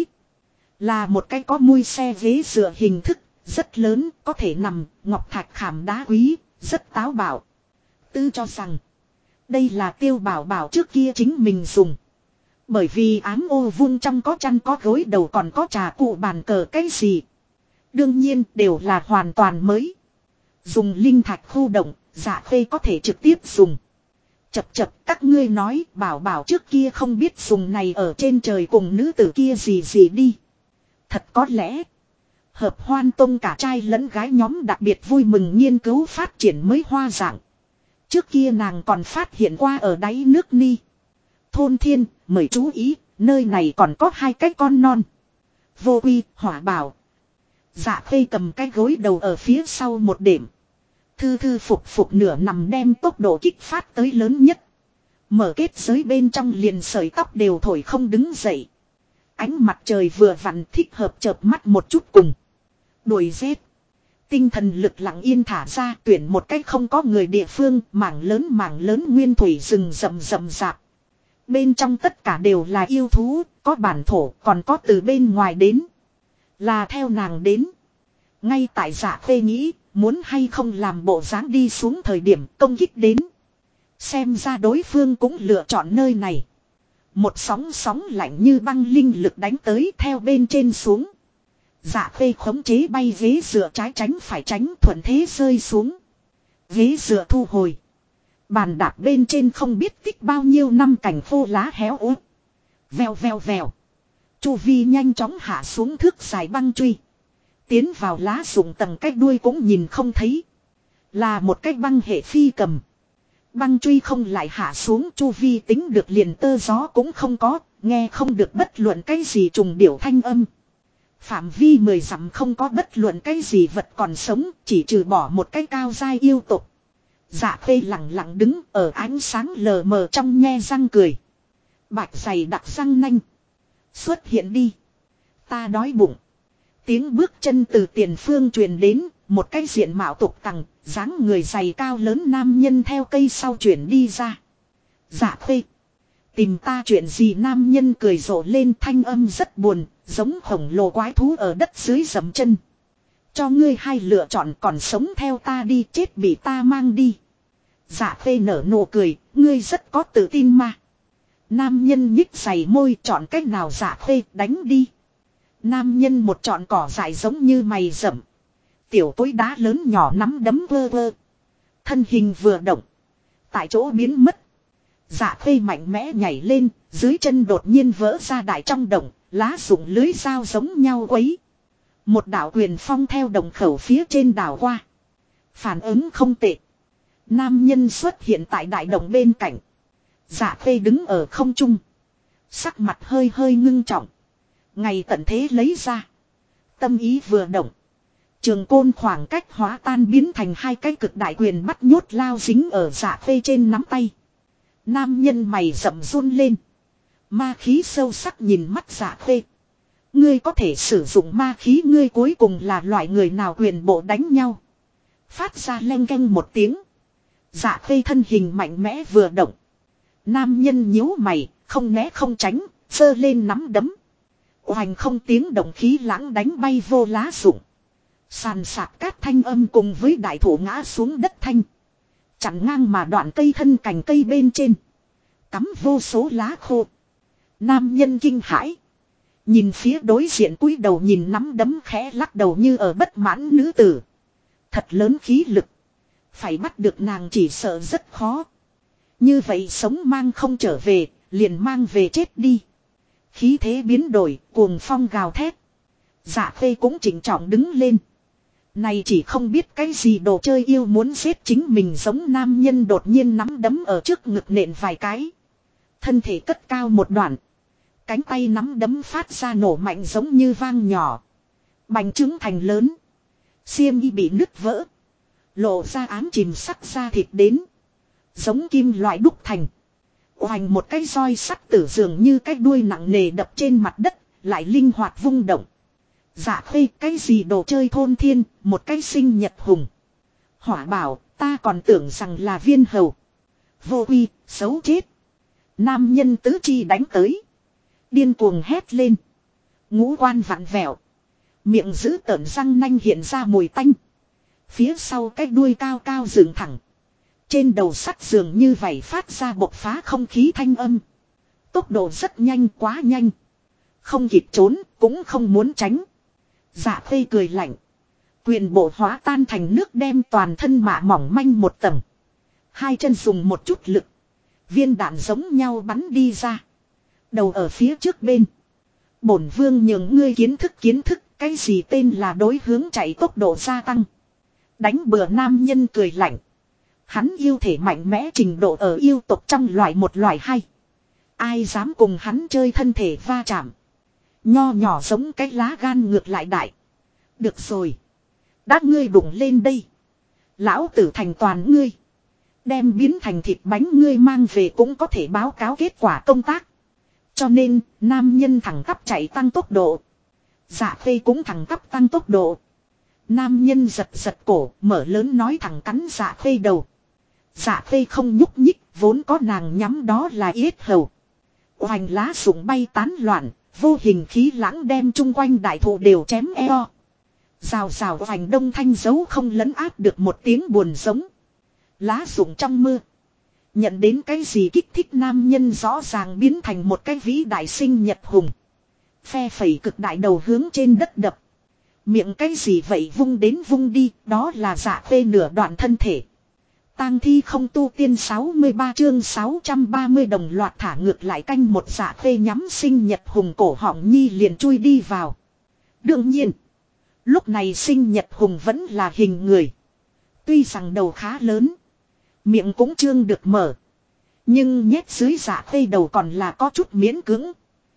Là một cái có mui xe ghế dựa hình thức. Rất lớn, có thể nằm, ngọc thạch khảm đá quý, rất táo bạo. Tư cho rằng, đây là Tiêu Bảo Bảo trước kia chính mình dùng. Bởi vì ám ô vuông trong có chăn có gối đầu còn có trà cụ bàn cờ cái gì. Đương nhiên đều là hoàn toàn mới. Dùng linh thạch khu động, Dạ Khê có thể trực tiếp dùng. Chập các ngươi nói Bảo Bảo trước kia không biết dùng này ở trên trời cùng nữ tử kia gì đi. Thật có lẽ. Hợp Hoan Tông cả trai lẫn gái nhóm đặc biệt vui mừng nghiên cứu phát triển mới hoa dạng. Trước kia nàng còn phát hiện qua ở đáy nước Ni. Thôn Thiên, mời chú ý, nơi này còn có 2 cái con non. Vô Uy, Hỏa Bảo. Dạ Khê cầm cái gối đầu ở phía sau một điểm. Thư phục nửa nằm đem tốc độ kích phát tới lớn nhất. Mở kết giới bên trong liền sợi tóc đều thổi không đứng dậy. Ánh mặt trời vừa vặn thích hợp chợp mắt một chút cùng. Đuổi giết. Tinh thần lực lặng yên thả ra tuyển một cách không có người địa phương mảng lớn nguyên thủy rừng rậm rạp. Bên trong tất cả đều là yêu thú, có bản thổ còn có từ bên ngoài đến. Là theo nàng đến. Ngay tại Dạ Khê nghĩ muốn hay không làm bộ dáng đi xuống thời điểm công kích đến. Xem ra đối phương cũng lựa chọn nơi này. Một sóng lạnh như băng linh lực đánh tới theo bên trên xuống. Dạ Khê khống chế bay ghế dựa trái tránh phải tránh thuận thế rơi xuống. Ghế dựa thu hồi. Bàn đạp bên trên không biết tích bao nhiêu năm cành khô lá héo út. Vèo. Chu vi nhanh chóng hạ xuống thước dài băng truy. Tiến vào lá rụng tầng cách đuôi cũng nhìn không thấy. Là một cách băng hệ phi cầm. Băng truy không lại hạ xuống chu vi tính được liền tơ gió cũng không có. Nghe không được bất luận cái gì trùng điểu thanh âm. Phạm vi 10 dặm không có bất luận cái gì vật còn sống, chỉ trừ bỏ một cái cao giai yêu tục. Dạ Khê lặng đứng ở ánh sáng lờ mờ trong nhe răng cười. Bạch dày đặc răng nanh. Xuất hiện đi. Ta đói bụng. Tiếng bước chân từ tiền phương truyền đến, một cái diện mạo tục tằng, dáng người dày cao lớn nam nhân theo cây sau chuyển đi ra. Dạ Khê. Tìm ta chuyện gì? Nam nhân cười rộ lên thanh âm rất buồn, giống khổng lồ quái thú ở đất dưới dầm chân. Cho ngươi 2 lựa chọn còn sống theo ta đi chết bị ta mang đi. Dạ Khê nở nụ cười, ngươi rất có tự tin mà. Nam nhân nhích dày môi chọn cách nào? Dạ Khê đánh đi. Nam nhân một chọn cỏ dại giống như mày rậm. Tiểu cối đá lớn nhỏ nắm đấm vơ. Thân hình vừa động. Tại chỗ biến mất. Dạ Khê mạnh mẽ nhảy lên, dưới chân đột nhiên vỡ ra đại trong động, lá rụng lưới dao giống nhau quấy. Một đạo quyền phong theo đồng khẩu phía trên đảo qua. Phản ứng không tệ. Nam nhân xuất hiện tại đại động bên cạnh. Dạ khê đứng ở không trung. Sắc mặt hơi hơi ngưng trọng. Ngày tận thế lấy ra. Tâm ý vừa động. Trường côn khoảng cách hóa tan biến thành hai cái cực đại quyền bắt nhốt lao dính ở dạ khê trên nắm tay. Nam nhân mày rậm run lên. Ma khí sâu sắc nhìn mắt dạ khê. Ngươi có thể sử dụng ma khí, ngươi cuối cùng là loại người nào quyền bộ đánh nhau. Phát ra leng keng một tiếng. Dạ khê thân hình mạnh mẽ vừa động. Nam nhân nhíu mày, không né không tránh, giơ lên nắm đấm. Oành không tiếng động khí lãng đánh bay vô lá rụng. Sàn sạt cát thanh âm cùng với đại thổ ngã xuống đất thanh. Chặn ngang mà đoạn cây thân cành cây bên trên. Cắm vô số lá khô. Nam nhân kinh hãi. Nhìn phía đối diện cúi đầu nhìn nắm đấm khẽ lắc đầu như ở bất mãn nữ tử. Thật lớn khí lực. Phải bắt được nàng chỉ sợ rất khó. Như vậy sống mang không trở về, liền mang về chết đi. Khí thế biến đổi, cuồng phong gào thét. Dạ khê cũng chỉnh trọng đứng lên. Này chỉ không biết cái gì đồ chơi yêu muốn giết chính mình giống nam nhân đột nhiên nắm đấm ở trước ngực nện vài cái. Thân thể cất cao một đoạn. Cánh tay nắm đấm phát ra nổ mạnh giống như vang nhỏ. Bành trướng thành lớn. Xiêm y bị nứt vỡ. Lộ ra ám chìm sắc ra thịt đến. Giống kim loại đúc thành. Oành một cái roi sắt tử dường như cái đuôi nặng nề đập trên mặt đất. Lại linh hoạt vung động. Dạ khê cái gì đồ chơi thôn thiên. Một cái sinh nhật hùng. Hỏa bảo ta còn tưởng rằng là viên hầu. Vô quy xấu chết. Nam nhân tứ chi đánh tới. Điên cuồng hét lên. Ngũ quan vặn vẹo. Miệng giữ tợn răng nanh hiện ra mùi tanh. Phía sau cái đuôi cao cao dựng thẳng. Trên đầu sắt dường như vảy phát ra bộc phá không khí thanh âm. Tốc độ rất nhanh, quá nhanh. Không kịp trốn, cũng không muốn tránh. Dạ khê cười lạnh. Quyền bộ hóa tan thành nước đem toàn thân mạ mỏng manh một tầng. Hai chân dùng một chút lực. Viên đạn giống nhau bắn đi ra. Đầu ở phía trước bên. Bổn vương nhường ngươi kiến thức, cái gì tên là đối hướng chạy tốc độ gia tăng. Đánh bừa nam nhân cười lạnh. Hắn yêu thể mạnh mẽ trình độ ở yêu tộc trong loại một loại hay. Ai dám cùng hắn chơi thân thể va chạm. Nho nhỏ giống cái lá gan ngược lại đại. Được rồi. Đã ngươi đụng lên đây. Lão tử thành toàn ngươi. Đem biến thành thịt bánh ngươi mang về cũng có thể báo cáo kết quả công tác. Cho nên, nam nhân thẳng tắp chạy tăng tốc độ. Dạ khê cũng thẳng tắp tăng tốc độ. Nam nhân giật giật cổ, mở lớn nói thẳng cắn dạ khê đầu. Dạ khê không nhúc nhích, vốn có nàng nhắm đó là yết hầu. Hoành lá sụng bay tán loạn, vô hình khí lãng đem chung quanh đại thụ đều chém eo. Rào rào hoành đông thanh dấu không lấn át được một tiếng buồn giống. Lá rụng trong mưa. Nhận đến cái gì kích thích nam nhân rõ ràng biến thành một cái vĩ đại sinh nhật hùng. Phe phẩy cực đại đầu hướng trên đất đập. Miệng cái gì vậy vung đến vung đi, đó là dạ khê nửa đoạn thân thể. Tang thi không tu tiên 63 chương 630 đồng loạt thả ngược lại canh một dạ khê nhắm sinh nhật hùng cổ họng nhi liền chui đi vào. Đương nhiên, lúc này sinh nhật hùng vẫn là hình người. Tuy rằng đầu khá lớn, miệng cũng trương được mở. Nhưng nhét dưới dạ khê đầu còn là có chút miễn cưỡng.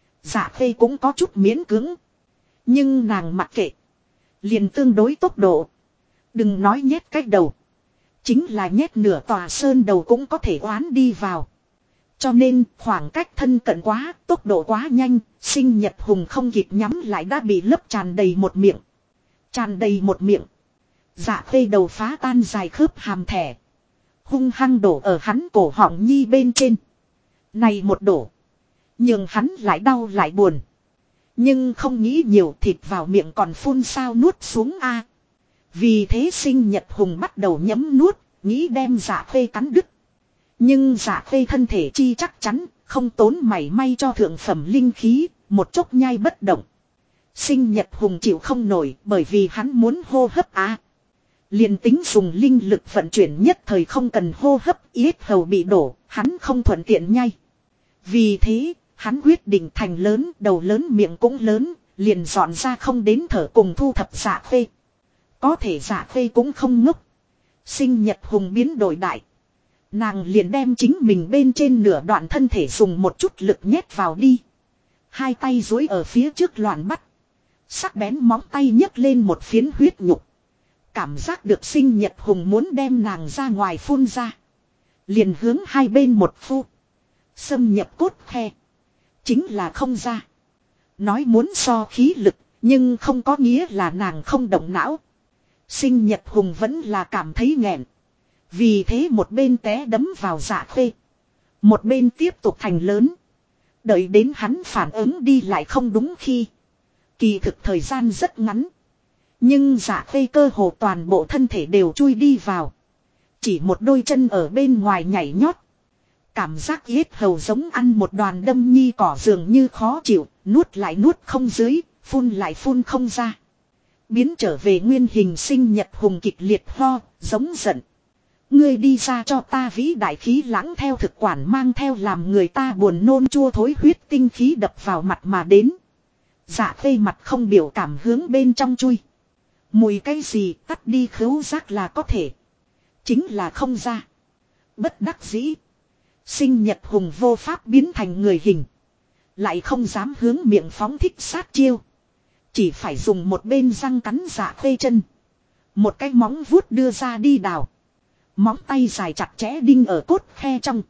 Dạ khê cũng có chút miễn cưỡng. Nhưng nàng mặc kệ. Liền tương đối tốc độ. Đừng nói nhét cách đầu. Chính là nhét nửa tòa sơn đầu cũng có thể oán đi vào. Cho nên khoảng cách thân cận quá, tốc độ quá nhanh, sinh nhật hùng không kịp nhắm lại đã bị lấp tràn đầy một miệng. Tràn đầy một miệng. Dạ khê đầu phá tan dài khớp hàm thẻ. Hung hăng đổ ở hắn cổ họng nhi bên trên. Này một đổ. Nhưng hắn lại đau lại buồn. Nhưng không nghĩ nhiều, thịt vào miệng còn phun sao nuốt xuống a. Vì thế sinh nhật hùng bắt đầu nhấm nuốt, nghĩ đem dạ khê cắn đứt. Nhưng dạ khê thân thể chi chắc chắn, không tốn mảy may cho thượng phẩm linh khí, một chốc nhai bất động. Sinh nhật hùng chịu không nổi bởi vì hắn muốn hô hấp a. Liền tính dùng linh lực vận chuyển nhất thời không cần hô hấp, yết hầu bị đổ, hắn không thuận tiện nhai. Vì thế, hắn quyết định thành lớn, đầu lớn miệng cũng lớn, liền dọn ra không đến thở cùng thu thập dạ khê. Có thể dạ khê cũng không ngốc. Sinh nhật hùng biến đổi đại. Nàng liền đem chính mình bên trên nửa đoạn thân thể dùng một chút lực nhét vào đi. Hai tay duỗi ở phía trước loạn bắt. Sắc bén móng tay nhấc lên một phiến huyết nhục. Cảm giác được sinh nhật hùng muốn đem nàng ra ngoài phun ra. Liền hướng hai bên một phu. Xâm nhập cốt khe. Chính là không ra. Nói muốn so khí lực, nhưng không có nghĩa là nàng không động não. Sinh nhật hùng vẫn là cảm thấy nghẹn. Vì thế một bên té đấm vào Dạ Khê. Một bên tiếp tục thành lớn. Đợi đến hắn phản ứng đi lại không đúng khi. Kỳ thực thời gian rất ngắn. Nhưng Dạ Khê cơ hồ toàn bộ thân thể đều chui đi vào. Chỉ một đôi chân ở bên ngoài nhảy nhót. Cảm giác yết hầu giống ăn một đoàn đâm nhi cỏ dường như khó chịu. Nuốt lại nuốt không dưới, phun lại phun không ra. Biến trở về nguyên hình sinh nhật hùng kịch liệt ho, giống giận. Ngươi đi ra cho ta vĩ đại khí lãng theo thực quản mang theo làm người ta buồn nôn chua thối huyết tinh khí đập vào mặt mà đến. Dạ Khê mặt không biểu cảm hướng bên trong chui. Mùi cái gì tắt đi khứu giác là có thể. Chính là không ra. Bất đắc dĩ. Sinh nhật hùng vô pháp biến thành người hình. Lại không dám hướng miệng phóng thích sát chiêu. Chỉ phải dùng một bên răng cắn Dạ Khê chân. Một cái móng vuốt đưa ra đi đào. Móng tay dài chặt chẽ đinh ở cốt khe trong.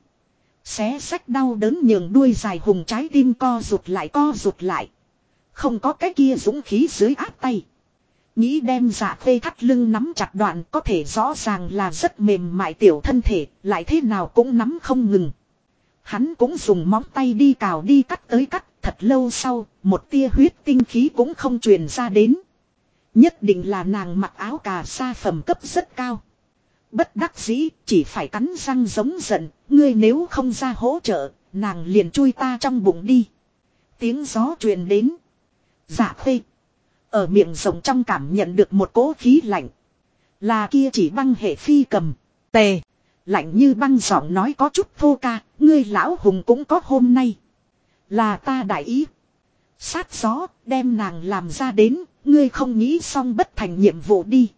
Xé xách đau đớn nhường đuôi dài hùng trái tim co rụt lại. Không có cái kia dũng khí dưới áp tay. Nghĩ đem Dạ Khê thắt lưng nắm chặt đoạn có thể rõ ràng là rất mềm mại tiểu thân thể, lại thế nào cũng nắm không ngừng. Hắn cũng dùng móng tay đi cào đi cắt tới cắt, thật lâu sau, một tia huyết tinh khí cũng không truyền ra đến. Nhất định là nàng mặc áo cà sa phẩm cấp rất cao. Bất đắc dĩ, chỉ phải cắn răng giống giận, ngươi nếu không ra hỗ trợ, nàng liền chui ta trong bụng đi. Tiếng gió truyền đến. Dạ Khê ở miệng rồng trong cảm nhận được một cỗ khí lạnh. Là kia chỉ băng hệ phi cầm. Tề. Lạnh như băng giọng nói có chút thô ca. Ngươi lão hùng cũng có hôm nay. Là ta đại ý. Sát gió đem nàng làm ra đến. Ngươi không nghĩ xong bất thành nhiệm vụ đi.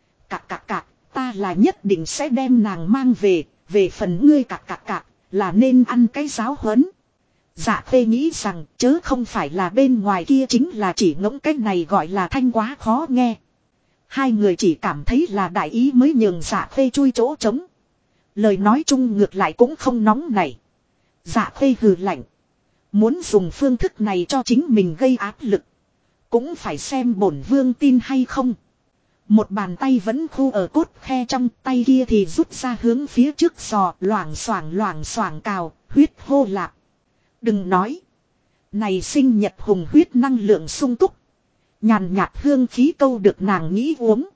Cạc. Ta là nhất định sẽ đem nàng mang về. Về phần ngươi cạc. Là nên ăn cái giáo huấn. Dạ Khê nghĩ rằng chớ không phải là bên ngoài kia chính là chỉ ngỗng cái này gọi là thanh quá khó nghe. Hai người chỉ cảm thấy là đại ý mới nhường Dạ Khê chui chỗ trống. Lời nói chung ngược lại cũng không nóng nảy. Dạ Khê hừ lạnh. Muốn dùng phương thức này cho chính mình gây áp lực. Cũng phải xem bổn vương tin hay không. Một bàn tay vẫn khu ở cốt khe trong tay kia thì rút ra hướng phía trước sò loảng xoảng cào, huyết hô lạp. Đừng nói. Này sinh nhật hùng huyết năng lượng sung túc. Nhàn nhạt hương khí câu được nàng nghĩ uống.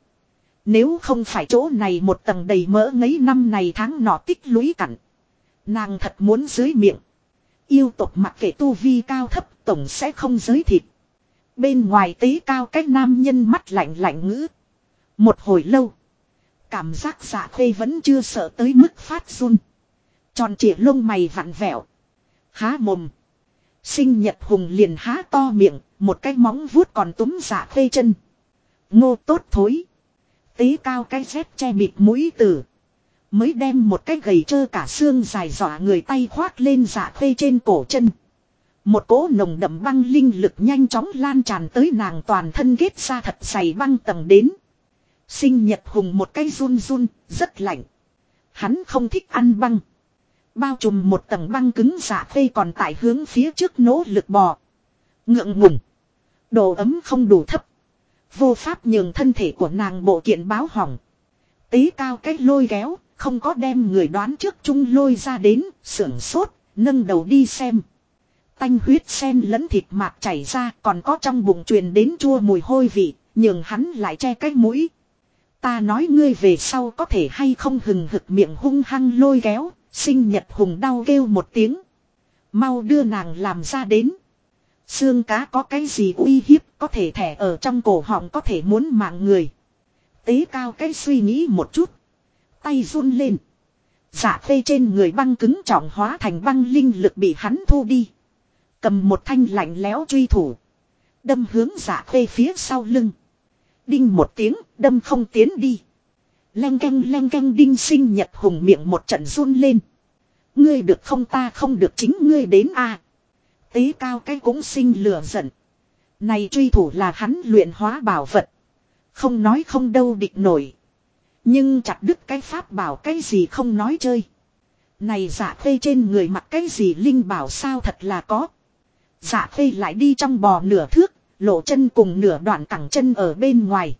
Nếu không phải chỗ này một tầng đầy mỡ ngấy năm này tháng nọ tích lũy cặn. Nàng thật muốn dưới miệng. Yêu tộc mặc kệ tu vi cao thấp tổng sẽ không giới thịt. Bên ngoài tế cao cái nam nhân mắt lạnh ngữ. Một hồi lâu. Cảm giác Dạ Khê vẫn chưa sợ tới mức phát run. Tròn trịa lông mày vặn vẹo. Há mồm. Sinh nhật hùng liền há to miệng. Một cái móng vuốt còn túm Dạ Khê chân. Ngô tốt thối. Tế cao cái dép che bịt mũi tử. Mới đem một cái gầy trơ cả xương dài dọa người tay khoác lên Dạ Khê trên cổ chân. Một cỗ nồng đậm băng linh lực nhanh chóng lan tràn tới nàng toàn thân ghét ra thật dày băng tầng đến. Sinh nhật hùng một cái run rất lạnh. Hắn không thích ăn băng. Bao trùm một tầng băng cứng Dạ Khê còn tại hướng phía trước nỗ lực bò. Ngượng ngùng. Độ ấm không đủ thấp. Vô pháp nhường thân thể của nàng bộ kiện báo hỏng. Tế cao cái lôi kéo, không có đem người đoán trước chung lôi ra đến, sưởng sốt, nâng đầu đi xem. Tanh huyết sen lẫn thịt mạc chảy ra, còn có trong bụng truyền đến chua mùi hôi vị, nhường hắn lại che cái mũi. Ta nói ngươi về sau có thể hay không hừng hực miệng hung hăng lôi kéo, sinh nhật hùng đau kêu một tiếng. Mau đưa nàng làm ra đến. Xương cá có cái gì uy hiếp có thể thẻ ở trong cổ họng có thể muốn mạng người. Tế cao cái suy nghĩ một chút. Tay run lên. Dạ Khê trên người băng cứng trọng hóa thành băng linh lực bị hắn thu đi. Cầm một thanh lạnh lẽo truy thủ. Đâm hướng Dạ Khê phía sau lưng. Đinh một tiếng đâm không tiến đi. Leng canh Đinh Sinh Nhật Hùng miệng một trận run lên. Ngươi được không, ta không được, chính ngươi đến à. Tế Cao cái cũng sinh lửa giận. Này truy thủ là hắn luyện hóa bảo vật. Không nói không đâu địch nổi. Nhưng chặt đứt cái pháp bảo cái gì không nói chơi. Này Dạ Khê trên người mặc cái gì linh bảo sao, thật là có. Dạ Khê lại đi trong bò nửa thước, lộ chân cùng nửa đoạn cẳng chân ở bên ngoài.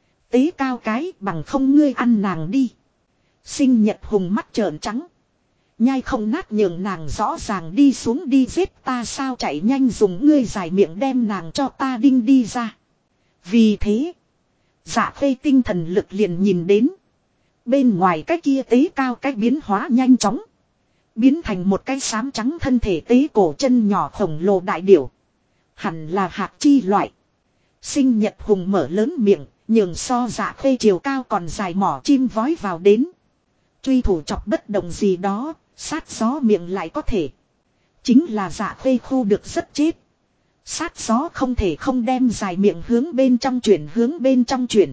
Tế Cao cái bằng không ngươi ăn nàng đi. Sinh Nhật Hùng mắt trợn trắng. Nhai không nát nhường nàng rõ ràng đi xuống đi giết ta sao, chạy nhanh dùng ngươi dài miệng đem nàng cho ta đinh đi ra. Vì thế, Dạ Khê tinh thần lực liền nhìn đến. Bên ngoài cái kia Tế Cao cái biến hóa nhanh chóng. Biến thành một cái xám trắng thân thể tế cổ chân nhỏ khổng lồ đại điểu. Hẳn là hạc chi loại. Sinh Nhật Hùng mở lớn miệng, nhường so Dạ Khê chiều cao còn dài mỏ chim vói vào đến. Truy thủ chọc bất động gì đó, sát gió miệng lại có thể. Chính là Dạ Khê khu được rất chết. Sát gió không thể không đem dài miệng hướng bên trong chuyển.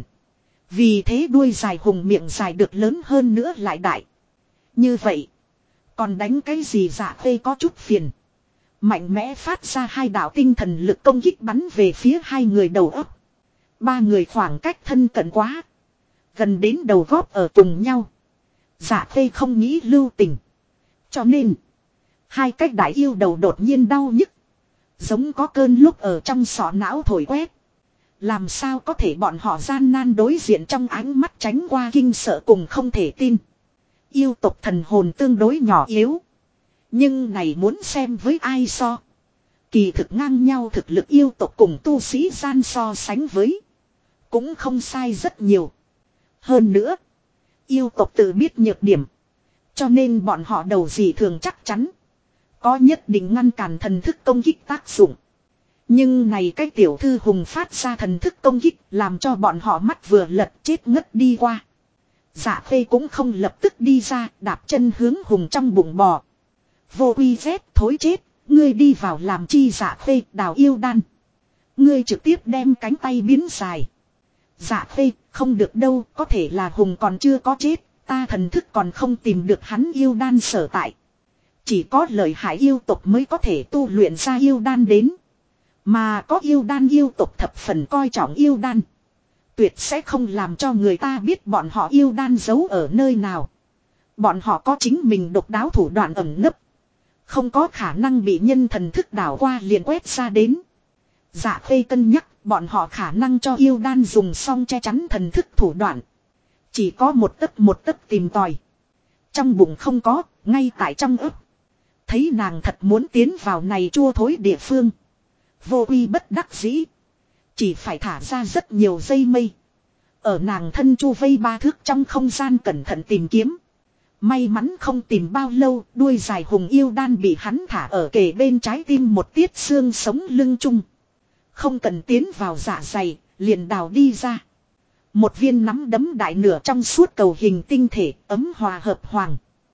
Vì thế đuôi dài hùng miệng dài được lớn hơn nữa lại đại. Như vậy, còn đánh cái gì Dạ Khê có chút phiền. Mạnh mẽ phát ra hai đạo tinh thần lực công kích bắn về phía hai người đầu óc. Ba người khoảng cách thân cận quá. Gần đến đầu góp ở cùng nhau. Dạ Khê không nghĩ lưu tình. Cho nên, hai cách đại yêu đầu đột nhiên đau nhức. Giống có cơn lúc ở trong sọ não thổi quét. Làm sao có thể bọn họ gian nan đối diện trong ánh mắt tránh qua kinh sợ cùng không thể tin. Yêu tộc thần hồn tương đối nhỏ yếu. Nhưng này muốn xem với ai so. Kỳ thực ngang nhau thực lực yêu tộc cùng tu sĩ gian so sánh với. Cũng không sai rất nhiều. Hơn nữa, yêu tộc tự biết nhược điểm. Cho nên bọn họ đầu gì thường chắc chắn. Có nhất định ngăn cản thần thức công kích tác dụng. Nhưng này cái tiểu thư hùng phát ra thần thức công kích làm cho bọn họ mắt vừa lật chết ngất đi qua. Dạ Khê cũng không lập tức đi ra, đạp chân hướng hùng trong bụng bò. Vô quy rét thối chết, ngươi đi vào làm chi Dạ Khê đào yêu đan. Ngươi trực tiếp đem cánh tay biến dài. Dạ Khê, không được đâu, có thể là hùng còn chưa có chết, ta thần thức còn không tìm được hắn yêu đan sở tại. Chỉ có lợi hại yêu tộc mới có thể tu luyện ra yêu đan đến. Mà có yêu đan yêu tộc thập phần coi trọng yêu đan. Tuyệt sẽ không làm cho người ta biết bọn họ yêu đan giấu ở nơi nào. Bọn họ có chính mình độc đáo thủ đoạn ẩn nấp. Không có khả năng bị nhân thần thức đảo qua liền quét ra đến. Dạ Khê cân nhắc bọn họ khả năng cho yêu đan dùng xong che chắn thần thức thủ đoạn. Chỉ có một tấc tìm tòi. Trong bụng không có, ngay tại trong ức. Thấy nàng thật muốn tiến vào này chua thối địa phương. Vô quy bất đắc dĩ. Chỉ phải thả ra rất nhiều dây mây. Ở nàng thân chu vây 3 thước trong không gian cẩn thận tìm kiếm. May mắn không tìm bao lâu, đuôi dài hùng yêu đan bị hắn thả ở kề bên trái tim một tiết xương sống lưng chung. Không cần tiến vào dạ dày, liền đào đi ra. Một viên nắm đấm đại nửa trong suốt cầu hình tinh thể, ấm hòa hợp hoàng.